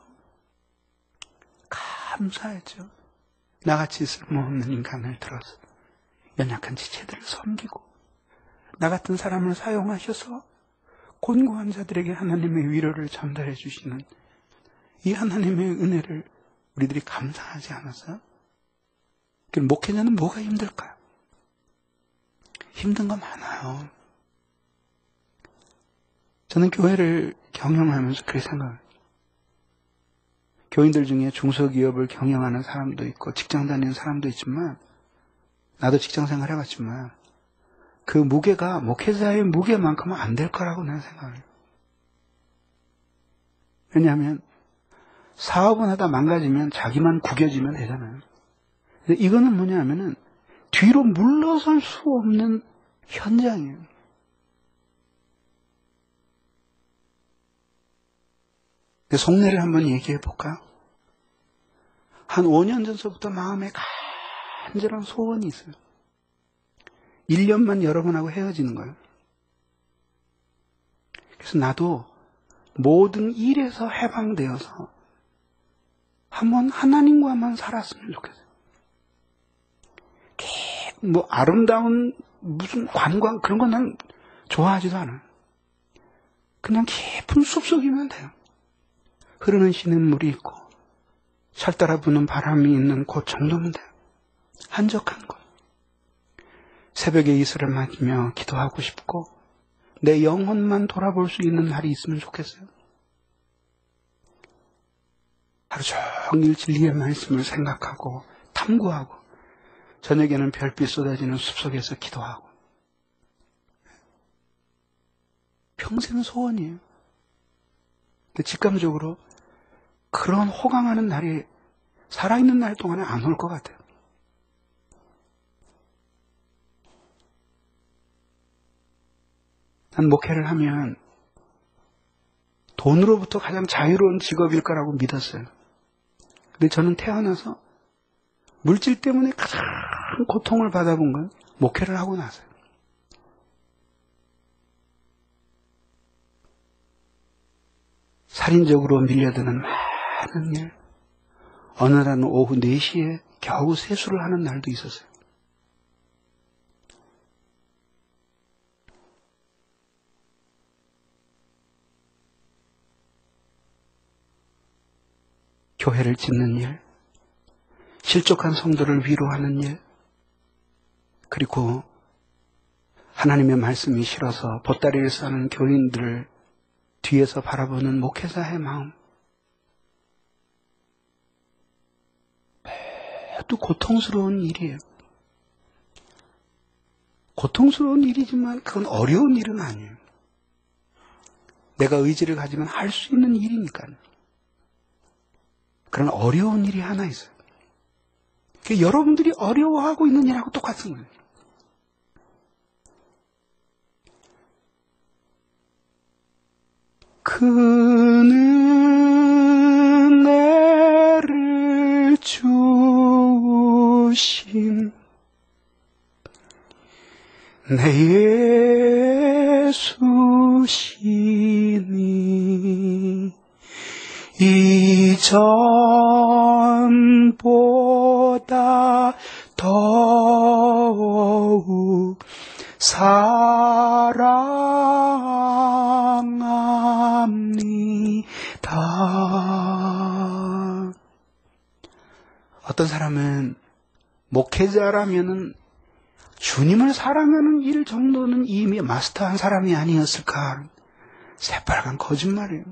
감사했죠. 나같이 쓸모없는 인간을 들어서 연약한 지체들을 섬기고 나 같은 사람을 사용하셔서 곤고한 자들에게 하나님의 위로를 전달해 주시는 이 하나님의 은혜를 우리들이 감사하지 않았어요? 그럼 목회자는 뭐가 힘들까요? 힘든 거 많아요. 저는 교회를 경영하면서 그렇게 생각해요. 교인들 중에 중소기업을 경영하는 사람도 있고 직장 다니는 사람도 있지만 나도 직장 생활 해봤지만 그 무게가 목회자의 무게만큼은 안 될 거라고 나는 생각해요. 왜냐하면 사업은 하다 망가지면 자기만 구겨지면 되잖아요. 근데 이거는 뭐냐 하면은 뒤로 물러설 수 없는 현장이에요. 속내를 한번 얘기해 볼까요? 한 오 년 전서부터 마음에 간절한 소원이 있어요. 일 년만 여러분하고 헤어지는 거예요. 그래서 나도 모든 일에서 해방되어서 한번 하나님과만 살았으면 좋겠어요. 뭐 아름다운 무슨 관광 그런 건 난 좋아하지도 않아요. 그냥 깊은 숲속이면 돼요. 흐르는 시냇물이 있고 찰따라 부는 바람이 있는 곳 정도면 돼요. 한적한 곳. 새벽에 이슬을 맞으며 기도하고 싶고 내 영혼만 돌아볼 수 있는 날이 있으면 좋겠어요. 하루 종일 진리의 말씀을 생각하고 탐구하고 저녁에는 별빛 쏟아지는 숲속에서 기도하고 평생 소원이에요. 근데 직감적으로 그런 호강하는 날이 살아있는 날 동안에 안 올 것 같아요. 난 목회를 하면 돈으로부터 가장 자유로운 직업일 거라고 믿었어요. 근데 저는 태어나서 물질 때문에 가장 고통을 받아본 건 목회를 하고 나서요. 살인적으로 밀려드는 많은 일, 어느 날은 오후 네 시에 겨우 세수를 하는 날도 있었어요. 교회를 짓는 일, 실족한 성도를 위로하는 일, 그리고 하나님의 말씀이 싫어서 보따리를 싸는 교인들을 뒤에서 바라보는 목회자의 마음, 모두 고통스러운 일이에요. 고통스러운 일이지만 그건 어려운 일은 아니에요. 내가 의지를 가지면 할 수 있는 일이니까요. 그런 어려운 일이 하나 있어요. 그게 여러분들이 어려워하고 있는 일하고 똑같은 거예요. 그 은혜를 주신 내 예수시니 이전보다 더욱 사랑합니다. 어떤 사람은 목회자라면은 주님을 사랑하는 일 정도는 이미 마스터한 사람이 아니었을까? 새빨간 거짓말이에요.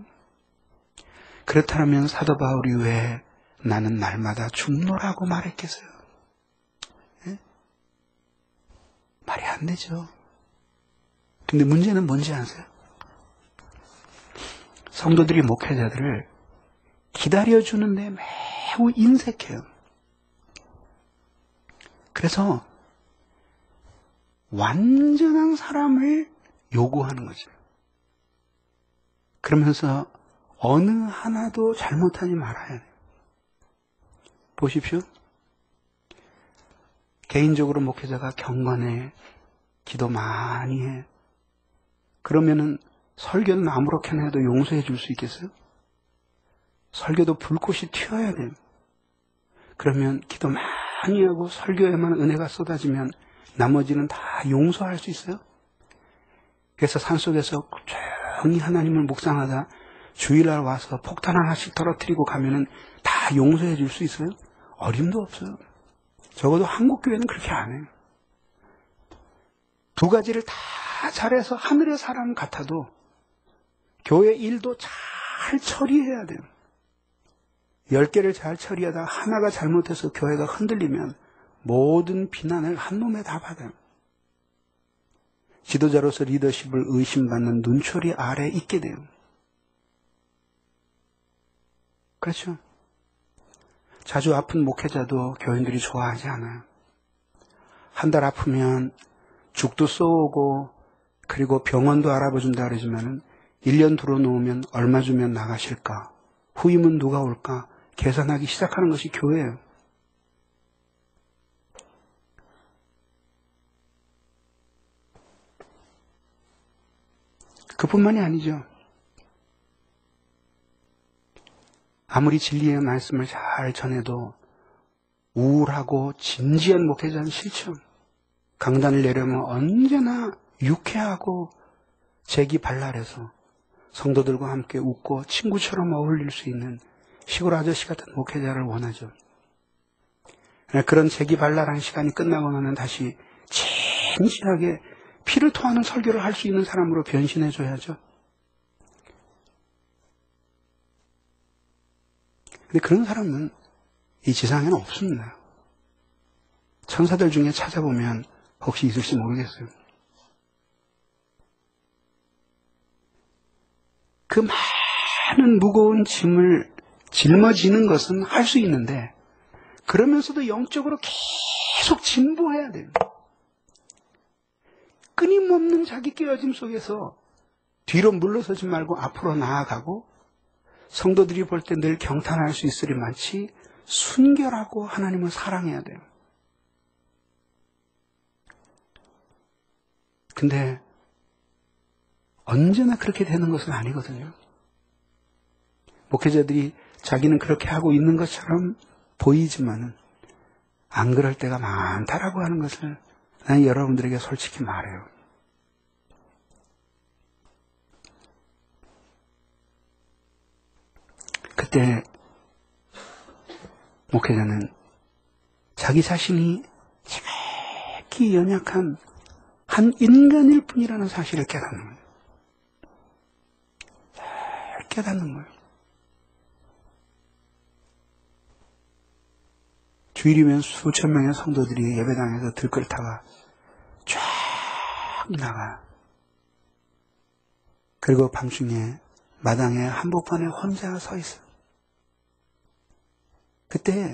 그렇다면 사도 바울이 왜 나는 날마다 죽노라고 말했겠어요? 예? 말이 안 되죠. 근데 문제는 뭔지 아세요? 성도들이 목회자들을 기다려주는데 매우 인색해요. 그래서 완전한 사람을 요구하는 거죠. 그러면서 어느 하나도 잘못하지 말아야 돼요. 보십시오. 개인적으로 목회자가 경건해, 기도 많이 해. 그러면은 설교는 아무렇게나 해도 용서해 줄 수 있겠어요? 설교도 불꽃이 튀어야 돼요. 그러면 기도 많이 하고 설교에만 은혜가 쏟아지면 나머지는 다 용서할 수 있어요? 그래서 산속에서 조용히 하나님을 묵상하다 주일날 와서 폭탄 하나씩 떨어뜨리고 가면은 다 용서해 줄 수 있어요? 어림도 없어요. 적어도 한국 교회는 그렇게 안 해요. 두 가지를 다 잘해서 하늘의 사람 같아도 교회 일도 잘 처리해야 돼요. 열 개를 잘 처리하다 하나가 잘못해서 교회가 흔들리면 모든 비난을 한 몸에 다 받아요. 지도자로서 리더십을 의심받는 눈초리 아래 있게 돼요. 그렇죠? 자주 아픈 목회자도 교인들이 좋아하지 않아요. 한 달 아프면 죽도 쏘고 그리고 병원도 알아봐준다 그러지만은 일 년 들어놓으면 얼마 주면 나가실까? 후임은 누가 올까? 계산하기 시작하는 것이 교회예요. 그뿐만이 아니죠. 아무리 진리의 말씀을 잘 전해도 우울하고 진지한 목회자는 싫죠. 강단을 내려면 언제나 유쾌하고 재기발랄해서 성도들과 함께 웃고 친구처럼 어울릴 수 있는 시골 아저씨 같은 목회자를 원하죠. 그런 재기발랄한 시간이 끝나고 나면 다시 진지하게 피를 토하는 설교를 할 수 있는 사람으로 변신해줘야죠. 근데 그런 사람은 이 지상에는 없습니다. 천사들 중에 찾아보면 혹시 있을지 모르겠어요. 그 많은 무거운 짐을 짊어지는 것은 할 수 있는데 그러면서도 영적으로 계속 진보해야 돼요. 끊임없는 자기 깨어짐 속에서 뒤로 물러서지 말고 앞으로 나아가고 성도들이 볼 때 늘 경탄할 수 있으리만치 순결하고 하나님을 사랑해야 돼요. 근데 언제나 그렇게 되는 것은 아니거든요. 목회자들이 자기는 그렇게 하고 있는 것처럼 보이지만은 안 그럴 때가 많다라고 하는 것을 나는 여러분들에게 솔직히 말해요. 그때 목회자는 자기 자신이 지극히 연약한 한 인간일 뿐이라는 사실을 깨닫는 거예요. 잘 깨닫는 거예요. 주일이면 수천 명의 성도들이 예배당에서 들끓 타가 쫙 나가. 그리고 밤중에 마당에 한복판에 혼자 서 있어. 그때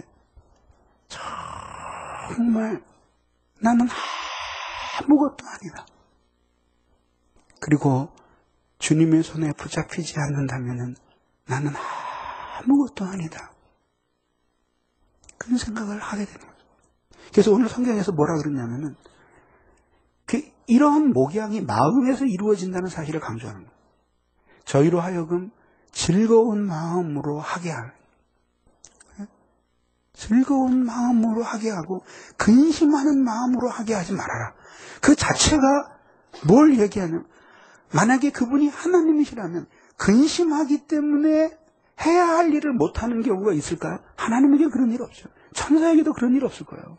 정말 나는 아무것도 아니다. 그리고 주님의 손에 붙잡히지 않는다면 나는 아무것도 아니다. 그런 생각을 하게 되는 거죠. 그래서 오늘 성경에서 뭐라 그러냐면은 그 이러한 목양이 마음에서 이루어진다는 사실을 강조하는 거예요. 저희로 하여금 즐거운 마음으로 하게 할, 즐거운 마음으로 하게 하고 근심하는 마음으로 하게 하지 말아라. 그 자체가 뭘 얘기하냐면, 만약에 그분이 하나님이시라면 근심하기 때문에 해야 할 일을 못하는 경우가 있을까요? 하나님에게 그런 일 없죠. 천사에게도 그런 일 없을 거예요.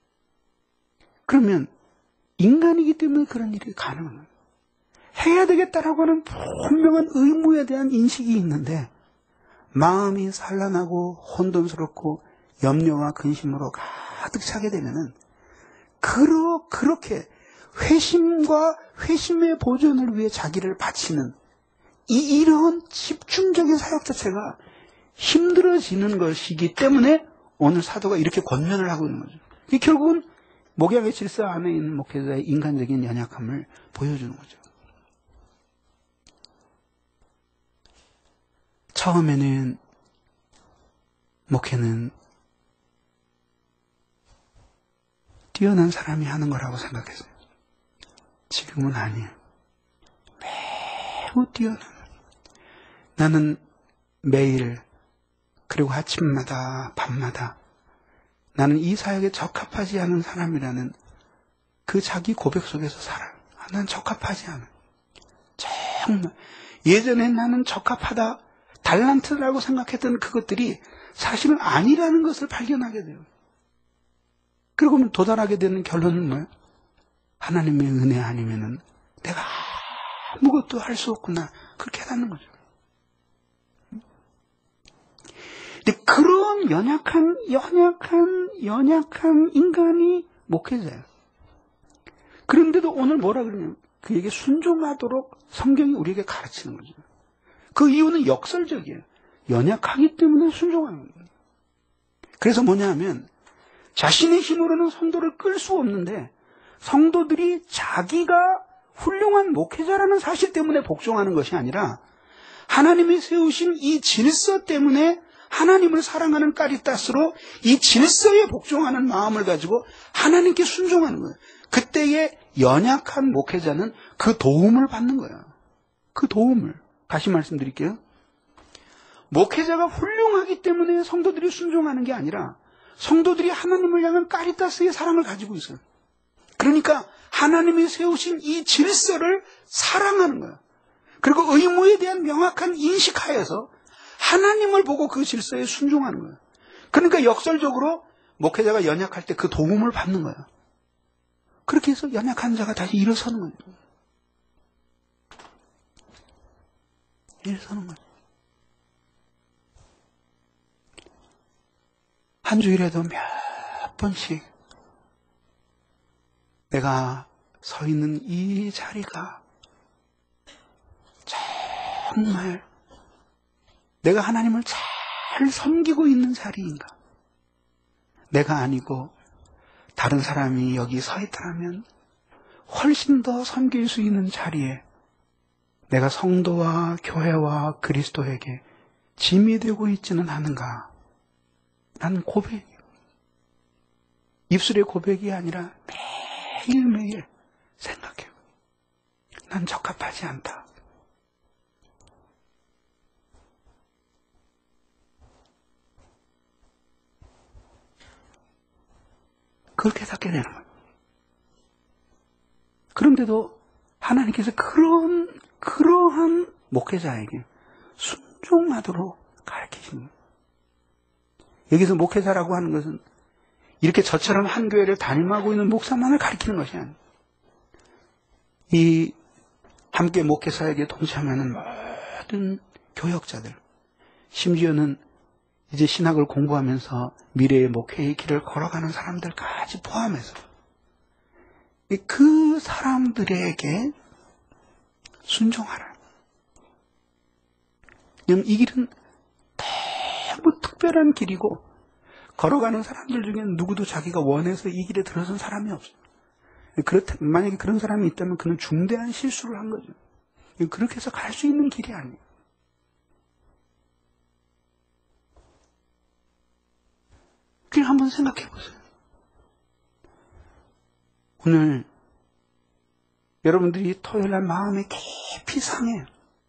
그러면 인간이기 때문에 그런 일이 가능한 거예요. 해야 되겠다라고 하는 분명한 의무에 대한 인식이 있는데 마음이 산란하고 혼돈스럽고 염려와 근심으로 가득 차게 되면은 그러, 그렇게 회심과 회심의 보존을 위해 자기를 바치는 이, 이런 집중적인 사역 자체가 힘들어지는 것이기 때문에 오늘 사도가 이렇게 권면을 하고 있는 거죠. 이게 결국은 목양의 질서 안에 있는 목회자의 인간적인 연약함을 보여주는 거죠. 처음에는 목회는 뛰어난 사람이 하는 거라고 생각했어요. 지금은 아니에요. 매우 뛰어난. 나는 매일 그리고 아침마다 밤마다 나는 이 사역에 적합하지 않은 사람이라는 그 자기 고백 속에서 살아요. 난 적합하지 않아. 정말 예전에 나는 적합하다, 달란트라고 생각했던 그것들이 사실은 아니라는 것을 발견하게 돼요. 그리고 도달하게 되는 결론은 뭐예요? 하나님의 은혜 아니면은 내가 아무것도 할 수 없구나. 그렇게 깨닫는 거죠. 근데 그런 연약한, 연약한, 연약한 인간이 목회자예요. 그런데도 오늘 뭐라 그러냐면 그에게 순종하도록 성경이 우리에게 가르치는 거죠. 그 이유는 역설적이에요. 연약하기 때문에 순종하는 거예요. 그래서 뭐냐 하면 자신의 힘으로는 성도를 끌 수 없는데 성도들이 자기가 훌륭한 목회자라는 사실 때문에 복종하는 것이 아니라 하나님이 세우신 이 질서 때문에 하나님을 사랑하는 까리따스로 이 질서에 복종하는 마음을 가지고 하나님께 순종하는 거예요. 그때의 연약한 목회자는 그 도움을 받는 거예요. 그 도움을. 다시 말씀드릴게요. 목회자가 훌륭하기 때문에 성도들이 순종하는 게 아니라 성도들이 하나님을 향한 까리따스의 사랑을 가지고 있어요. 그러니까 하나님이 세우신 이 질서를 사랑하는 거예요. 그리고 의무에 대한 명확한 인식하에서 하나님을 보고 그 질서에 순종하는 거예요. 그러니까 역설적으로 목회자가 연약할 때 그 도움을 받는 거예요. 그렇게 해서 연약한 자가 다시 일어서는 거예요. 일어서는 거예요. 한 주일에도 몇 번씩 내가 서 있는 이 자리가 정말 내가 하나님을 잘 섬기고 있는 자리인가? 내가 아니고 다른 사람이 여기 서 있다면 훨씬 더 섬길 수 있는 자리에 내가 성도와 교회와 그리스도에게 짐이 되고 있지는 않은가? 라는 고백이에요. 입술의 고백이 아니라 매일매일 생각해요. 난 적합하지 않다. 그렇게 깨닫게 되는 거예요. 그런데도 하나님께서 그런, 그러한 목회자에게 순종하도록 가르치시는 거예요. 여기서 목회자라고 하는 것은 이렇게 저처럼 한 교회를 담임하고 있는 목사만을 가리키는 것이 아니에요. 이 함께 목회사에게 동참하는 모든 교역자들, 심지어는 이제 신학을 공부하면서 미래의 목회의 길을 걸어가는 사람들까지 포함해서 그 사람들에게 순종하라. 왜냐하면 이 길은 너무 특별한 길이고 걸어가는 사람들 중에는 누구도 자기가 원해서 이 길에 들어선 사람이 없어요. 그렇다, 만약에 그런 사람이 있다면 그는 중대한 실수를 한 거죠. 그렇게 해서 갈 수 있는 길이 아니에요. 그냥 한번 생각해 보세요. 오늘 여러분들이 토요일날 마음이 깊이 상해요.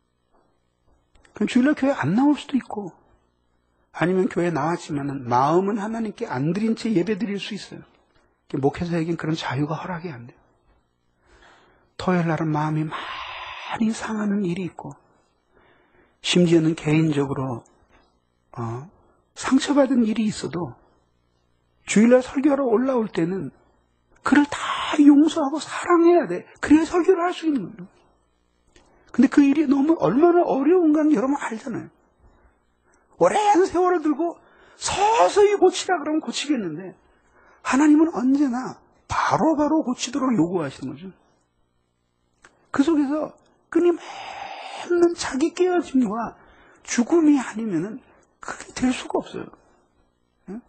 그럼 주일날 교회 안 나올 수도 있고, 아니면 교회 나왔지만은 마음은 하나님께 안 드린 채 예배 드릴 수 있어요. 목회자에겐 그런 자유가 허락이 안 돼요. 토요일날은 마음이 많이 상하는 일이 있고, 심지어는 개인적으로 어, 상처받은 일이 있어도 주일날 설교하러 올라올 때는 그를 다 용서하고 사랑해야 돼. 그래야 설교를 할 수 있는 거예요. 근데 그 일이 너무 얼마나 어려운 건 여러분 알잖아요. 오랜 세월을 들고 서서히 고치라 그러면 고치겠는데 하나님은 언제나 바로바로 바로 고치도록 요구하시는 거죠. 그 속에서 끊임없는 자기 깨어짐과 죽음이 아니면은 그게 될 수가 없어요. 응?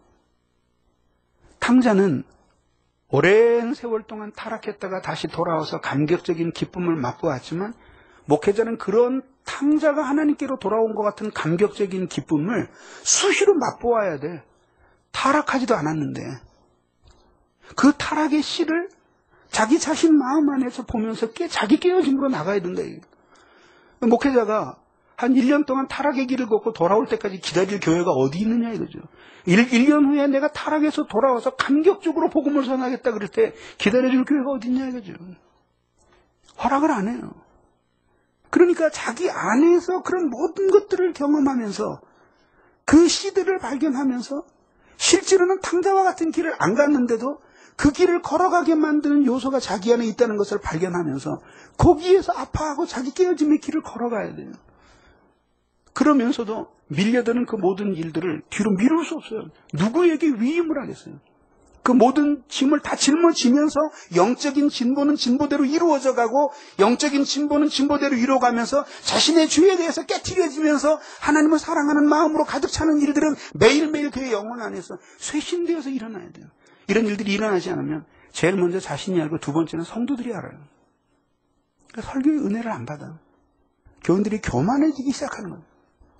탕자는 오랜 세월 동안 타락했다가 다시 돌아와서 감격적인 기쁨을 맛보았지만 목회자는 그런 탕자가 하나님께로 돌아온 것 같은 감격적인 기쁨을 수시로 맛보아야 돼. 타락하지도 않았는데 그 타락의 씨를 자기 자신 마음 안에서 보면서 깨, 자기 깨어짐으로 나가야 된다. 목회자가 한 일 년 동안 타락의 길을 걷고 돌아올 때까지 기다릴 교회가 어디 있느냐 이거죠. 일 년 후에 내가 타락해서 돌아와서 감격적으로 복음을 전하겠다 그럴 때 기다려줄 교회가 어디 있냐 이거죠. 허락을 안 해요. 그러니까 자기 안에서 그런 모든 것들을 경험하면서 그 씨들을 발견하면서 실제로는 탕자와 같은 길을 안 갔는데도 그 길을 걸어가게 만드는 요소가 자기 안에 있다는 것을 발견하면서 거기에서 아파하고 자기 깨어짐의 길을 걸어가야 돼요. 그러면서도 밀려드는 그 모든 일들을 뒤로 미룰 수 없어요. 누구에게 위임을 하겠어요. 그 모든 짐을 다 짊어지면서 영적인 진보는 진보대로 이루어져 가고 영적인 진보는 진보대로 이루어가면서 자신의 죄에 대해서 깨트려지면서 하나님을 사랑하는 마음으로 가득 차는 일들은 매일매일 그의 영혼 안에서 쇄신되어서 일어나야 돼요. 이런 일들이 일어나지 않으면 제일 먼저 자신이 알고 두 번째는 성도들이 알아요. 그러니까 설교의 은혜를 안 받아요. 교인들이 교만해지기 시작하는 거예요.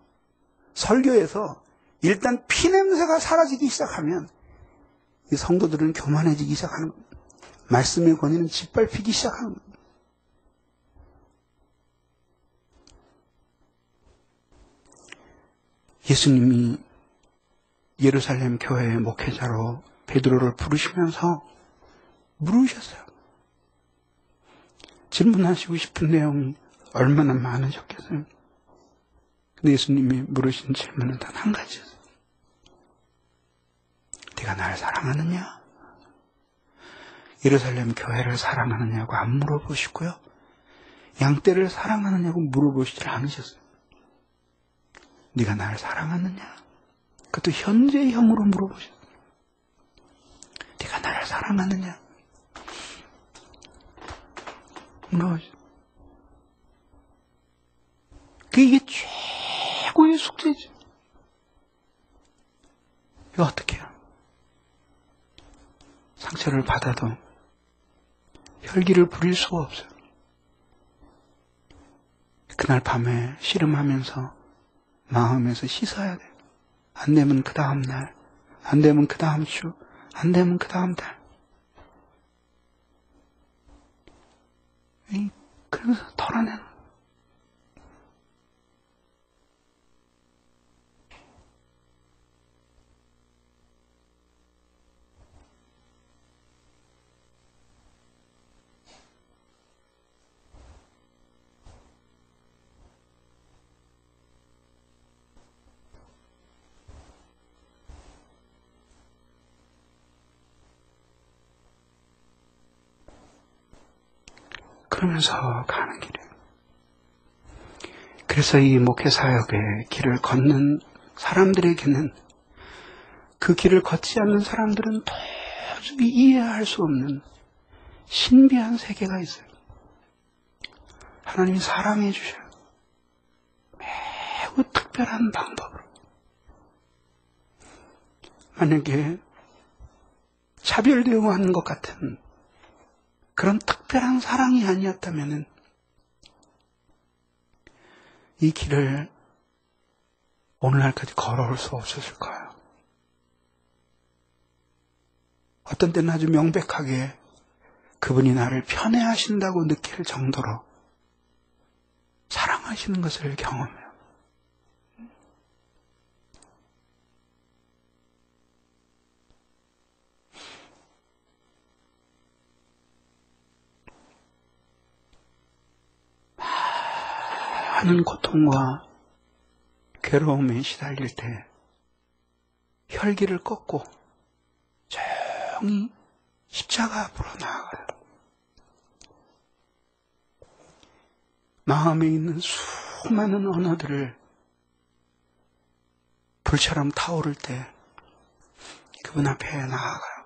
설교에서 일단 피냄새가 사라지기 시작하면 이 성도들은 교만해지기 시작하는 거예요. 말씀의 권위는 짓밟히기 시작하는 거예요. 예수님이 예루살렘 교회의 목회자로 베드로를 부르시면서 물으셨어요. 질문하시고 싶은 내용이 얼마나 많으셨겠어요. 근데 예수님이 물으신 질문은 단 한 가지였어요. 네가 나를 사랑하느냐? 예루살렘 교회를 사랑하느냐고 안 물어보시고요. 양떼를 사랑하느냐고 물어보시지 않으셨어요. 네가 나를 사랑하느냐? 그것도 현재형으로 물어보셨어요. 네가 나를 사랑하느냐? 물어보셨어요. 그게 최고의 숙제죠. 이거 어떻게 해요? 상처를 받아도 혈기를 부릴 수가 없어요. 그날 밤에 씨름하면서 마음에서 씻어야 돼요. 안 되면 그 다음 날, 안 되면 그 다음 주, 안 되면 그 다음 달. 그러면서 덜어내는. 그러면서 가는 길이에요. 그래서 이 목회 사역의 길을 걷는 사람들에게는, 그 길을 걷지 않는 사람들은 도저히 이해할 수 없는 신비한 세계가 있어요. 하나님이 사랑해 주셔요. 매우 특별한 방법으로. 만약에 차별되어 하는 것 같은 그런 특별한 사랑이 아니었다면 이 길을 오늘날까지 걸어올 수 없었을 거예요. 어떤 때는 아주 명백하게 그분이 나를 편애하신다고 느낄 정도로 사랑하시는 것을 경험해요. 많은 고통과 괴로움에 시달릴 때 혈기를 꺾고 조용히 십자가 앞으로 나아가요. 마음에 있는 수많은 언어들을 불처럼 타오를 때 그분 앞에 나아가요.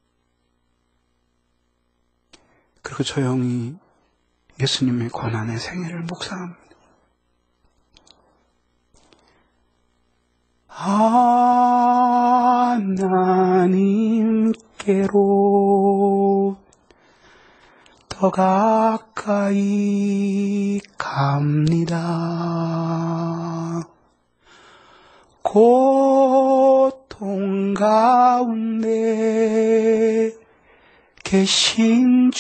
그리고 조용히 예수님의 고난의 생애를 묵상합니다. 하나님께로 더 가까이 갑니다. 고통 가운데 계신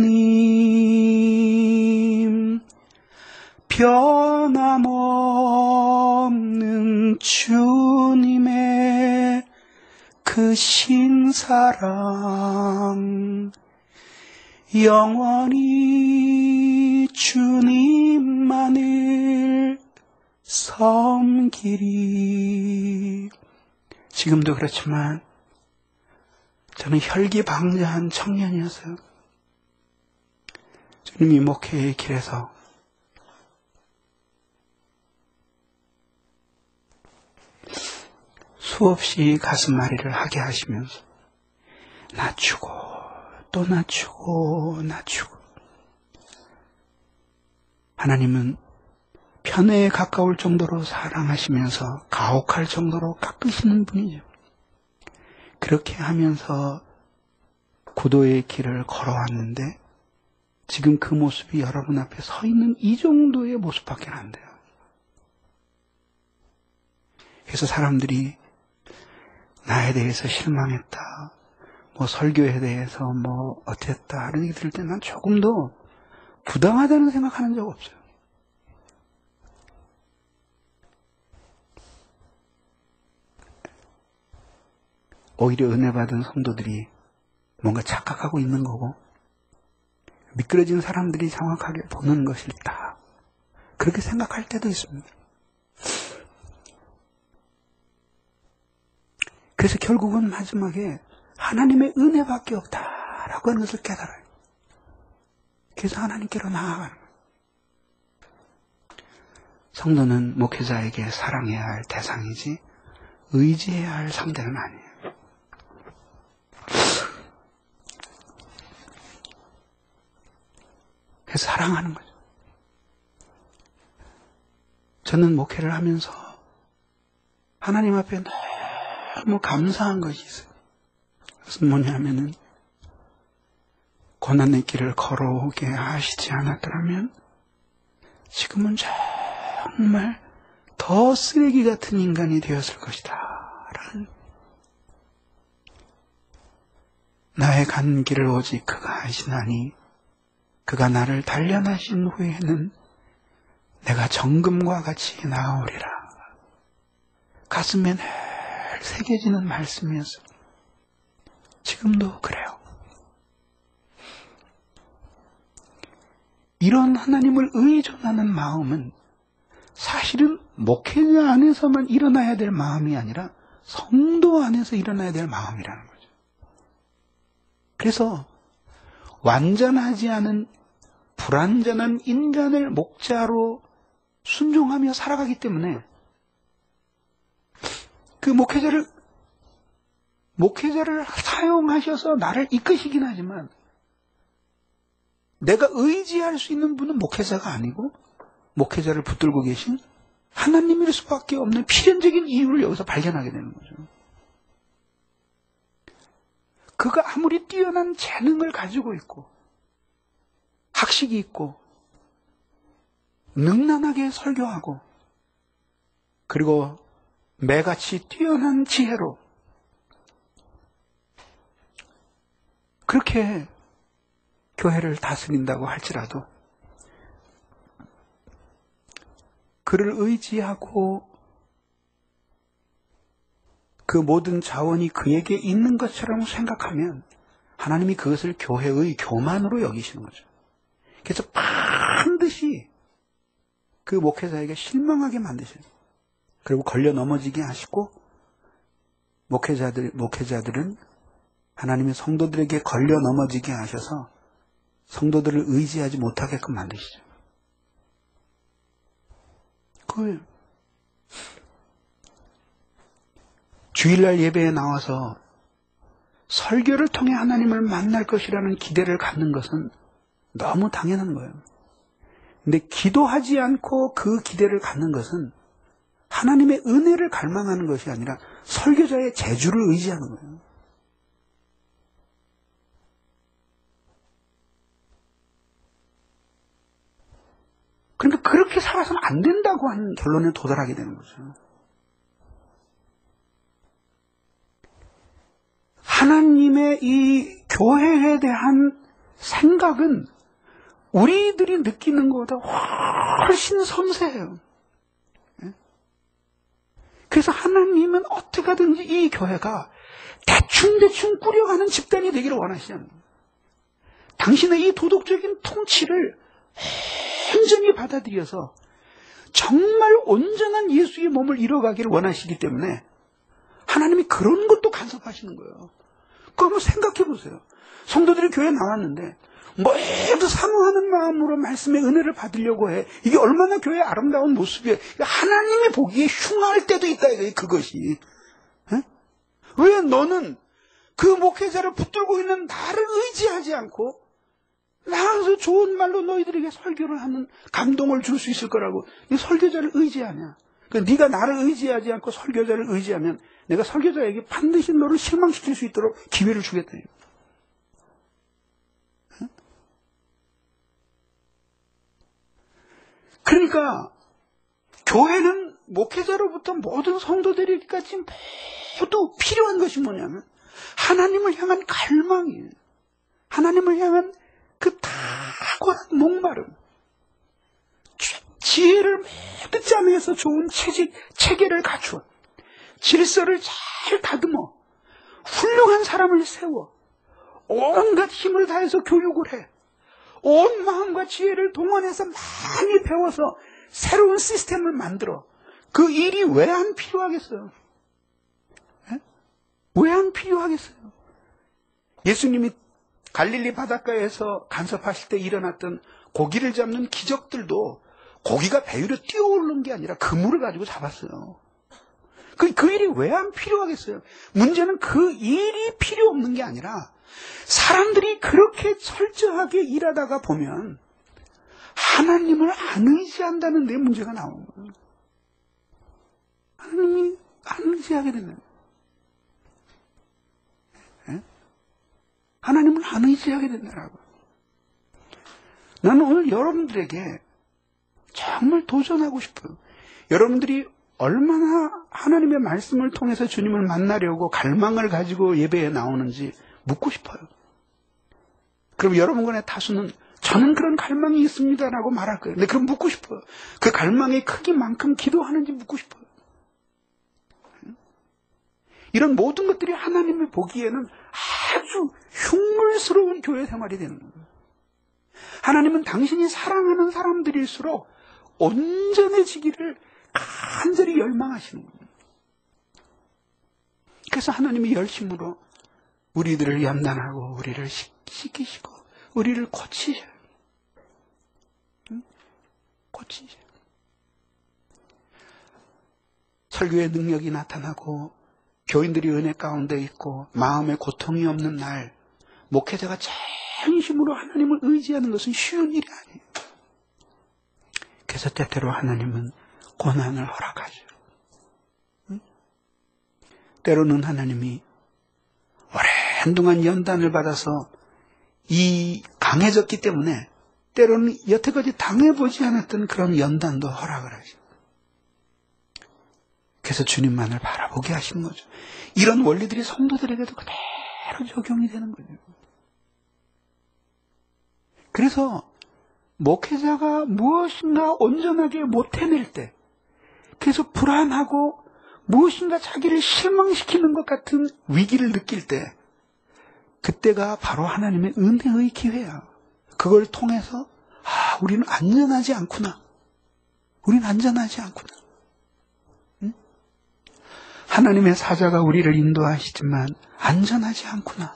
주님, 변함없는 주님의 그 신사랑, 영원히 주님만을 섬기리. 지금도 그렇지만 저는 혈기방자한 청년이었어요. 주님이 목회의 길에서 수없이 가슴앓이를 하게 하시면서 낮추고 또 낮추고 낮추고, 하나님은 편애에 가까울 정도로 사랑하시면서 가혹할 정도로 깎으시는 분이죠. 그렇게 하면서 구도의 길을 걸어왔는데 지금 그 모습이 여러분 앞에 서 있는 이 정도의 모습밖에 안 돼요. 그래서 사람들이 나에 대해서 실망했다, 뭐 설교에 대해서 뭐 어땠다 이런 얘기 들을 때 난 조금도 부당하다는 생각하는 적 없어요. 오히려 은혜 받은 성도들이 뭔가 착각하고 있는 거고, 미끄러진 사람들이 정확하게 보는 것이 다 그렇게 생각할 때도 있습니다. 그래서 결국은 마지막에 하나님의 은혜밖에 없다라고 하는 것을 깨달아요. 그래서 하나님께로 나아가는 거예요. 성도는 목회자에게 사랑해야 할 대상이지 의지해야 할 상대는 아니에요. 그래서 사랑하는 거죠. 저는 목회를 하면서 하나님 앞에 너무 감사한 것이 있어요. 그것은 뭐냐면은 고난의 길을 걸어오게 하시지 않았더라면 지금은 정말 더 쓰레기 같은 인간이 되었을 것이다 라는, 나의 간 길을 오직 그가 아시나니 그가 나를 단련하신 후에는 내가 정금과 같이 나아오리라. 가슴에 늘 새겨지는 말씀이었어요. 지금도 그래요. 이런 하나님을 의존하는 마음은 사실은 목회자 안에서만 일어나야 될 마음이 아니라 성도 안에서 일어나야 될 마음이라는 거죠. 그래서 완전하지 않은 불완전한 인간을 목자로 순종하며 살아가기 때문에 그 목회자를, 목회자를 사용하셔서 나를 이끄시긴 하지만, 내가 의지할 수 있는 분은 목회자가 아니고, 목회자를 붙들고 계신 하나님일 수밖에 없는 필연적인 이유를 여기서 발견하게 되는 거죠. 그가 아무리 뛰어난 재능을 가지고 있고, 학식이 있고, 능란하게 설교하고, 그리고 매같이 뛰어난 지혜로 그렇게 교회를 다스린다고 할지라도 그를 의지하고 그 모든 자원이 그에게 있는 것처럼 생각하면 하나님이 그것을 교회의 교만으로 여기시는 거죠. 그래서 반드시 그 목회자에게 실망하게 만드셔요. 그리고 걸려 넘어지게 하시고 목회자들, 목회자들은 하나님의 성도들에게 걸려 넘어지게 하셔서 성도들을 의지하지 못하게끔 만드시죠. 그 주일날 예배에 나와서 설교를 통해 하나님을 만날 것이라는 기대를 갖는 것은 너무 당연한 거예요. 근데 기도하지 않고 그 기대를 갖는 것은 하나님의 은혜를 갈망하는 것이 아니라 설교자의 재주를 의지하는 거예요. 그러니까 그렇게 살아서는 안 된다고 하는 결론에 도달하게 되는 거죠. 하나님의 이 교회에 대한 생각은 우리들이 느끼는 것보다 훨씬 섬세해요. 그래서 하나님은 어떻게 하든지 이 교회가 대충대충 꾸려가는 집단이 되기를 원하시지 않는 거예요. 당신의 이 도덕적인 통치를 온전히 받아들여서 정말 온전한 예수의 몸을 이뤄가기를 원하시기 때문에 하나님이 그런 것도 간섭하시는 거예요. 그거 한번 생각해 보세요. 성도들이 교회에 나왔는데 모두 사모하는 마음으로 말씀의 은혜를 받으려고 해. 이게 얼마나 교회의 아름다운 모습이에요. 하나님이 보기에 흉할 때도 있다 이거예요. 그것이. 에? 왜 너는 그 목회자를 붙들고 있는 나를 의지하지 않고 나가서 좋은 말로 너희들에게 설교를 하는 감동을 줄 수 있을 거라고 이 설교자를 의지하냐. 그러니까 네가 나를 의지하지 않고 설교자를 의지하면 내가 설교자에게 반드시 너를 실망시킬 수 있도록 기회를 주겠다. 그러니까 교회는 목회자로부터 모든 성도들에게까지 모두 필요한 것이 뭐냐면 하나님을 향한 갈망이에요. 하나님을 향한 그 탁월한 목마름, 지혜를 모두 짜내서 좋은 체질, 체계를 갖추어 질서를 잘 다듬어 훌륭한 사람을 세워 온갖 힘을 다해서 교육을 해. 온 마음과 지혜를 동원해서 많이 배워서 새로운 시스템을 만들어. 그 일이 왜 안 필요하겠어요? 왜 안 필요하겠어요? 예수님이 갈릴리 바닷가에서 간섭하실 때 일어났던 고기를 잡는 기적들도 고기가 배 위로 뛰어오르는 게 아니라 그물을 가지고 잡았어요. 그, 그 일이 왜 안 필요하겠어요? 문제는 그 일이 필요 없는 게 아니라 사람들이 그렇게 철저하게 일하다가 보면 하나님을 안 의지한다는 데 문제가 나오는 거예요. 하나님이 안 의지하게 되면 예? 하나님을 안 의지하게 된다라고. 나는 오늘 여러분들에게 정말 도전하고 싶어요. 여러분들이 얼마나 하나님의 말씀을 통해서 주님을 만나려고 갈망을 가지고 예배에 나오는지 묻고 싶어요. 그럼 여러분의 다수는 저는 그런 갈망이 있습니다라고 말할 거예요. 근데 그럼 묻고 싶어요. 그 갈망의 크기만큼 기도하는지 묻고 싶어요. 이런 모든 것들이 하나님이 보기에는 아주 흉물스러운 교회 생활이 되는 거예요. 하나님은 당신이 사랑하는 사람들일수록 온전해지기를 간절히 열망하시는 거예요. 그래서 하나님이 열심으로 우리들을 염단하고 우리를 시키시고 우리를 고치셔요. 응? 고치셔요. 설교의 능력이 나타나고 교인들이 은혜 가운데 있고 마음에 고통이 없는 날 목회자가 진심으로 하나님을 의지하는 것은 쉬운 일이 아니에요. 그래서 때때로 하나님은 고난을 허락하죠. 응? 때로는 하나님이 오랜 동안 연단을 받아서 이 강해졌기 때문에 때로는 여태까지 당해보지 않았던 그런 연단도 허락을 하죠. 그래서 주님만을 바라보게 하시는 거죠. 이런 원리들이 성도들에게도 그대로 적용이 되는 거죠. 그래서 목회자가 무엇인가 온전하게 못 해낼 때, 계속 불안하고 무엇인가 자기를 실망시키는 것 같은 위기를 느낄 때, 그때가 바로 하나님의 은혜의 기회야. 그걸 통해서 아, 우리는 안전하지 않구나. 우리는 안전하지 않구나. 응? 하나님의 사자가 우리를 인도하시지만 안전하지 않구나.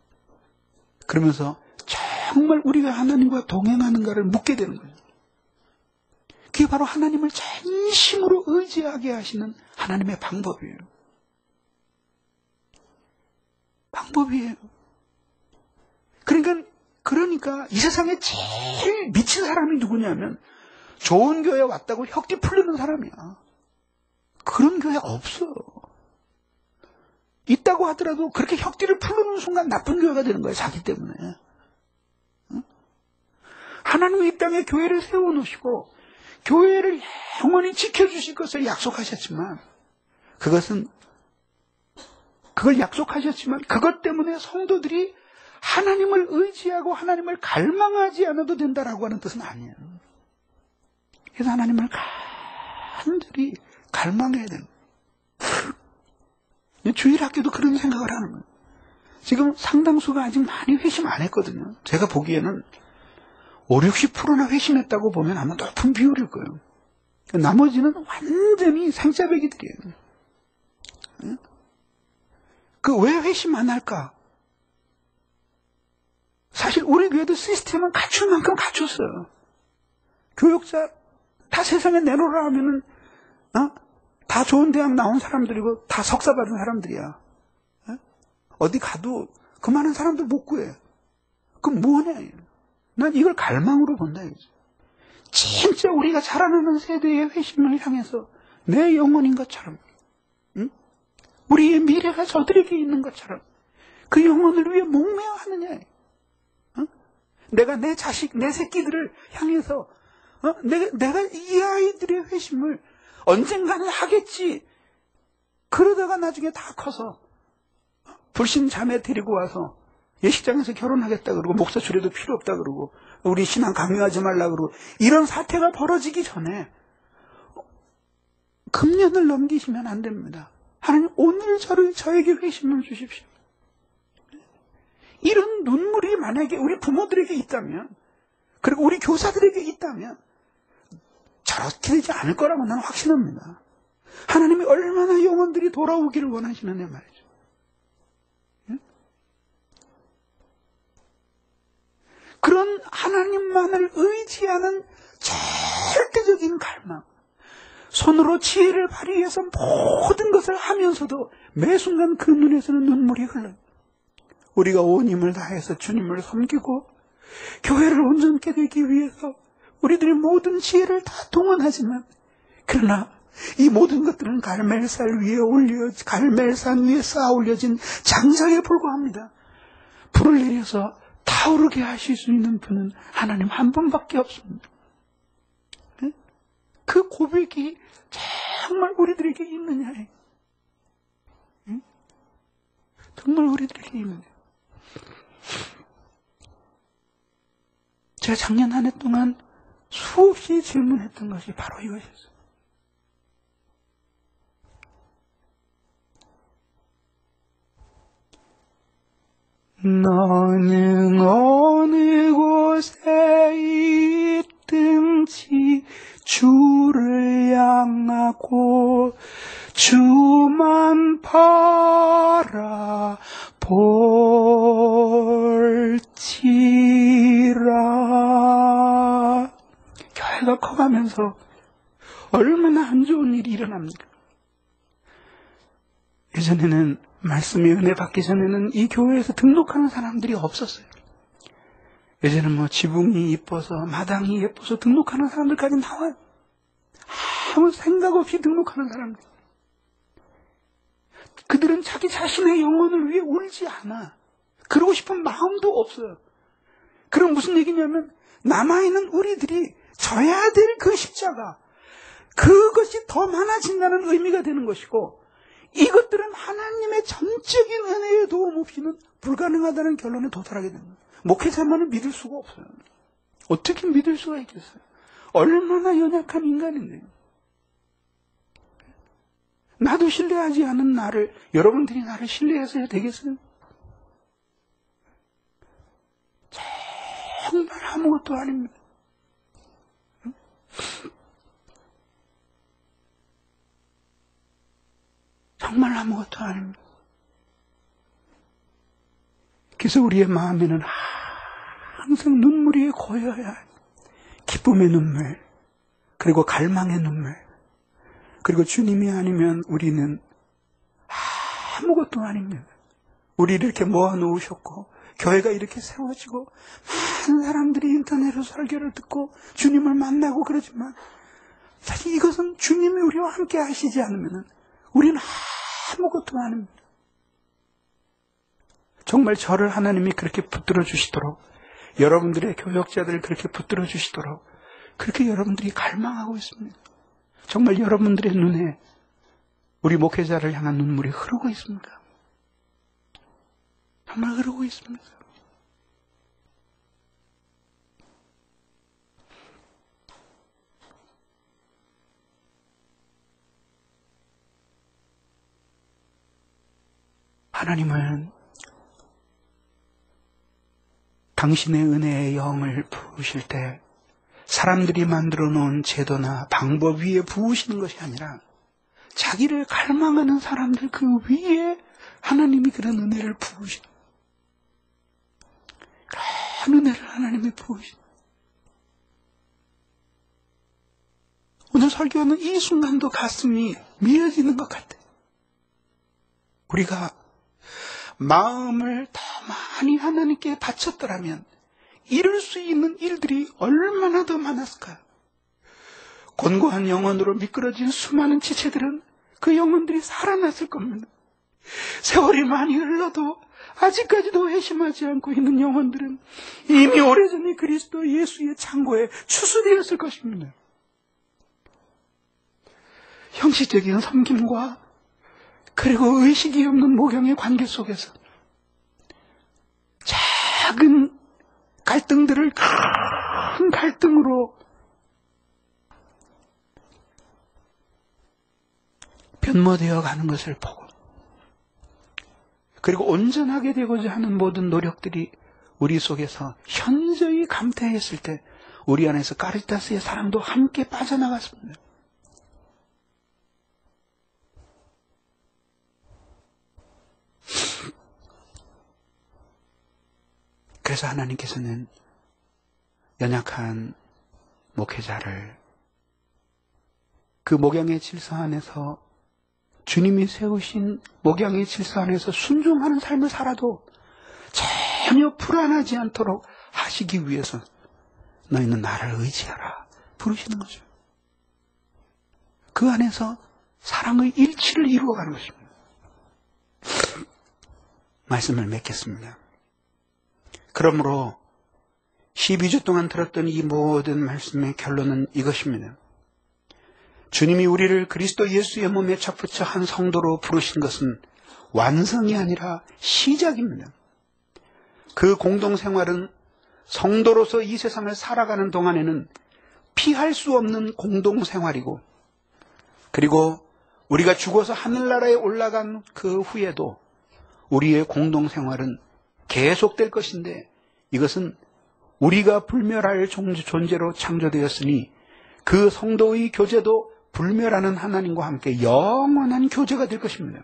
그러면서 정말 우리가 하나님과 동행하는가를 묻게 되는 거예요. 그게 바로 하나님을 진심으로 의지하게 하시는 하나님의 방법이에요. 방법이에요. 그러니까, 그러니까 이 세상에 제일 미친 사람이 누구냐면 좋은 교회 왔다고 혁기 풀리는 사람이야. 그런 교회 없어. 있다고 하더라도 그렇게 혁기를 풀리는 순간 나쁜 교회가 되는 거예요. 자기 때문에. 응? 하나님은 이 땅에 교회를 세워놓으시고 교회를 영원히 지켜주실 것을 약속하셨지만 그것은 그걸 약속하셨지만 그것 때문에 성도들이 하나님을 의지하고 하나님을 갈망하지 않아도 된다라고 하는 뜻은 아니에요. 그래서 하나님을 간절히 갈망해야 되는 거예요. 주일학교도 그런 생각을 하는 거예요. 지금 상당수가 아직 많이 회심 안 했거든요. 제가 보기에는 오십, 육십 퍼센트나 회심했다고 보면 아마 높은 비율일 거예요. 나머지는 완전히 생짜배기들이에요. 그 왜 회심 안 할까? 사실 우리 교회도 시스템은 갖출 만큼 갖췄어요. 교육자 다 세상에 내놓으라 하면은 어? 다 좋은 대학 나온 사람들이고 다 석사 받은 사람들이야. 어? 어디 가도 그 많은 사람들 못 구해. 그럼 뭐냐? 난 이걸 갈망으로 본다. 이거지. 진짜 우리가 자라나는 세대의 회심을 향해서 내 영혼인 것처럼 응? 우리의 미래가 저들에게 있는 것처럼 그 영혼을 위해 목매어 하느냐. 내가 내 자식, 내 새끼들을 향해서 어? 내가, 내가 이 아이들의 회심을 언젠가는 하겠지. 그러다가 나중에 다 커서 불신 자매 데리고 와서 예식장에서 결혼하겠다 그러고 목사 주례도 필요 없다 그러고 우리 신앙 강요하지 말라 그러고 이런 사태가 벌어지기 전에 금년을 넘기시면 안 됩니다. 하나님 오늘 저를 저에게 회심을 주십시오. 이런 눈물이 만약에 우리 부모들에게 있다면 그리고 우리 교사들에게 있다면 저렇게 되지 않을 거라고 나는 확신합니다. 하나님이 얼마나 영혼들이 돌아오기를 원하시느냐 말이죠. 응? 그런 하나님만을 의지하는 절대적인 갈망, 손으로 지혜를 발휘해서 모든 것을 하면서도 매 순간 그 눈에서는 눈물이 흘러요. 우리가 온 힘을 다해서 주님을 섬기고 교회를 온전케 되기 위해서 우리들의 모든 지혜를 다 동원하지만 그러나 이 모든 것들은 갈멜살 위에 올려 갈멜산 위에 쌓아 올려진 장작에 불과합니다. 불을 내려서 타오르게 하실 수 있는 분은 하나님 한 분밖에 없습니다. 그 고백이 정말 우리들에게 있느냐? 정말 우리들에게 있느냐? 제가 작년 한 해 동안 수없이 질문했던 것이 바로 이것이었어요. 너는 어느 곳에 있든지 주를 향하고 주만 바라볼지라. 교회가 커가면서 얼마나 안 좋은 일이 일어납니까? 예전에는 말씀의 은혜 받기 전에는 이 교회에서 등록하는 사람들이 없었어요. 예전에는 뭐 지붕이 이뻐서 마당이 예뻐서 등록하는 사람들까지 나와요. 아무 생각 없이 등록하는 사람들. 그들은 자기 자신의 영혼을 위해 울지 않아. 그러고 싶은 마음도 없어요. 그럼 무슨 얘기냐면 남아있는 우리들이 져야 될 그 십자가, 그것이 더 많아진다는 의미가 되는 것이고, 이것들은 하나님의 전적인 은혜의 도움 없이는 불가능하다는 결론에 도달하게 됩니다. 목회자만은 믿을 수가 없어요. 어떻게 믿을 수가 있겠어요? 얼마나 연약한 인간인데요. 나도 신뢰하지 않은 나를 여러분들이 나를 신뢰해서야 되겠어요? 정말 아무것도 아닙니다. 정말 아무것도 아닙니다. 그래서 우리의 마음에는 항상 눈물이 고여야 해요. 기쁨의 눈물, 그리고 갈망의 눈물, 그리고 주님이 아니면 우리는 아무것도 아닙니다. 우리를 이렇게 모아놓으셨고 교회가 이렇게 세워지고 많은 사람들이 인터넷으로 설교를 듣고 주님을 만나고 그러지만 사실 이것은 주님이 우리와 함께 하시지 않으면 우리는 아무것도 아닙니다. 정말 저를 하나님이 그렇게 붙들어 주시도록, 여러분들의 교역자들을 그렇게 붙들어 주시도록 그렇게 여러분들이 갈망하고 있습니다. 정말 여러분들의 눈에 우리 목회자를 향한 눈물이 흐르고 있습니까? 정말 흐르고 있습니다. 하나님은 당신의 은혜의 영을 부으실 때 사람들이 만들어 놓은 제도나 방법 위에 부으시는 것이 아니라 자기를 갈망하는 사람들 그 위에 하나님이 그런 은혜를 부으시는, 그런 은혜를 하나님이 부으시는. 오늘 설교하는 이 순간도 가슴이 미어지는 것 같아요. 우리가 마음을 더 많이 하나님께 바쳤더라면 이룰 수 있는 일들이 얼마나 더 많았을까요? 곤고한 영혼으로 미끄러진 수많은 지체들은 그 영혼들이 살아났을 겁니다. 세월이 많이 흘러도 아직까지도 회심하지 않고 있는 영혼들은 이미 오래전에 그리스도 예수의 창고에 추수되었을 것입니다. 형식적인 섬김과 그리고 의식이 없는 목양의 관계 속에서 작은 갈등들을 큰 갈등으로 변모되어 가는 것을 보고, 그리고 온전하게 되고자 하는 모든 노력들이 우리 속에서 현저히 감퇴했을 때 우리 안에서 카리타스의 사랑도 함께 빠져나갔습니다. 그래서 하나님께서는 연약한 목회자를 그 목양의 질서 안에서, 주님이 세우신 목양의 질서 안에서 순종하는 삶을 살아도 전혀 불안하지 않도록 하시기 위해서 너희는 나를 의지하라 부르시는 거죠. 그 안에서 사랑의 일치를 이루어가는 것입니다. 말씀을 맺겠습니다. 그러므로 십이 주 동안 들었던 이 모든 말씀의 결론은 이것입니다. 주님이 우리를 그리스도 예수의 몸에 접붙여 한 성도로 부르신 것은 완성이 아니라 시작입니다. 그 공동생활은 성도로서 이 세상을 살아가는 동안에는 피할 수 없는 공동생활이고, 그리고 우리가 죽어서 하늘나라에 올라간 그 후에도 우리의 공동생활은 계속될 것인데, 이것은 우리가 불멸할 존재로 창조되었으니 그 성도의 교제도 불멸하는 하나님과 함께 영원한 교제가 될 것입니다.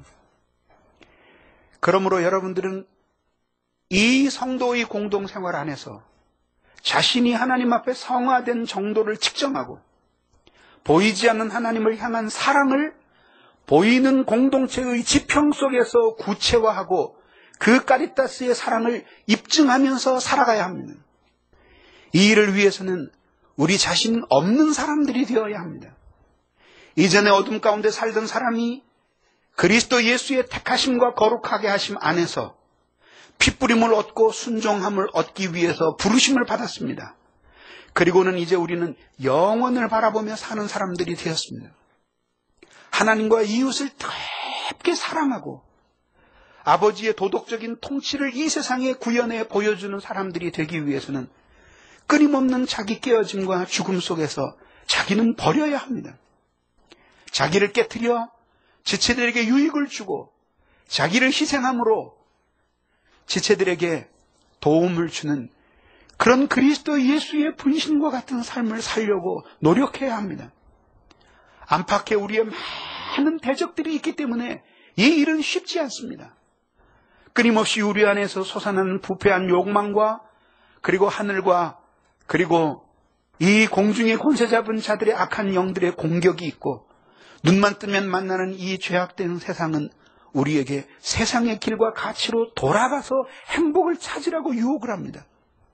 그러므로 여러분들은 이 성도의 공동생활 안에서 자신이 하나님 앞에 성화된 정도를 측정하고 보이지 않는 하나님을 향한 사랑을 보이는 공동체의 지평 속에서 구체화하고 그 카리타스의 사랑을 입증하면서 살아가야 합니다. 이 일을 위해서는 우리 자신 없는 사람들이 되어야 합니다. 이전에 어둠 가운데 살던 사람이 그리스도 예수의 택하심과 거룩하게 하심 안에서 핏부림을 얻고 순종함을 얻기 위해서 부르심을 받았습니다. 그리고는 이제 우리는 영원을 바라보며 사는 사람들이 되었습니다. 하나님과 이웃을 깊게 사랑하고 아버지의 도덕적인 통치를 이 세상에 구현해 보여주는 사람들이 되기 위해서는 끊임없는 자기 깨어짐과 죽음 속에서 자기는 버려야 합니다. 자기를 깨트려 지체들에게 유익을 주고 자기를 희생함으로 지체들에게 도움을 주는 그런 그리스도 예수의 분신과 같은 삶을 살려고 노력해야 합니다. 안팎에 우리의 많은 대적들이 있기 때문에 이 일은 쉽지 않습니다. 끊임없이 우리 안에서 솟아나는 부패한 욕망과 그리고 하늘과 그리고 이 공중의 권세 잡은 자들의 악한 영들의 공격이 있고 눈만 뜨면 만나는 이 죄악된 세상은 우리에게 세상의 길과 가치로 돌아가서 행복을 찾으라고 유혹을 합니다.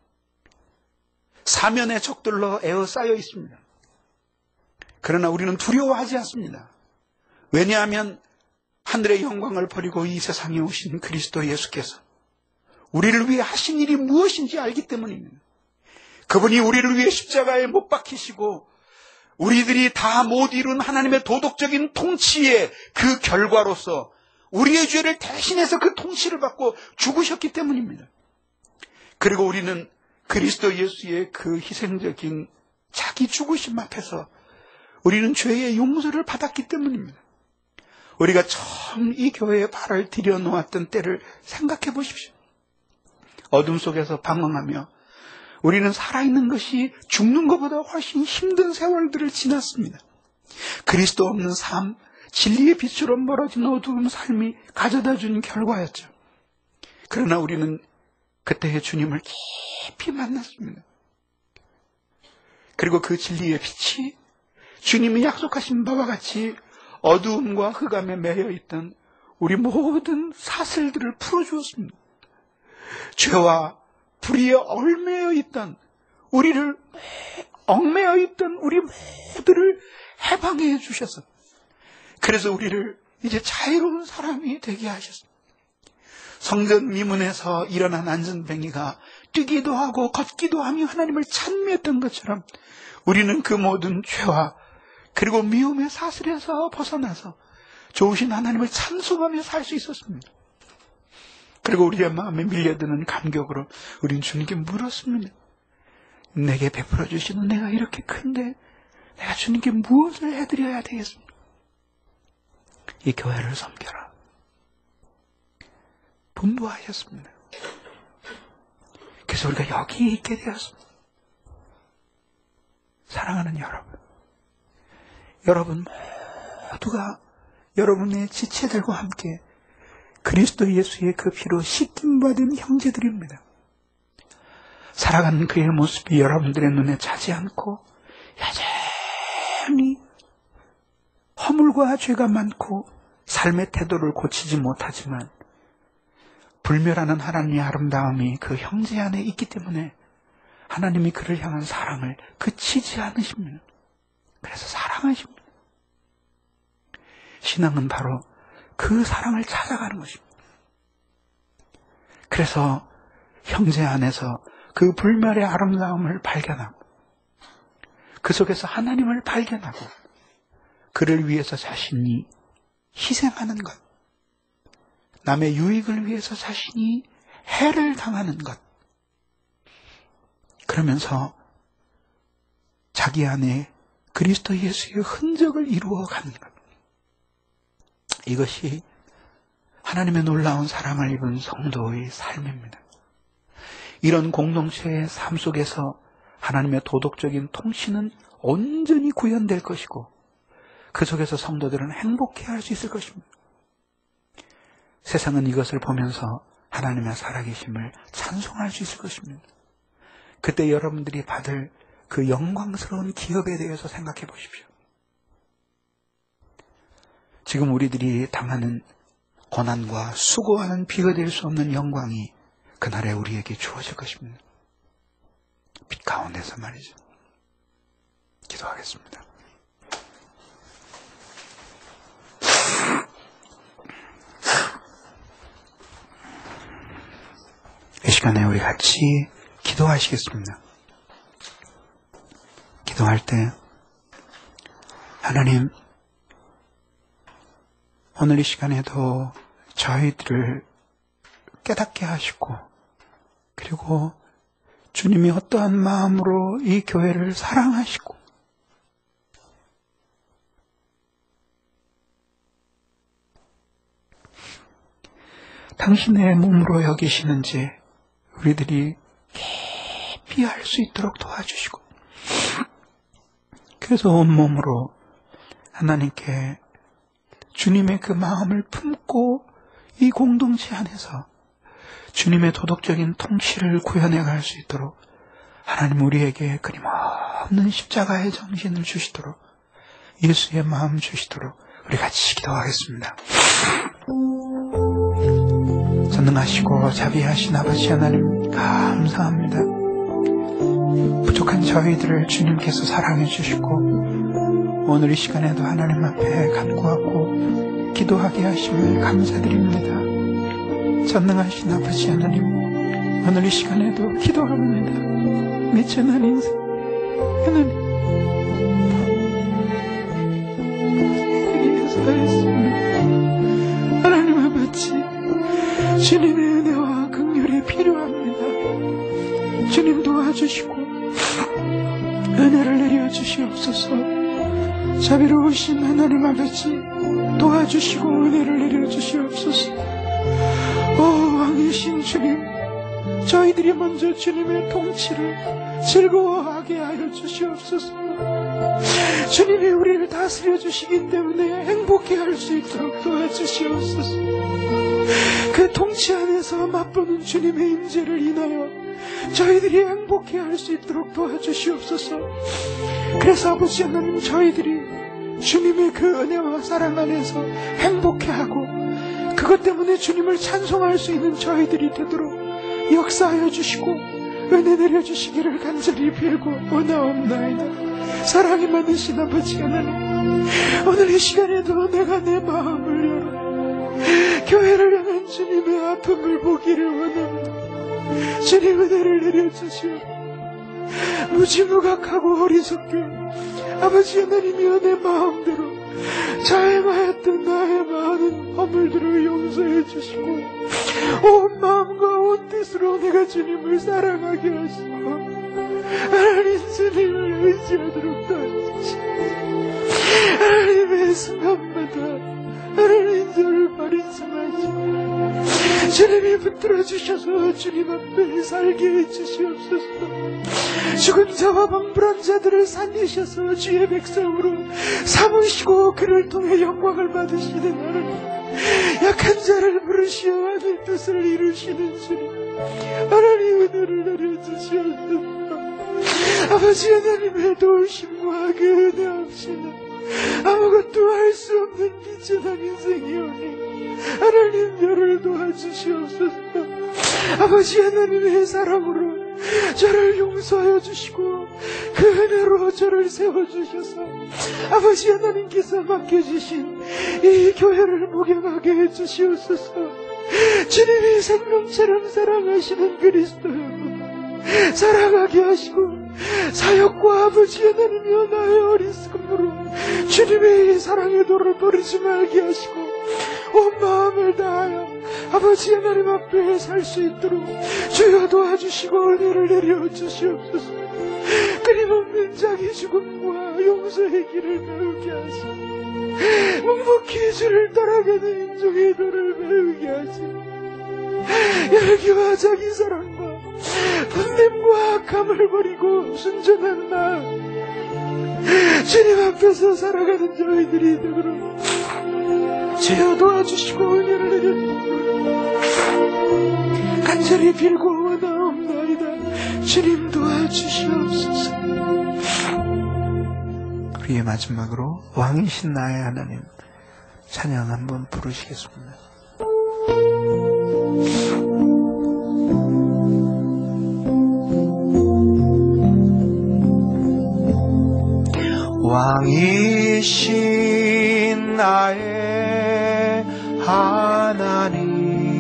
사면의 적들로 에어싸여 있습니다. 그러나 우리는 두려워하지 않습니다. 왜냐하면 하늘의 영광을 버리고 이 세상에 오신 그리스도 예수께서 우리를 위해 하신 일이 무엇인지 알기 때문입니다. 그분이 우리를 위해 십자가에 못 박히시고 우리들이 다 못 이룬 하나님의 도덕적인 통치의 그 결과로서 우리의 죄를 대신해서 그 통치를 받고 죽으셨기 때문입니다. 그리고 우리는 그리스도 예수의 그 희생적인 자기 죽으심 앞에서 우리는 죄의 용서를 받았기 때문입니다. 우리가 처음 이 교회에 발을 들여놓았던 때를 생각해 보십시오. 어둠 속에서 방황하며 우리는 살아있는 것이 죽는 것보다 훨씬 힘든 세월들을 지났습니다. 그리스도 없는 삶, 진리의 빛으로 멀어진 어두운 삶이 가져다 준 결과였죠. 그러나 우리는 그때의 주님을 깊이 만났습니다. 그리고 그 진리의 빛이 주님이 약속하신 바와 같이 어두움과 흑암에 매여 있던 우리 모든 사슬들을 풀어주었습니다. 죄와 불의에 얽매여 있던 우리를 얽매여 있던 우리 모두를 해방해 주셔서 그래서 우리를 이제 자유로운 사람이 되게 하셨습니다. 성전 미문에서 일어난 안전뱅이가 뛰기도 하고 걷기도 하며 하나님을 찬미했던 것처럼 우리는 그 모든 죄와 그리고 미움의 사슬에서 벗어나서 좋으신 하나님을 찬송하며 살 수 있었습니다. 그리고 우리의 마음에 밀려드는 감격으로 우리는 주님께 물었습니다. 내게 베풀어 주신 은혜가 이렇게 큰데 내가 주님께 무엇을 해드려야 되겠습니까? 이 교회를 섬겨라. 분부하셨습니다. 그래서 우리가 여기 있게 되었습니다. 사랑하는 여러분, 여러분 모두가 여러분의 지체들과 함께 그리스도 예수의 그 피로 씻김받은 형제들입니다. 살아가는 그의 모습이 여러분들의 눈에 차지 않고 여전히 허물과 죄가 많고 삶의 태도를 고치지 못하지만 불멸하는 하나님의 아름다움이 그 형제 안에 있기 때문에 하나님이 그를 향한 사랑을 그치지 않으십니다. 그래서 사랑하십니다. 신앙은 바로 그 사랑을 찾아가는 것입니다. 그래서 형제 안에서 그 불멸의 아름다움을 발견하고 그 속에서 하나님을 발견하고 그를 위해서 자신이 희생하는 것, 남의 유익을 위해서 자신이 해를 당하는 것, 그러면서 자기 안에 그리스도 예수의 흔적을 이루어가는 것, 이것이 하나님의 놀라운 사랑을 입은 성도의 삶입니다. 이런 공동체의 삶 속에서 하나님의 도덕적인 통치는 온전히 구현될 것이고 그 속에서 성도들은 행복해할 수 있을 것입니다. 세상은 이것을 보면서 하나님의 살아계심을 찬송할 수 있을 것입니다. 그때 여러분들이 받을 그 영광스러운 기업에 대해서 생각해 보십시오. 지금 우리들이 당하는 고난과 수고하는 비교될 수 없는 영광이 그날에 우리에게 주어질 것입니다. 빛 가운데서 말이죠. 기도하겠습니다. 이 시간에 우리 같이 기도하시겠습니다. 기도할 때 하나님, 오늘 이 시간에도 저희들을 깨닫게 하시고, 그리고 주님이 어떠한 마음으로 이 교회를 사랑하시고, 당신의 몸으로 여기시는지 우리들이 깊이 알 수 있도록 도와주시고, 그래서 온몸으로 하나님께 주님의 그 마음을 품고 이 공동체 안에서 주님의 도덕적인 통치를 구현해 갈 수 있도록 하나님 우리에게 끊임없는 십자가의 정신을 주시도록, 예수의 마음 주시도록 우리 같이 기도하겠습니다. 전능하시고 자비하신 아버지 하나님, 감사합니다. 부족한 저희들을 주님께서 사랑해 주시고 오늘 이 시간에도 하나님 앞에 간구하고 기도하게 하심을 감사드립니다. 전능하신 아버지 하나님, 오늘 이 시간에도 기도합니다. 미천한 인생 하나님, 위해서 하였습니다. 하나님 아버지, 주님의 은혜와 긍휼이 필요합니다. 주님 도와주시고 은혜를 내려주시옵소서. 자비로우신 하나님 아버지, 도와주시고 은혜를 내려주시옵소서. 오 왕이신 주님, 저희들이 먼저 주님의 통치를 즐거워하게 하여 주시옵소서. 주님이 우리를 다스려 주시기 때문에 행복해 할 수 있도록 도와주시옵소서. 그 통치 안에서 맛보는 주님의 임재를 인하여 저희들이 행복해 할 수 있도록 도와주시옵소서. 그래서 아버지 하나님, 저희들이 주님의 그 은혜와 사랑 안에서 행복해하고 그것 때문에 주님을 찬송할 수 있는 저희들이 되도록 역사하여 주시고 은혜 내려주시기를 간절히 빌고 원하옵나이다. 사랑이 많으신 아버지 하나님, 오늘 이 시간에도 내가 내 마음을 열어 교회를 향한 주님의 아픔을 보기를 원합니다. 주님 은혜를 내려주시오. 무지무각하고 어리석게 아버지 하나님이여 내 마음대로 자행하였던 나의 많은 허물들을 용서해 주시고 온 마음과 온 뜻으로 내가 주님을 사랑하게 하시고 하나님 주님을 의지하도록 도와주시고 하나님의 순간마다 하나님 저를 버리지 마시고 주님이 붙들어 주셔서 주님 앞에 살게 해주시옵소서. 죽은 자와 방불한 자들을 살리셔서 주의 백성으로 삼으시고 그를 통해 영광을 받으시는 하나님, 약한 자를 부르시어 하늘 뜻을 이루시는 주님, 하나님 은혜를 내려주시옵소서. 아버지 하나님의 도우심과 그 은혜 없이는 아무것도 할 수 없는 비천한 인생이오니 하나님 저를 도와주시옵소서. 아버지 하나님의 사랑으로 저를 용서하여 주시고 그 은혜로 저를 세워주셔서 아버지 하나님께서 맡겨주신 이 교회를 목양하게 해주시옵소서. 주님이 생명처럼 사랑하시는 그리스도여, 사랑하게 하시고 사역과 아버지 하나님이여 나의 어리석음으로 주님의 이 사랑의 도를 버리지 말게 하시고 온 마음을 다하여 아버지 하나님 앞에 살 수 있도록 주여 도와주시고 은혜를 내려주시옵소서. 끊임없는 자기 죽음과 용서의 길을 배우게 하시고 묵묵히 주를 따라가는 인종의 도를 배우게 하시고 열기와 자기 사랑과 분냄과 악함을 버리고 순전한 마음 주님 앞에서 살아가는 저희들이 되도록 주여 도와주시고 은혜를 내려주시고 간절히 빌고 원하옵나이다. 주님 도와주시옵소서. 우리의 마지막으로 왕이신 나의 하나님, 찬양 한번 부르시겠습니다. 왕이신 나의 하나님,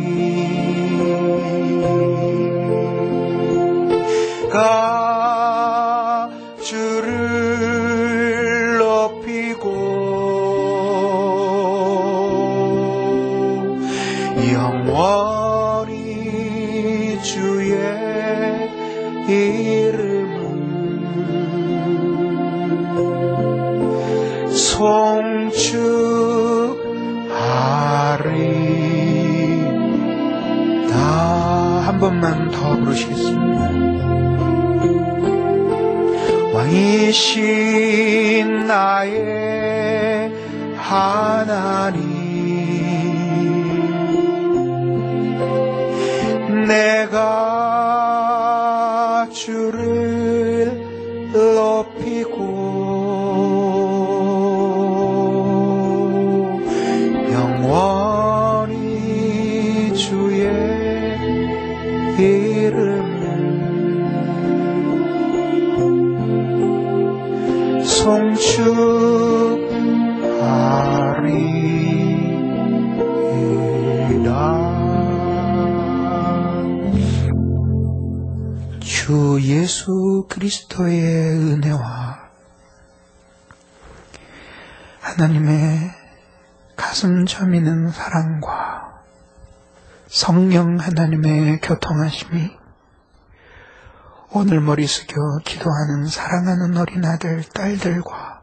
가 주를 높이고 영원히 주의 이름을 송축하리다. 한 번만 더 부르시겠습니다. 왕이신 나의 하나님, 내가 주를 높이고 영원히 주의 이름을 송축하리이다. 주 예수 그리스도의 은혜와 하나님의 가슴 저미는 사랑과 성령 하나님의 교통하심이 오늘 머리 숙여 기도하는 사랑하는 어린 아들, 딸들과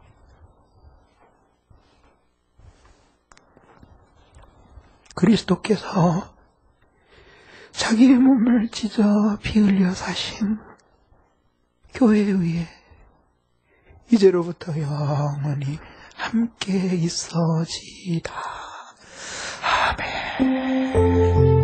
그리스도께서 자기의 몸을 찢어 피 흘려 사신 교회 위에 이제로부터 영원히 함께 있어지이다. 아멘.